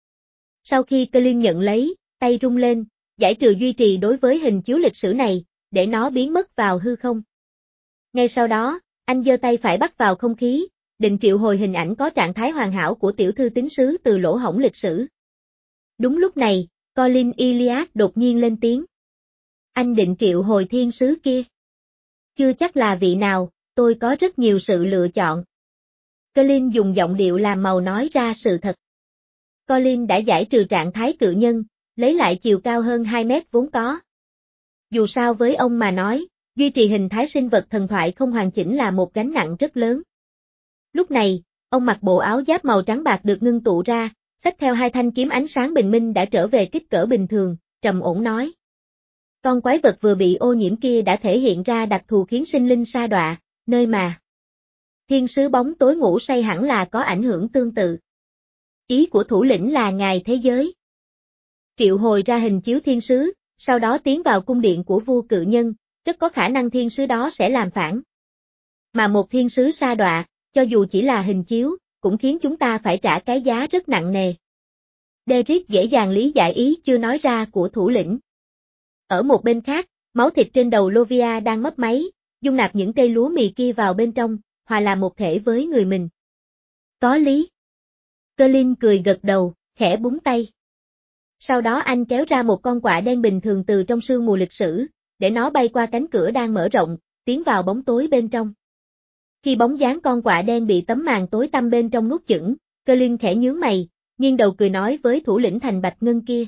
Sau khi Colin nhận lấy, tay rung lên, giải trừ duy trì đối với hình chiếu lịch sử này, để nó biến mất vào hư không. Ngay sau đó, anh giơ tay phải bắt vào không khí, định triệu hồi hình ảnh có trạng thái hoàn hảo của tiểu thư tín sứ từ lỗ hổng lịch sử. Đúng lúc này, Colin Iliad đột nhiên lên tiếng. Anh định triệu hồi thiên sứ kia. Chưa chắc là vị nào, tôi có rất nhiều sự lựa chọn. Colin dùng giọng điệu làm màu nói ra sự thật. Colin đã giải trừ trạng thái cự nhân, lấy lại chiều cao hơn hai mét vốn có. Dù sao với ông mà nói, duy trì hình thái sinh vật thần thoại không hoàn chỉnh là một gánh nặng rất lớn. Lúc này, ông mặc bộ áo giáp màu trắng bạc được ngưng tụ ra, xách theo hai thanh kiếm ánh sáng bình minh đã trở về kích cỡ bình thường, trầm ổn nói. Con quái vật vừa bị ô nhiễm kia đã thể hiện ra đặc thù khiến sinh linh sa đọa, nơi mà thiên sứ bóng tối ngủ say hẳn là có ảnh hưởng tương tự. Ý của thủ lĩnh là ngài thế giới. Triệu hồi ra hình chiếu thiên sứ, sau đó tiến vào cung điện của vua cự nhân, rất có khả năng thiên sứ đó sẽ làm phản. Mà một thiên sứ sa đọa, cho dù chỉ là hình chiếu, cũng khiến chúng ta phải trả cái giá rất nặng nề. Derek dễ dàng lý giải ý chưa nói ra của thủ lĩnh. Ở một bên khác, máu thịt trên đầu Lovia đang mấp máy, dung nạp những cây lúa mì kia vào bên trong, hòa làm một thể với người mình. Có lý. Colin cười gật đầu, khẽ búng tay. Sau đó anh kéo ra một con quạ đen bình thường từ trong sương mù lịch sử, để nó bay qua cánh cửa đang mở rộng, tiến vào bóng tối bên trong. Khi bóng dáng con quạ đen bị tấm màn tối tăm bên trong nuốt chửng, Colin khẽ nhướng mày, nghiêng đầu cười nói với thủ lĩnh thành bạch ngân kia.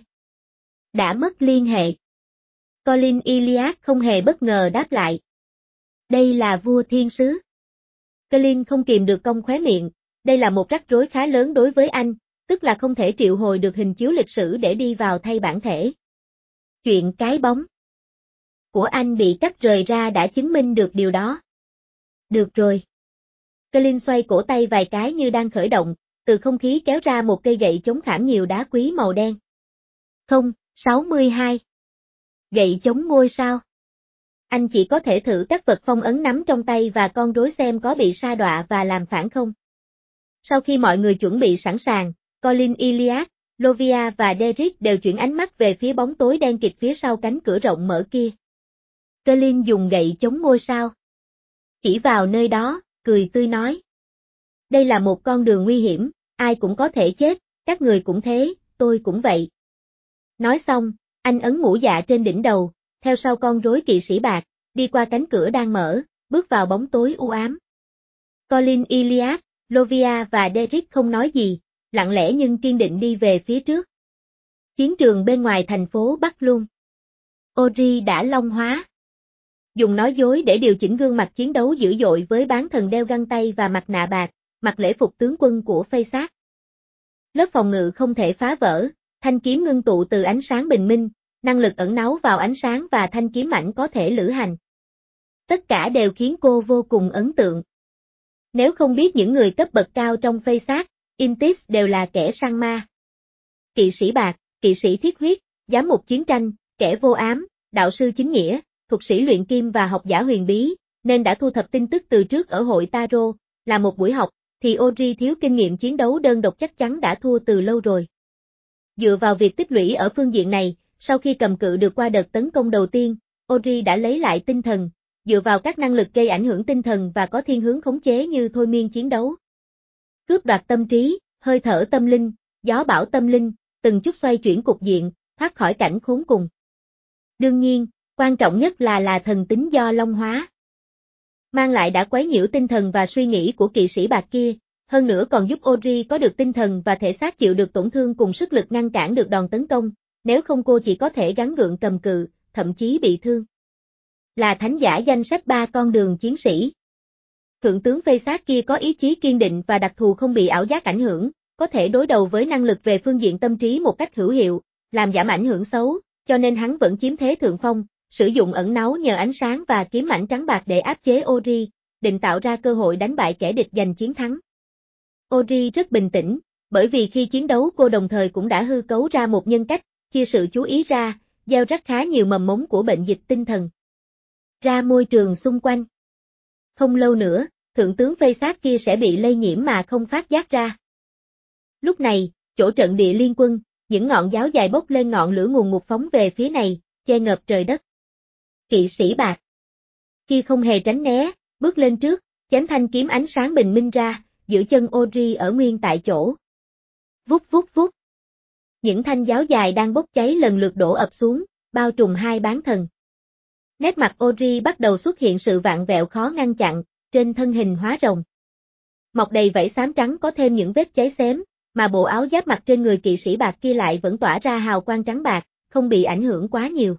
Đã mất liên hệ. Colin Iliad không hề bất ngờ đáp lại. Đây là vua thiên sứ. Colin không kìm được cong khóe miệng, đây là một rắc rối khá lớn đối với anh, tức là không thể triệu hồi được hình chiếu lịch sử để đi vào thay bản thể. Chuyện cái bóng của anh bị cắt rời ra đã chứng minh được điều đó. Được rồi. Colin xoay cổ tay vài cái như đang khởi động, từ không khí kéo ra một cây gậy chống khảm nhiều đá quý màu đen. Không, sáu mươi hai. Gậy chống ngôi sao. Anh chỉ có thể thử các vật phong ấn nắm trong tay và con rối xem có bị sa đọa và làm phản không. Sau khi mọi người chuẩn bị sẵn sàng, Colin Iliad, Lovia và Derek đều chuyển ánh mắt về phía bóng tối đen kịt phía sau cánh cửa rộng mở kia. Colin dùng gậy chống ngôi sao. Chỉ vào nơi đó, cười tươi nói. Đây là một con đường nguy hiểm, ai cũng có thể chết, các người cũng thế, tôi cũng vậy. Nói xong, anh ấn mũ dạ trên đỉnh đầu, theo sau con rối kỵ sĩ bạc, đi qua cánh cửa đang mở, bước vào bóng tối u ám. Colin Iliad, Lovia và Derek không nói gì, lặng lẽ nhưng kiên định đi về phía trước. Chiến trường bên ngoài thành phố Bắc Luân. Ori đã long hóa. Dùng nói dối để điều chỉnh gương mặt chiến đấu dữ dội với bán thần đeo găng tay và mặt nạ bạc, mặc lễ phục tướng quân của Phây Sát. Lớp phòng ngự không thể phá vỡ, thanh kiếm ngưng tụ từ ánh sáng bình minh, năng lực ẩn náu vào ánh sáng và thanh kiếm mảnh có thể lữ hành. Tất cả đều khiến cô vô cùng ấn tượng. Nếu không biết những người cấp bậc cao trong Phây Sát, Intis đều là kẻ săn ma. Kỵ sĩ bạc, kỵ sĩ thiết huyết, giám mục chiến tranh, kẻ vô ám, đạo sư chính nghĩa, thuật sĩ luyện kim và học giả huyền bí, nên đã thu thập tin tức từ trước ở hội Taro, là một buổi học, thì Ori thiếu kinh nghiệm chiến đấu đơn độc chắc chắn đã thua từ lâu rồi. Dựa vào việc tích lũy ở phương diện này, sau khi cầm cự được qua đợt tấn công đầu tiên, Ori đã lấy lại tinh thần, dựa vào các năng lực gây ảnh hưởng tinh thần và có thiên hướng khống chế như thôi miên chiến đấu. Cướp đoạt tâm trí, hơi thở tâm linh, gió bão tâm linh, từng chút xoay chuyển cục diện, thoát khỏi cảnh khốn cùng. Đương nhiên, quan trọng nhất là là thần tính do long hóa mang lại đã quấy nhiễu tinh thần và suy nghĩ của kỵ sĩ bạc kia, hơn nữa còn giúp Audrey có được tinh thần và thể xác chịu được tổn thương cùng sức lực ngăn cản được đòn tấn công, nếu không cô chỉ có thể gắng gượng cầm cự, thậm chí bị thương. Là thánh giả danh sách ba con đường chiến sĩ. Thượng tướng phê sát kia có ý chí kiên định và đặc thù không bị ảo giác ảnh hưởng, có thể đối đầu với năng lực về phương diện tâm trí một cách hữu hiệu, làm giảm ảnh hưởng xấu, cho nên hắn vẫn chiếm thế thượng phong, sử dụng ẩn náu nhờ ánh sáng và kiếm mảnh trắng bạc để áp chế Audrey, định tạo ra cơ hội đánh bại kẻ địch giành chiến thắng. Audrey rất bình tĩnh, bởi vì khi chiến đấu cô đồng thời cũng đã hư cấu ra một nhân cách, chia sự chú ý ra, gieo rắc khá nhiều mầm mống của bệnh dịch tinh thần ra môi trường xung quanh. Không lâu nữa, thượng tướng phê sát kia sẽ bị lây nhiễm mà không phát giác ra. Lúc này, chỗ trận địa liên quân, những ngọn giáo dài bốc lên ngọn lửa ngùn ngụt phóng về phía này, che ngập trời đất. Kỵ sĩ bạc kia không hề tránh né, bước lên trước, chém thanh kiếm ánh sáng bình minh ra, giữ chân Audrey ở nguyên tại chỗ. Vút vút vút. Những thanh giáo dài đang bốc cháy lần lượt đổ ập xuống, bao trùm hai bán thần. Nét mặt Audrey bắt đầu xuất hiện sự vạn vẹo khó ngăn chặn, trên thân hình hóa rồng. Mọc đầy vảy xám trắng có thêm những vết cháy xém, mà bộ áo giáp mặc trên người kỵ sĩ bạc kia lại vẫn tỏa ra hào quang trắng bạc, không bị ảnh hưởng quá nhiều.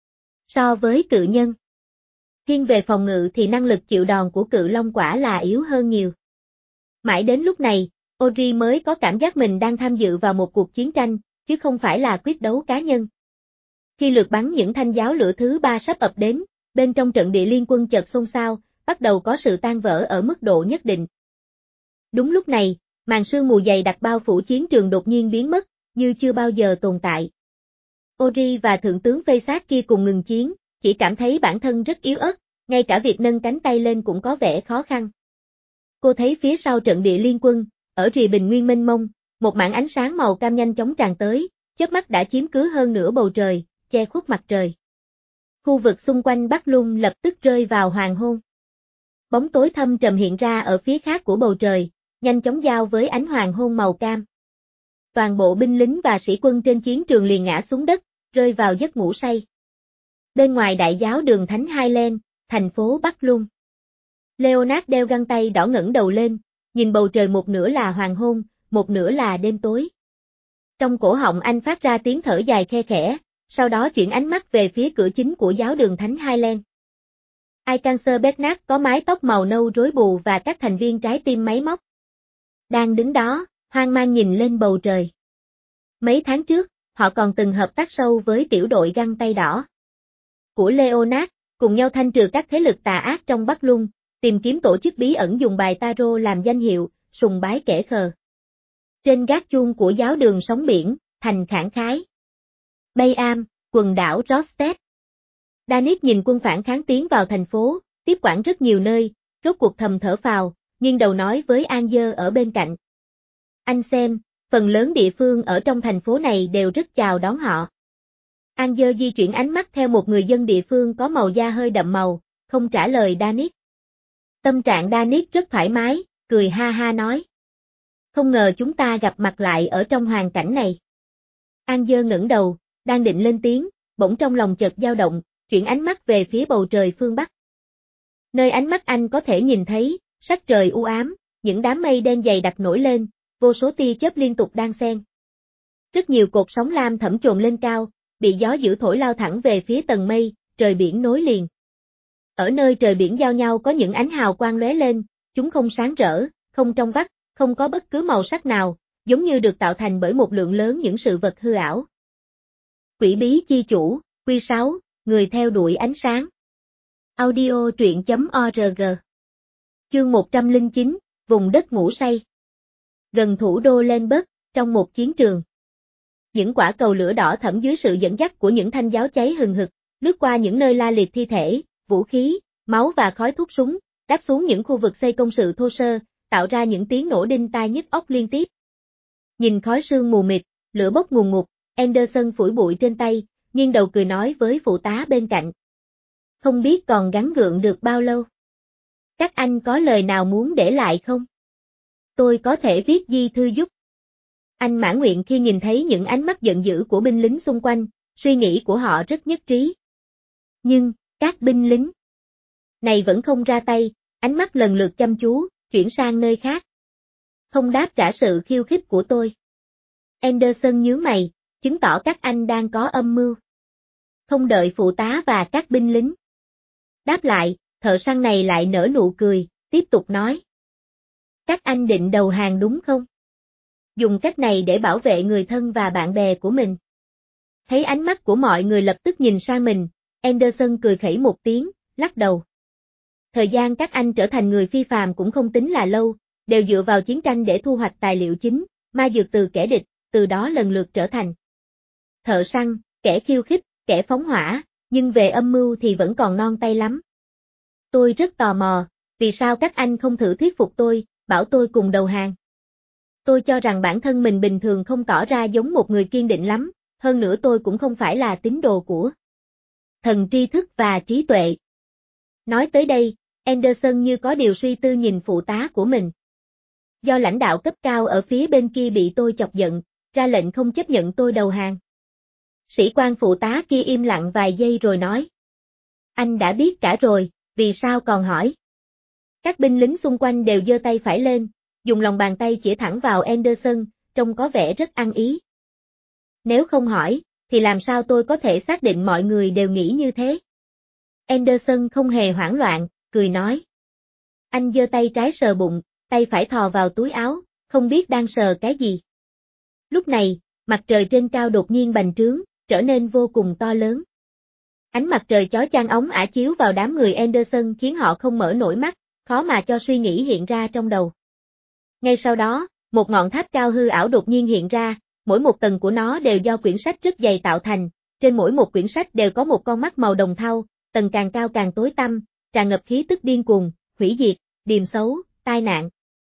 So với cự nhân, thiên về phòng ngự thì năng lực chịu đòn của cự long quả là yếu hơn nhiều. Mãi đến lúc này, Audrey mới có cảm giác mình đang tham dự vào một cuộc chiến tranh, chứ không phải là quyết đấu cá nhân. Khi lượt bắn những thanh giáo lửa thứ ba sắp ập đến, bên trong trận địa liên quân chợt xôn xao, bắt đầu có sự tan vỡ ở mức độ nhất định. Đúng lúc này, màn sương mù dày đặc bao phủ chiến trường đột nhiên biến mất, như chưa bao giờ tồn tại. Audrey và thượng tướng phê sát kia cùng ngừng chiến, chỉ cảm thấy bản thân rất yếu ớt, ngay cả việc nâng cánh tay lên cũng có vẻ khó khăn. Cô thấy phía sau trận địa liên quân, ở rìa bình nguyên mênh mông, một mảng ánh sáng màu cam nhanh chóng tràn tới, chớp mắt đã chiếm cứ hơn nửa bầu trời, che khuất mặt trời. Khu vực xung quanh Bắc Lung lập tức rơi vào hoàng hôn. Bóng tối thâm trầm hiện ra ở phía khác của bầu trời, nhanh chóng giao với ánh hoàng hôn màu cam. Toàn bộ binh lính và sĩ quân trên chiến trường liền ngã xuống đất, rơi vào giấc ngủ say. Bên ngoài đại giáo đường Thánh Highland, thành phố Bắc Lung. Leonard đeo găng tay đỏ ngẩng đầu lên, nhìn bầu trời một nửa là hoàng hôn, một nửa là đêm tối. Trong cổ họng anh phát ra tiếng thở dài khe khẽ, sau đó chuyển ánh mắt về phía cửa chính của giáo đường Thánh Highland. Icancer Bernard có mái tóc màu nâu rối bù và các thành viên trái tim máy móc. Đang đứng đó, hoang mang nhìn lên bầu trời. Mấy tháng trước, họ còn từng hợp tác sâu với tiểu đội găng tay đỏ của Leonard, cùng nhau thanh trừ các thế lực tà ác trong Bắc Lung, tìm kiếm tổ chức bí ẩn dùng bài tarot làm danh hiệu, sùng bái kẻ khờ. Trên gác chuông của giáo đường sóng biển, thành khẳng khái. Bay Am, quần đảo Rostet. Danis nhìn quân phản kháng tiến vào thành phố, tiếp quản rất nhiều nơi, rốt cuộc thầm thở phào, nghiêng đầu nói với Angel ở bên cạnh. Anh xem, phần lớn địa phương ở trong thành phố này đều rất chào đón họ. Angel di chuyển ánh mắt theo một người dân địa phương có màu da hơi đậm màu, không trả lời Danis. Tâm trạng Danis rất thoải mái, cười ha ha nói. Không ngờ chúng ta gặp mặt lại ở trong hoàn cảnh này. Angel ngẩng đầu, đang định lên tiếng, bỗng trong lòng chợt dao động, chuyển ánh mắt về phía bầu trời phương Bắc. Nơi ánh mắt anh có thể nhìn thấy, sắc trời u ám, những đám mây đen dày đặc nổi lên, vô số tia chớp liên tục đan xen. Rất nhiều cột sóng lam thẫm chồm lên cao, bị gió dữ thổi lao thẳng về phía tầng mây, trời biển nối liền. Ở nơi trời biển giao nhau có những ánh hào quang lóe lên, chúng không sáng rỡ, không trong vắt, không có bất cứ màu sắc nào, giống như được tạo thành bởi một lượng lớn những sự vật hư ảo. Quỷ bí chi chủ, Quy sáu, người theo đuổi ánh sáng. Audio truyện chấm org. Chương một trăm lẻ chín, vùng đất ngủ say. Gần thủ đô Lenberg, trong một chiến trường. Những quả cầu lửa đỏ thẫm dưới sự dẫn dắt của những thanh giáo cháy hừng hực, lướt qua những nơi la liệt thi thể, vũ khí, máu và khói thuốc súng, đáp xuống những khu vực xây công sự thô sơ, tạo ra những tiếng nổ đinh tai nhức óc liên tiếp. Nhìn khói sương mù mịt, lửa bốc ngùn ngụt, Anderson phủi bụi trên tay, nghiêng đầu cười nói với phụ tá bên cạnh. Không biết còn gắng gượng được bao lâu. Các anh có lời nào muốn để lại không? Tôi có thể viết di thư giúp. Anh mãn nguyện khi nhìn thấy những ánh mắt giận dữ của binh lính xung quanh, suy nghĩ của họ rất nhất trí. Nhưng, các binh lính này vẫn không ra tay, ánh mắt lần lượt chăm chú, chuyển sang nơi khác. Không đáp trả sự khiêu khích của tôi. Anderson nhướng mày, chứng tỏ các anh đang có âm mưu. Không đợi phụ tá và các binh lính đáp lại, thợ săn này lại nở nụ cười, tiếp tục nói. Các anh định đầu hàng đúng không? Dùng cách này để bảo vệ người thân và bạn bè của mình. Thấy ánh mắt của mọi người lập tức nhìn sang mình, Anderson cười khẩy một tiếng, lắc đầu. Thời gian các anh trở thành người phi phàm cũng không tính là lâu, đều dựa vào chiến tranh để thu hoạch tài liệu chính, ma dược từ kẻ địch, từ đó lần lượt trở thành thợ săn, kẻ khiêu khích, kẻ phóng hỏa, nhưng về âm mưu thì vẫn còn non tay lắm. Tôi rất tò mò, vì sao các anh không thử thuyết phục tôi, bảo tôi cùng đầu hàng? Tôi cho rằng bản thân mình bình thường không tỏ ra giống một người kiên định lắm, hơn nữa tôi cũng không phải là tín đồ của thần tri thức và trí tuệ. Nói tới đây, Anderson như có điều suy tư nhìn phụ tá của mình. Do lãnh đạo cấp cao ở phía bên kia bị tôi chọc giận, ra lệnh không chấp nhận tôi đầu hàng. Sĩ quan phụ tá kia im lặng vài giây rồi nói. Anh đã biết cả rồi, vì sao còn hỏi? Các binh lính xung quanh đều giơ tay phải lên, dùng lòng bàn tay chỉ thẳng vào Anderson, trông có vẻ rất ăn ý. Nếu không hỏi, thì làm sao tôi có thể xác định mọi người đều nghĩ như thế? Anderson không hề hoảng loạn, cười nói. Anh giơ tay trái sờ bụng, tay phải thò vào túi áo, không biết đang sờ cái gì. Lúc này, mặt trời trên cao đột nhiên bành trướng, trở nên vô cùng to lớn. Ánh mặt trời chói chang óng ả chiếu vào đám người Anderson khiến họ không mở nổi mắt, khó mà cho suy nghĩ hiện ra trong đầu. Ngay sau đó, một ngọn tháp cao hư ảo đột nhiên hiện ra, mỗi một tầng của nó đều do quyển sách rất dày tạo thành, trên mỗi một quyển sách đều có một con mắt màu đồng thau, tầng càng cao càng tối tăm, tràn ngập khí tức điên cuồng, hủy diệt, điềm xấu, tai nạn.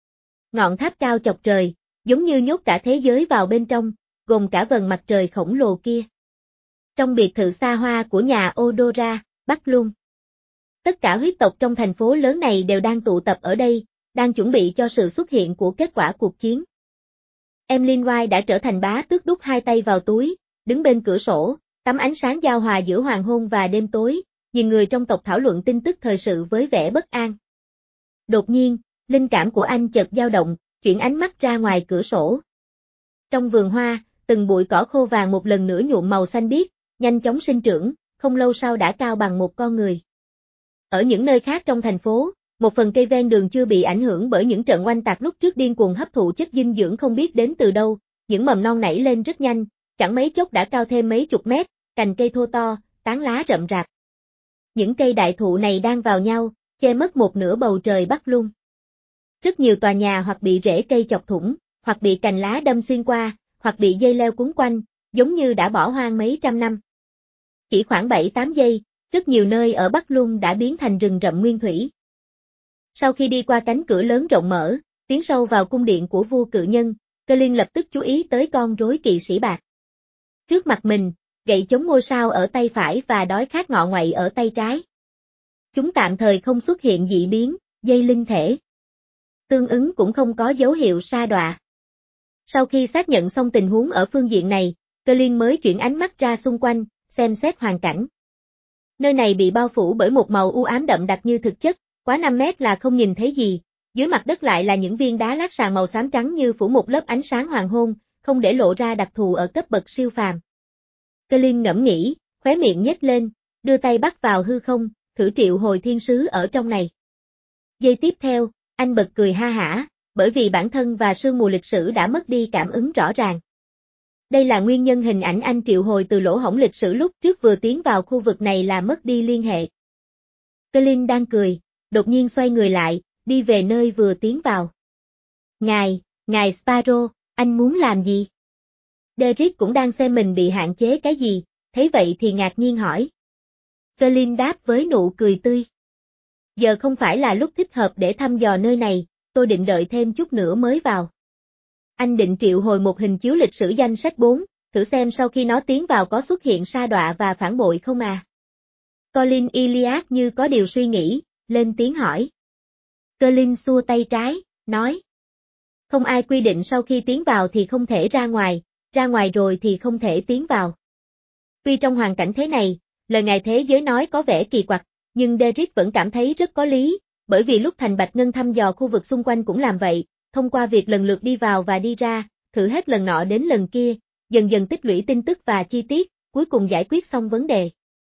Ngọn tháp cao chọc trời, giống như nhốt cả thế giới vào bên trong, gồm cả vầng mặt trời khổng lồ kia. Trong biệt thự xa hoa của nhà Odora, Bắc Lung. Tất cả huyết tộc trong thành phố lớn này đều đang tụ tập ở đây, đang chuẩn bị cho sự xuất hiện của kết quả cuộc chiến. Emlyn White đã trở thành bá tước đút hai tay vào túi, đứng bên cửa sổ, tấm ánh sáng giao hòa giữa hoàng hôn và đêm tối, nhìn người trong tộc thảo luận tin tức thời sự với vẻ bất an. Đột nhiên, linh cảm của anh chợt dao động, chuyển ánh mắt ra ngoài cửa sổ. Trong vườn hoa, từng bụi cỏ khô vàng một lần nữa nhuộm màu xanh biếc, nhanh chóng sinh trưởng, không lâu sau đã cao bằng một con người. Ở những nơi khác trong thành phố, một phần cây ven đường chưa bị ảnh hưởng bởi những trận oanh tạc lúc trước điên cuồng hấp thụ chất dinh dưỡng không biết đến từ đâu, những mầm non nảy lên rất nhanh, chẳng mấy chốc đã cao thêm mấy chục mét, cành cây thô to, tán lá rậm rạp. Những cây đại thụ này đang vào nhau, che mất một nửa bầu trời Bắc Lung. Rất nhiều tòa nhà hoặc bị rễ cây chọc thủng, hoặc bị cành lá đâm xuyên qua, hoặc bị dây leo quấn quanh, giống như đã bỏ hoang mấy trăm năm. Chỉ khoảng bảy tám giây, rất nhiều nơi ở Bắc Lung đã biến thành rừng rậm nguyên thủy. Sau khi đi qua cánh cửa lớn rộng mở, tiến sâu vào cung điện của vua cự nhân, Colin lập tức chú ý tới con rối kỵ sĩ bạc. Trước mặt mình, gậy chống ngôi sao ở tay phải và đói khát ngọ ngoại ở tay trái. Chúng tạm thời không xuất hiện dị biến, dây linh thể. Tương ứng cũng không có dấu hiệu sa đọa. Sau khi xác nhận xong tình huống ở phương diện này, Colin mới chuyển ánh mắt ra xung quanh, xem xét hoàn cảnh. Nơi này bị bao phủ bởi một màu u ám đậm đặc như thực chất, quá năm mét là không nhìn thấy gì, dưới mặt đất lại là những viên đá lát sàn màu xám trắng như phủ một lớp ánh sáng hoàng hôn, không để lộ ra đặc thù ở cấp bậc siêu phàm. Colin ngẫm nghĩ, khóe miệng nhếch lên, đưa tay bắt vào hư không, thử triệu hồi thiên sứ ở trong này. Giây tiếp theo, anh bật cười ha hả, bởi vì bản thân và sương mù lịch sử đã mất đi cảm ứng rõ ràng. Đây là nguyên nhân hình ảnh anh triệu hồi từ lỗ hổng lịch sử lúc trước vừa tiến vào khu vực này là mất đi liên hệ. Colin đang cười, đột nhiên xoay người lại, đi về nơi vừa tiến vào. Ngài, ngài Sparrow, anh muốn làm gì? Derek cũng đang xem mình bị hạn chế cái gì, thấy vậy thì ngạc nhiên hỏi. Colin đáp với nụ cười tươi. Giờ không phải là lúc thích hợp để thăm dò nơi này, tôi định đợi thêm chút nữa mới vào. Anh định triệu hồi một hình chiếu lịch sử danh sách bốn, thử xem sau khi nó tiến vào có xuất hiện sa đọa và phản bội không à? Colin Iliad như có điều suy nghĩ, lên tiếng hỏi. Colin xua tay trái, nói. Không ai quy định sau khi tiến vào thì không thể ra ngoài, ra ngoài rồi thì không thể tiến vào. Tuy trong hoàn cảnh thế này, lời ngài thế giới nói có vẻ kỳ quặc, nhưng Derrick vẫn cảm thấy rất có lý, bởi vì lúc Thành Bạch Ngân thăm dò khu vực xung quanh cũng làm vậy, thông qua việc lần lượt đi vào và đi ra, thử hết lần nọ đến lần kia, dần dần tích lũy tin tức và chi tiết, cuối cùng giải quyết xong vấn đề.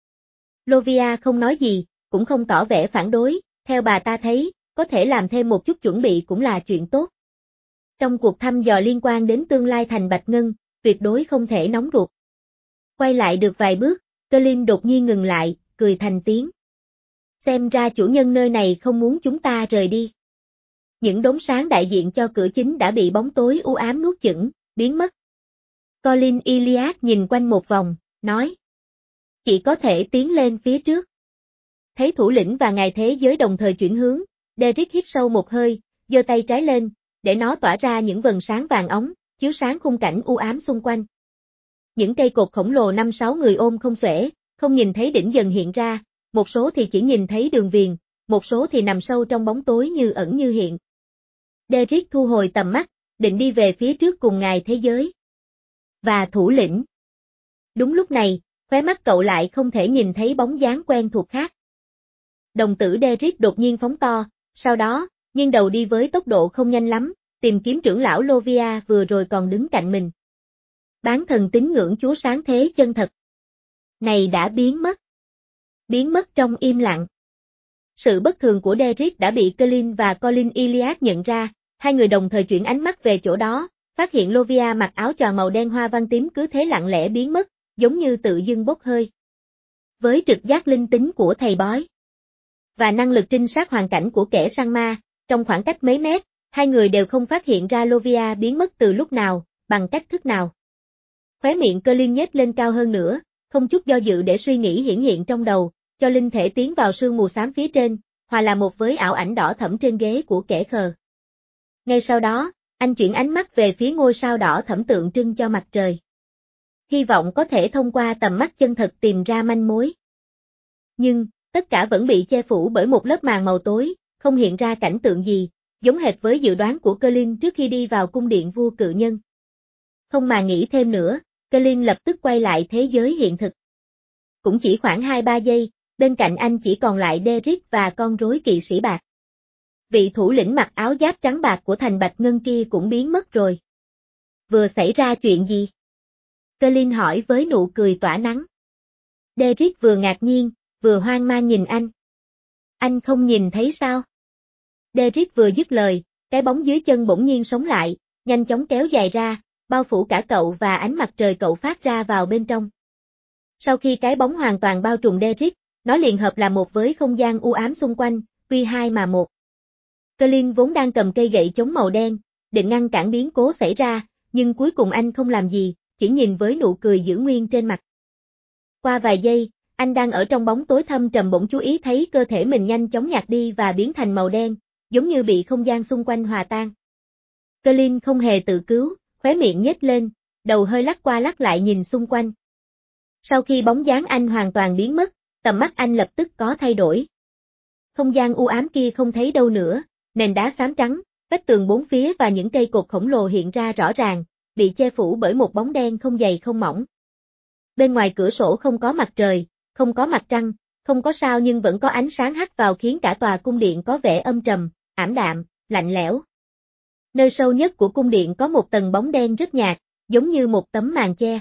Lovia không nói gì, cũng không tỏ vẻ phản đối, theo bà ta thấy, có thể làm thêm một chút chuẩn bị cũng là chuyện tốt. Trong cuộc thăm dò liên quan đến tương lai Thành Bạch Ngân, tuyệt đối không thể nóng ruột. Quay lại được vài bước, Colin đột nhiên ngừng lại, cười thành tiếng. Xem ra chủ nhân nơi này không muốn chúng ta rời đi. Những đốm sáng đại diện cho cửa chính đã bị bóng tối u ám nuốt chửng, biến mất. Colin Iliad nhìn quanh một vòng, nói. Chỉ có thể tiến lên phía trước. Thấy thủ lĩnh và ngài thế giới đồng thời chuyển hướng, Derrick hít sâu một hơi, giơ tay trái lên, để nó tỏa ra những vầng sáng vàng óng, chiếu sáng khung cảnh u ám xung quanh. Những cây cột khổng lồ năm sáu người ôm không xuể, không nhìn thấy đỉnh dần hiện ra, một số thì chỉ nhìn thấy đường viền, một số thì nằm sâu trong bóng tối như ẩn như hiện. Derrick thu hồi tầm mắt, định đi về phía trước cùng ngài thế giới. Và thủ lĩnh. Đúng lúc này, khóe mắt cậu lại không thể nhìn thấy bóng dáng quen thuộc khác. Đồng tử Derrick đột nhiên phóng to, sau đó, nghiêng đầu đi với tốc độ không nhanh lắm, tìm kiếm trưởng lão Lovia vừa rồi còn đứng cạnh mình. Bán thần tín ngưỡng Chúa sáng thế chân thật. Này đã biến mất. Biến mất trong im lặng. Sự bất thường của Derrick đã bị Colin và Colin Iliad nhận ra, hai người đồng thời chuyển ánh mắt về chỗ đó, phát hiện Lovia mặc áo choàng màu đen hoa văn tím cứ thế lặng lẽ biến mất, giống như tự dưng bốc hơi. Với trực giác linh tính của thầy bói và năng lực trinh sát hoàn cảnh của kẻ săn ma, trong khoảng cách mấy mét, hai người đều không phát hiện ra Lovia biến mất từ lúc nào, bằng cách thức nào. Khóe miệng Colin nhếch lên cao hơn nữa, không chút do dự để suy nghĩ hiển hiện trong đầu, cho linh thể tiến vào sương mù xám phía trên, hòa là một với ảo ảnh đỏ thẫm trên ghế của kẻ khờ. Ngay sau đó, anh chuyển ánh mắt về phía ngôi sao đỏ thẫm tượng trưng cho mặt trời. Hy vọng có thể thông qua tầm mắt chân thật tìm ra manh mối. Nhưng, tất cả vẫn bị che phủ bởi một lớp màn màu tối, không hiện ra cảnh tượng gì, giống hệt với dự đoán của Colin trước khi đi vào cung điện vua cự nhân. Không mà nghĩ thêm nữa, Colin lập tức quay lại thế giới hiện thực. Cũng chỉ khoảng hai ba giây, bên cạnh anh chỉ còn lại Derrick và con rối kỵ sĩ bạc. Vị thủ lĩnh mặc áo giáp trắng bạc của Thành Bạch Ngân kia cũng biến mất rồi. Vừa xảy ra chuyện gì? Colin hỏi với nụ cười tỏa nắng. Derrick vừa ngạc nhiên, vừa hoang mang nhìn anh. Anh không nhìn thấy sao? Derrick vừa dứt lời, cái bóng dưới chân bỗng nhiên sống lại, nhanh chóng kéo dài ra, bao phủ cả cậu và ánh mặt trời cậu phát ra vào bên trong. Sau khi cái bóng hoàn toàn bao trùm Derrick, nó liền hợp là một với không gian u ám xung quanh, quy hai mà một. Colin vốn đang cầm cây gậy chống màu đen, định ngăn cản biến cố xảy ra, nhưng cuối cùng anh không làm gì, chỉ nhìn với nụ cười giữ nguyên trên mặt. Qua vài giây, anh đang ở trong bóng tối thâm trầm bỗng chú ý thấy cơ thể mình nhanh chóng nhạt đi và biến thành màu đen, giống như bị không gian xung quanh hòa tan. Colin không hề tự cứu, khóe miệng nhếch lên, đầu hơi lắc qua lắc lại nhìn xung quanh. Sau khi bóng dáng anh hoàn toàn biến mất, tầm mắt anh lập tức có thay đổi. Không gian u ám kia không thấy đâu nữa, nền đá xám trắng, vách tường bốn phía và những cây cột khổng lồ hiện ra rõ ràng, bị che phủ bởi một bóng đen không dày không mỏng. Bên ngoài cửa sổ không có mặt trời, không có mặt trăng, không có sao nhưng vẫn có ánh sáng hắt vào khiến cả tòa cung điện có vẻ âm trầm, ảm đạm, lạnh lẽo. Nơi sâu nhất của cung điện có một tầng bóng đen rất nhạt, giống như một tấm màn che.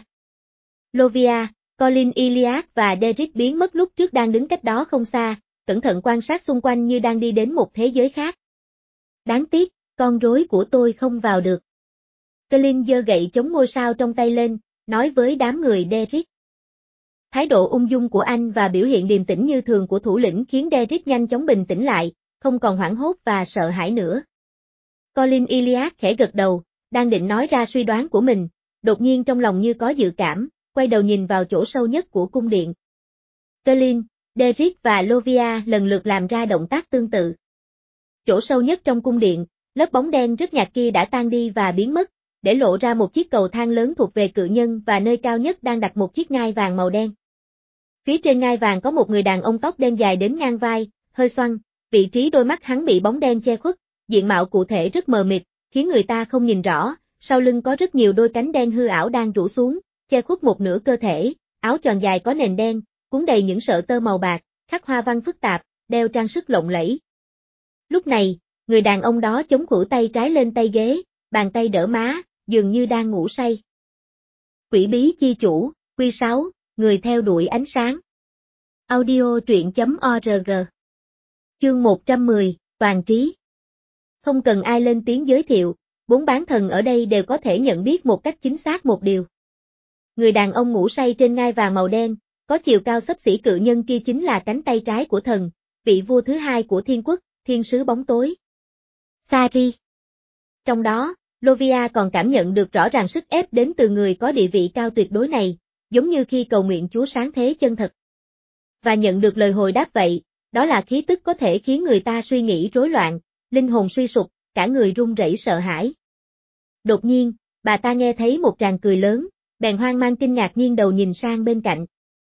Lovia, Colin Iliad và Derrick biến mất lúc trước đang đứng cách đó không xa, cẩn thận quan sát xung quanh như đang đi đến một thế giới khác. Đáng tiếc, con rối của tôi không vào được. Colin giơ gậy chống ngôi sao trong tay lên, nói với đám người Derrick. Thái độ ung dung của anh và biểu hiện điềm tĩnh như thường của thủ lĩnh khiến Derrick nhanh chóng bình tĩnh lại, không còn hoảng hốt và sợ hãi nữa. Colin Iliad khẽ gật đầu, đang định nói ra suy đoán của mình, đột nhiên trong lòng như có dự cảm, quay đầu nhìn vào chỗ sâu nhất của cung điện. Colin, Derrick và Lovia lần lượt làm ra động tác tương tự. Chỗ sâu nhất trong cung điện, lớp bóng đen rất nhạt kia đã tan đi và biến mất, để lộ ra một chiếc cầu thang lớn thuộc về cự nhân và nơi cao nhất đang đặt một chiếc ngai vàng màu đen. Phía trên ngai vàng có một người đàn ông tóc đen dài đến ngang vai, hơi xoăn, vị trí đôi mắt hắn bị bóng đen che khuất, diện mạo cụ thể rất mờ mịt, khiến người ta không nhìn rõ, sau lưng có rất nhiều đôi cánh đen hư ảo đang rũ xuống, che khuất một nửa cơ thể, áo choàng dài có nền đen, cuốn đầy những sợi tơ màu bạc, khắc hoa văn phức tạp, đeo trang sức lộng lẫy. Lúc này, người đàn ông đó chống khuỷu tay trái lên tay ghế, bàn tay đỡ má, dường như đang ngủ say. Quỷ bí chi chủ, Quy sáu, người theo đuổi ánh sáng. Audio truyện.org. Chương một trăm mười, Toàn trí. Không cần ai lên tiếng giới thiệu, bốn bán thần ở đây đều có thể nhận biết một cách chính xác một điều. Người đàn ông ngủ say trên ngai vàng màu đen, có chiều cao xấp xỉ cự nhân kia chính là cánh tay trái của thần, vị vua thứ hai của thiên quốc, thiên sứ bóng tối. Sari. Trong đó, Lovia còn cảm nhận được rõ ràng sức ép đến từ người có địa vị cao tuyệt đối này, giống như khi cầu nguyện Chúa sáng thế chân thật. Và nhận được lời hồi đáp vậy, đó là khí tức có thể khiến người ta suy nghĩ rối loạn, linh hồn suy sụp, cả người run rẩy sợ hãi. Đột nhiên, bà ta nghe thấy một tràng cười lớn, bèn hoang mang kinh ngạc nghiêng đầu nhìn sang bên cạnh.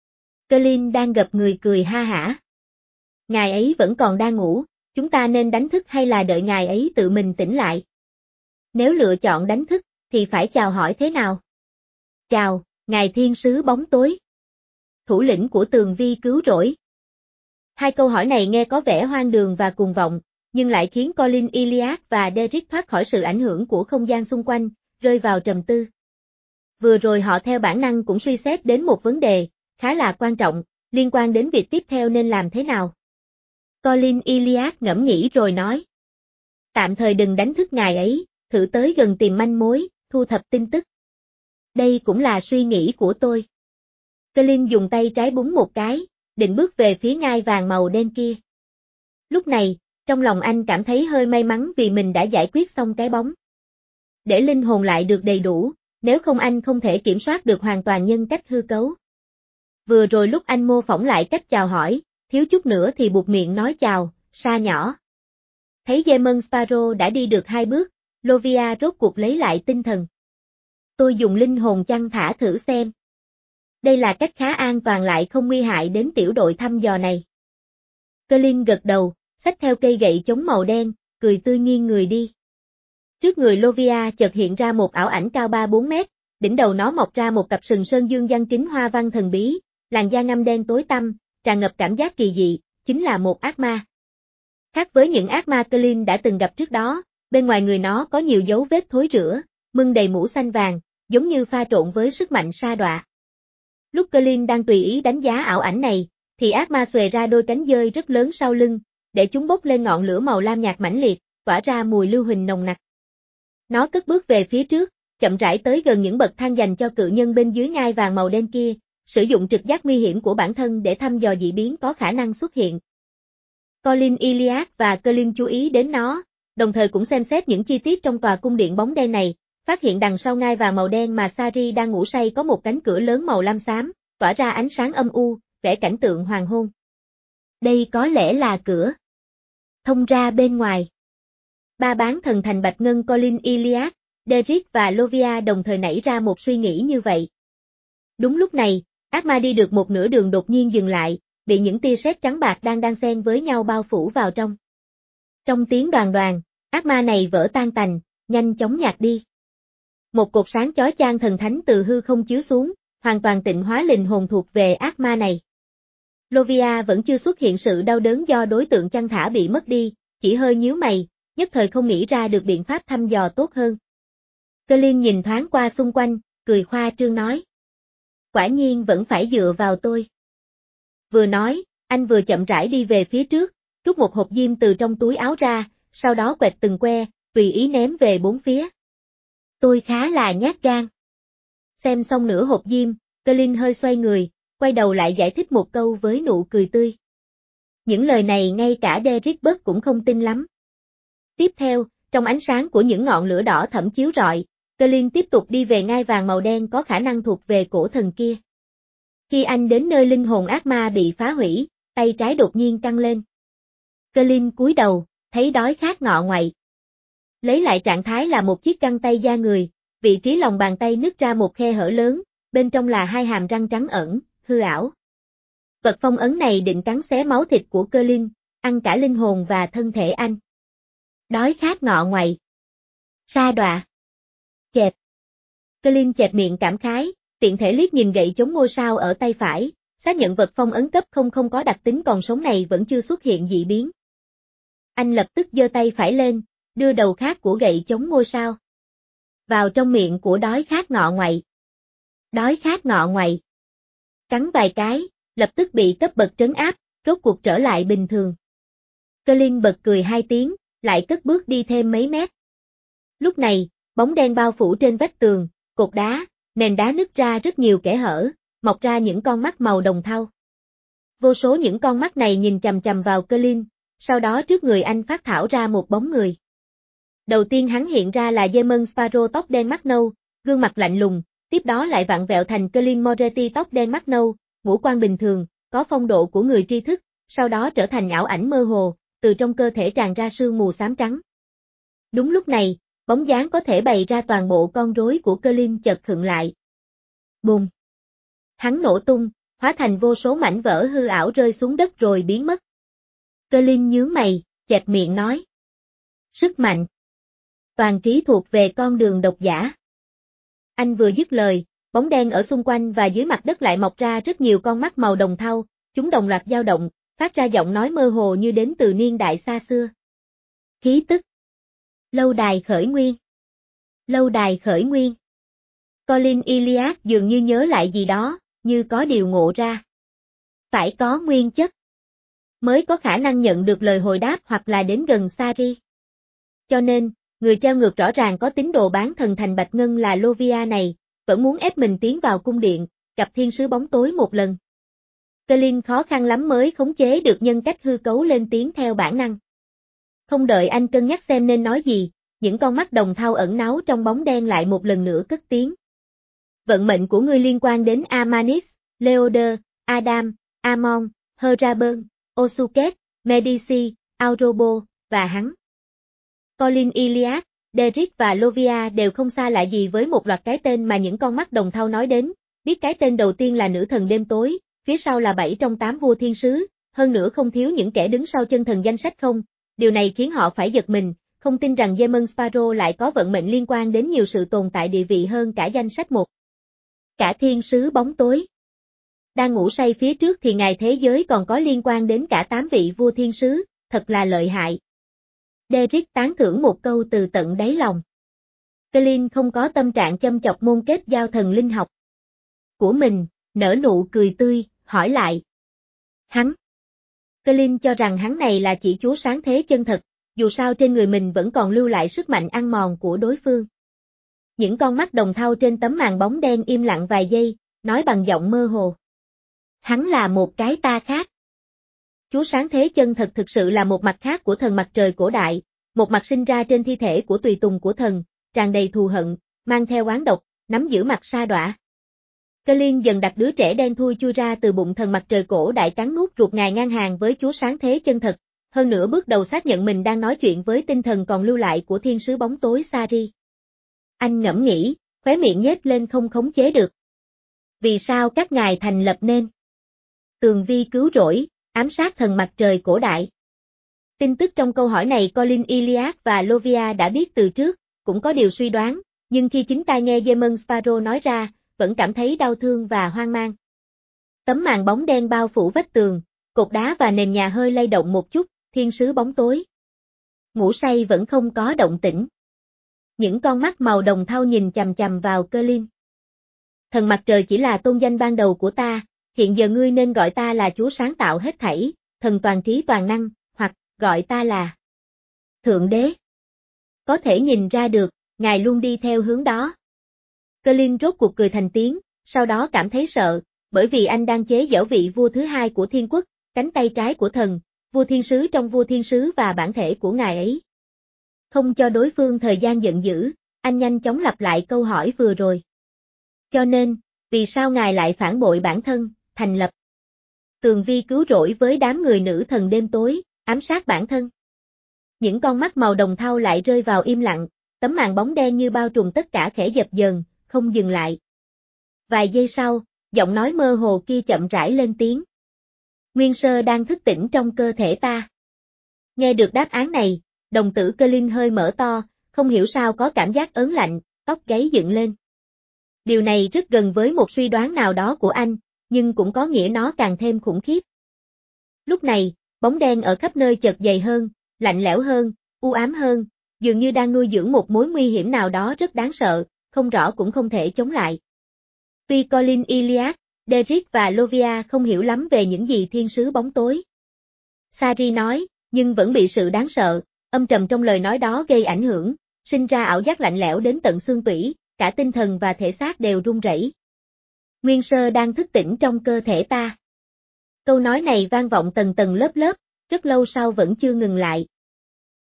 Colin đang gập người cười ha hả. Ngài ấy vẫn còn đang ngủ, chúng ta nên đánh thức hay là đợi ngài ấy tự mình tỉnh lại? Nếu lựa chọn đánh thức, thì phải chào hỏi thế nào? Chào, ngài thiên sứ bóng tối. Thủ lĩnh của tường vi cứu rỗi. Hai câu hỏi này nghe có vẻ hoang đường và cuồng vọng, nhưng lại khiến Colin Iliad và Derek thoát khỏi sự ảnh hưởng của không gian xung quanh, rơi vào trầm tư. Vừa rồi họ theo bản năng cũng suy xét đến một vấn đề, khá là quan trọng, liên quan đến việc tiếp theo nên làm thế nào. Colin Iliad ngẫm nghĩ rồi nói. Tạm thời đừng đánh thức ngài ấy, thử tới gần tìm manh mối, thu thập tin tức. Đây cũng là suy nghĩ của tôi. Colin dùng tay trái búng một cái, định bước về phía ngai vàng màu đen kia. Lúc này, trong lòng anh cảm thấy hơi may mắn vì mình đã giải quyết xong cái bóng. Để linh hồn lại được đầy đủ, nếu không anh không thể kiểm soát được hoàn toàn nhân cách hư cấu. Vừa rồi lúc anh mô phỏng lại cách chào hỏi, thiếu chút nữa thì buột miệng nói chào, sa nhỏ. Thấy Demon Sparrow đã đi được hai bước, Lovia rốt cuộc lấy lại tinh thần. Tôi dùng linh hồn chăn thả thử xem. Đây là cách khá an toàn lại không nguy hại đến tiểu đội thăm dò này. Colin gật đầu, xách theo cây gậy chống màu đen, cười tươi nghiêng người đi. Trước người Lovia chợt hiện ra một ảo ảnh cao ba bốn mét, đỉnh đầu nó mọc ra một cặp sừng sơn dương giăng kính hoa văn thần bí, làn da ngăm đen tối tăm, tràn ngập cảm giác kỳ dị, chính là một ác ma. Khác với những ác ma Colin đã từng gặp trước đó, bên ngoài người nó có nhiều dấu vết thối rữa, mưng đầy mũ xanh vàng, giống như pha trộn với sức mạnh sa đọa. Lúc Colin đang tùy ý đánh giá ảo ảnh này, thì ác ma xòe ra đôi cánh dơi rất lớn sau lưng, để chúng bốc lên ngọn lửa màu lam nhạt mãnh liệt, tỏa ra mùi lưu huỳnh nồng nặc. Nó cất bước về phía trước, chậm rãi tới gần những bậc thang dành cho cự nhân bên dưới ngai vàng màu đen kia, sử dụng trực giác nguy hiểm của bản thân để thăm dò dị biến có khả năng xuất hiện. Colin Iliad và Colin chú ý đến nó, đồng thời cũng xem xét những chi tiết trong tòa cung điện bóng đen này, phát hiện đằng sau ngai vàng màu đen mà Sari đang ngủ say có một cánh cửa lớn màu lam xám, tỏa ra ánh sáng âm u, vẽ cảnh tượng hoàng hôn. Đây có lẽ là cửa thông ra bên ngoài. Ba bán thần thành bạch ngân Colin Iliad, Derek và Lovia đồng thời nảy ra một suy nghĩ như vậy. Đúng lúc này, ác ma đi được một nửa đường đột nhiên dừng lại, bị những tia sét trắng bạc đang đan xen với nhau bao phủ vào trong. Trong tiếng đoàn đoàn, ác ma này vỡ tan tành, nhanh chóng nhạt đi. Một cột sáng chói chang thần thánh từ hư không chiếu xuống, hoàn toàn tịnh hóa linh hồn thuộc về ác ma này. Lovia vẫn chưa xuất hiện sự đau đớn do đối tượng chăn thả bị mất đi, chỉ hơi nhíu mày, nhất thời không nghĩ ra được biện pháp thăm dò tốt hơn. Colin nhìn thoáng qua xung quanh, cười khoa trương nói. Quả nhiên vẫn phải dựa vào tôi. Vừa nói, anh vừa chậm rãi đi về phía trước, rút một hộp diêm từ trong túi áo ra, sau đó quẹt từng que, tùy ý ném về bốn phía. Tôi khá là nhát gan. Xem xong nửa hộp diêm, Colin hơi xoay người, quay đầu lại giải thích một câu với nụ cười tươi. Những lời này ngay cả Derek Bớt cũng không tin lắm. Tiếp theo, trong ánh sáng của những ngọn lửa đỏ thẫm chiếu rọi, Colin tiếp tục đi về ngai vàng màu đen có khả năng thuộc về cổ thần kia. Khi anh đến nơi linh hồn ác ma bị phá hủy, tay trái đột nhiên căng lên. Colin cúi đầu, thấy đói khát ngọ ngoậy. Lấy lại trạng thái là một chiếc găng tay da người, vị trí lòng bàn tay nứt ra một khe hở lớn, bên trong là hai hàm răng trắng ẩn, hư ảo. Vật phong ấn này định cắn xé máu thịt của Colin, ăn cả linh hồn và thân thể anh. Đói khát ngọ ngoậy. Sa đọa. Chẹp. Colin chẹp miệng cảm khái, tiện thể liếc nhìn gậy chống ngôi sao ở tay phải, xác nhận vật phong ấn cấp không không có đặc tính còn sống này vẫn chưa xuất hiện dị biến. Anh lập tức giơ tay phải lên, đưa đầu khác của gậy chống ngôi sao vào trong miệng của đói khát ngọ ngoại. Đói khát ngọ ngoại. Cắn vài cái, lập tức bị cấp bậc trấn áp, rốt cuộc trở lại bình thường. Colin bật cười hai tiếng, lại cất bước đi thêm mấy mét. Lúc này, bóng đen bao phủ trên vách tường, cột đá, nền đá nứt ra rất nhiều kẽ hở, mọc ra những con mắt màu đồng thau. Vô số những con mắt này nhìn chằm chằm vào Colin, sau đó trước người anh phát thảo ra một bóng người. Đầu tiên hắn hiện ra là Demon Sparrow tóc đen mắt nâu, gương mặt lạnh lùng, tiếp đó lại vặn vẹo thành Colin Moretti tóc đen mắt nâu, ngũ quan bình thường, có phong độ của người tri thức, sau đó trở thành ảo ảnh mơ hồ, từ trong cơ thể tràn ra sương mù xám trắng. Đúng lúc này, bóng dáng có thể bày ra toàn bộ con rối của Colin chợt khựng lại. Bùng! Hắn nổ tung, hóa thành vô số mảnh vỡ hư ảo rơi xuống đất rồi biến mất. Colin nhướng mày, chẹp miệng nói. Sức mạnh. Toàn trí thuộc về con đường độc giả. Anh vừa dứt lời, bóng đen ở xung quanh và dưới mặt đất lại mọc ra rất nhiều con mắt màu đồng thau, chúng đồng loạt dao động, phát ra giọng nói mơ hồ như đến từ niên đại xa xưa. Khí tức. Lâu đài khởi nguyên. Lâu đài khởi nguyên. Colin Iliad dường như nhớ lại gì đó, như có điều ngộ ra. Phải có nguyên chất mới có khả năng nhận được lời hồi đáp hoặc là đến gần Sari. Cho nên, người treo ngược rõ ràng có tín đồ bán thần thành Bạch Ngân là Lovia này, vẫn muốn ép mình tiến vào cung điện, gặp thiên sứ bóng tối một lần. Colin khó khăn lắm mới khống chế được nhân cách hư cấu lên tiếng theo bản năng. Không đợi anh cân nhắc xem nên nói gì, những con mắt đồng thau ẩn náu trong bóng đen lại một lần nữa cất tiếng. Vận mệnh của ngươi liên quan đến Amanis, Leoder, Adam, Amon, Heraben, Osuket, Medici, Aurobo, và hắn. Colin Iliad, Derek và Lovia đều không xa lạ gì với một loạt cái tên mà những con mắt đồng thau nói đến, biết cái tên đầu tiên là nữ thần đêm tối, phía sau là bảy trong tám vua thiên sứ, hơn nữa không thiếu những kẻ đứng sau chân thần danh sách không, điều này khiến họ phải giật mình, không tin rằng Demon Sparrow lại có vận mệnh liên quan đến nhiều sự tồn tại địa vị hơn cả danh sách một. Cả thiên sứ bóng tối. Đang ngủ say phía trước thì ngài thế giới còn có liên quan đến cả tám vị vua thiên sứ, thật là lợi hại. Derek tán thưởng một câu từ tận đáy lòng. Colin không có tâm trạng châm chọc môn kết giao thần linh học của mình, nở nụ cười tươi, hỏi lại. Hắn. Colin cho rằng hắn này là chỉ chúa sáng thế chân thật, dù sao trên người mình vẫn còn lưu lại sức mạnh ăn mòn của đối phương. Những con mắt đồng thau trên tấm màn bóng đen im lặng vài giây, nói bằng giọng mơ hồ. Hắn là một cái ta khác. Chúa sáng thế chân thật thực sự là một mặt khác của thần mặt trời cổ đại, một mặt sinh ra trên thi thể của tùy tùng của thần, tràn đầy thù hận, mang theo oán độc, nắm giữ mặt sa đọa. Colin dần đặt đứa trẻ đen thui chui ra từ bụng thần mặt trời cổ đại cắn nuốt ruột ngài ngang hàng với Chúa sáng thế chân thật, hơn nữa bước đầu xác nhận mình đang nói chuyện với tinh thần còn lưu lại của thiên sứ bóng tối Sari. Anh ngẫm nghĩ, khóe miệng nhếch lên không khống chế được. Vì sao các ngài thành lập nên tường vi cứu rỗi, ám sát thần mặt trời cổ đại? Tin tức trong câu hỏi này Colin Iliad và Lovia đã biết từ trước, cũng có điều suy đoán, nhưng khi chính tai nghe Demon Sparrow nói ra, vẫn cảm thấy đau thương và hoang mang. Tấm màn bóng đen bao phủ vách tường, cột đá và nền nhà hơi lay động một chút, thiên sứ bóng tối. Ngủ say vẫn không có động tĩnh. Những con mắt màu đồng thau nhìn chằm chằm vào Colin. Thần mặt trời chỉ là tôn danh ban đầu của ta, hiện giờ ngươi nên gọi ta là Chúa sáng tạo hết thảy, thần toàn trí toàn năng, hoặc gọi ta là Thượng Đế. Có thể nhìn ra được, ngài luôn đi theo hướng đó. Colin rốt cuộc cười thành tiếng, sau đó cảm thấy sợ, bởi vì anh đang chế giễu vị vua thứ hai của thiên quốc, cánh tay trái của thần, vua thiên sứ trong vua thiên sứ và bản thể của ngài ấy. Không cho đối phương thời gian giận dữ, anh nhanh chóng lặp lại câu hỏi vừa rồi. Cho nên, vì sao ngài lại phản bội bản thân, thành lập tường vi cứu rỗi với đám người nữ thần đêm tối, ám sát bản thân? Những con mắt màu đồng thau lại rơi vào im lặng, tấm màn bóng đen như bao trùm tất cả khẽ dập dờn, không dừng lại. Vài giây sau, giọng nói mơ hồ kia chậm rãi lên tiếng. Nguyên sơ đang thức tỉnh trong cơ thể ta. Nghe được đáp án này, đồng tử Colin hơi mở to, không hiểu sao có cảm giác ớn lạnh, tóc gáy dựng lên. Điều này rất gần với một suy đoán nào đó của anh, nhưng cũng có nghĩa nó càng thêm khủng khiếp. Lúc này, bóng đen ở khắp nơi chợt dày hơn, lạnh lẽo hơn, u ám hơn, dường như đang nuôi dưỡng một mối nguy hiểm nào đó rất đáng sợ, không rõ cũng không thể chống lại. Tuy Colin Iliad, Derek và Lovia không hiểu lắm về những gì thiên sứ bóng tối Sari nói, nhưng vẫn bị sự đáng sợ, âm trầm trong lời nói đó gây ảnh hưởng, sinh ra ảo giác lạnh lẽo đến tận xương tủy, cả tinh thần và thể xác đều run rẩy. Nguyên sơ đang thức tỉnh trong cơ thể ta. Câu nói này vang vọng tầng tầng lớp lớp, rất lâu sau vẫn chưa ngừng lại,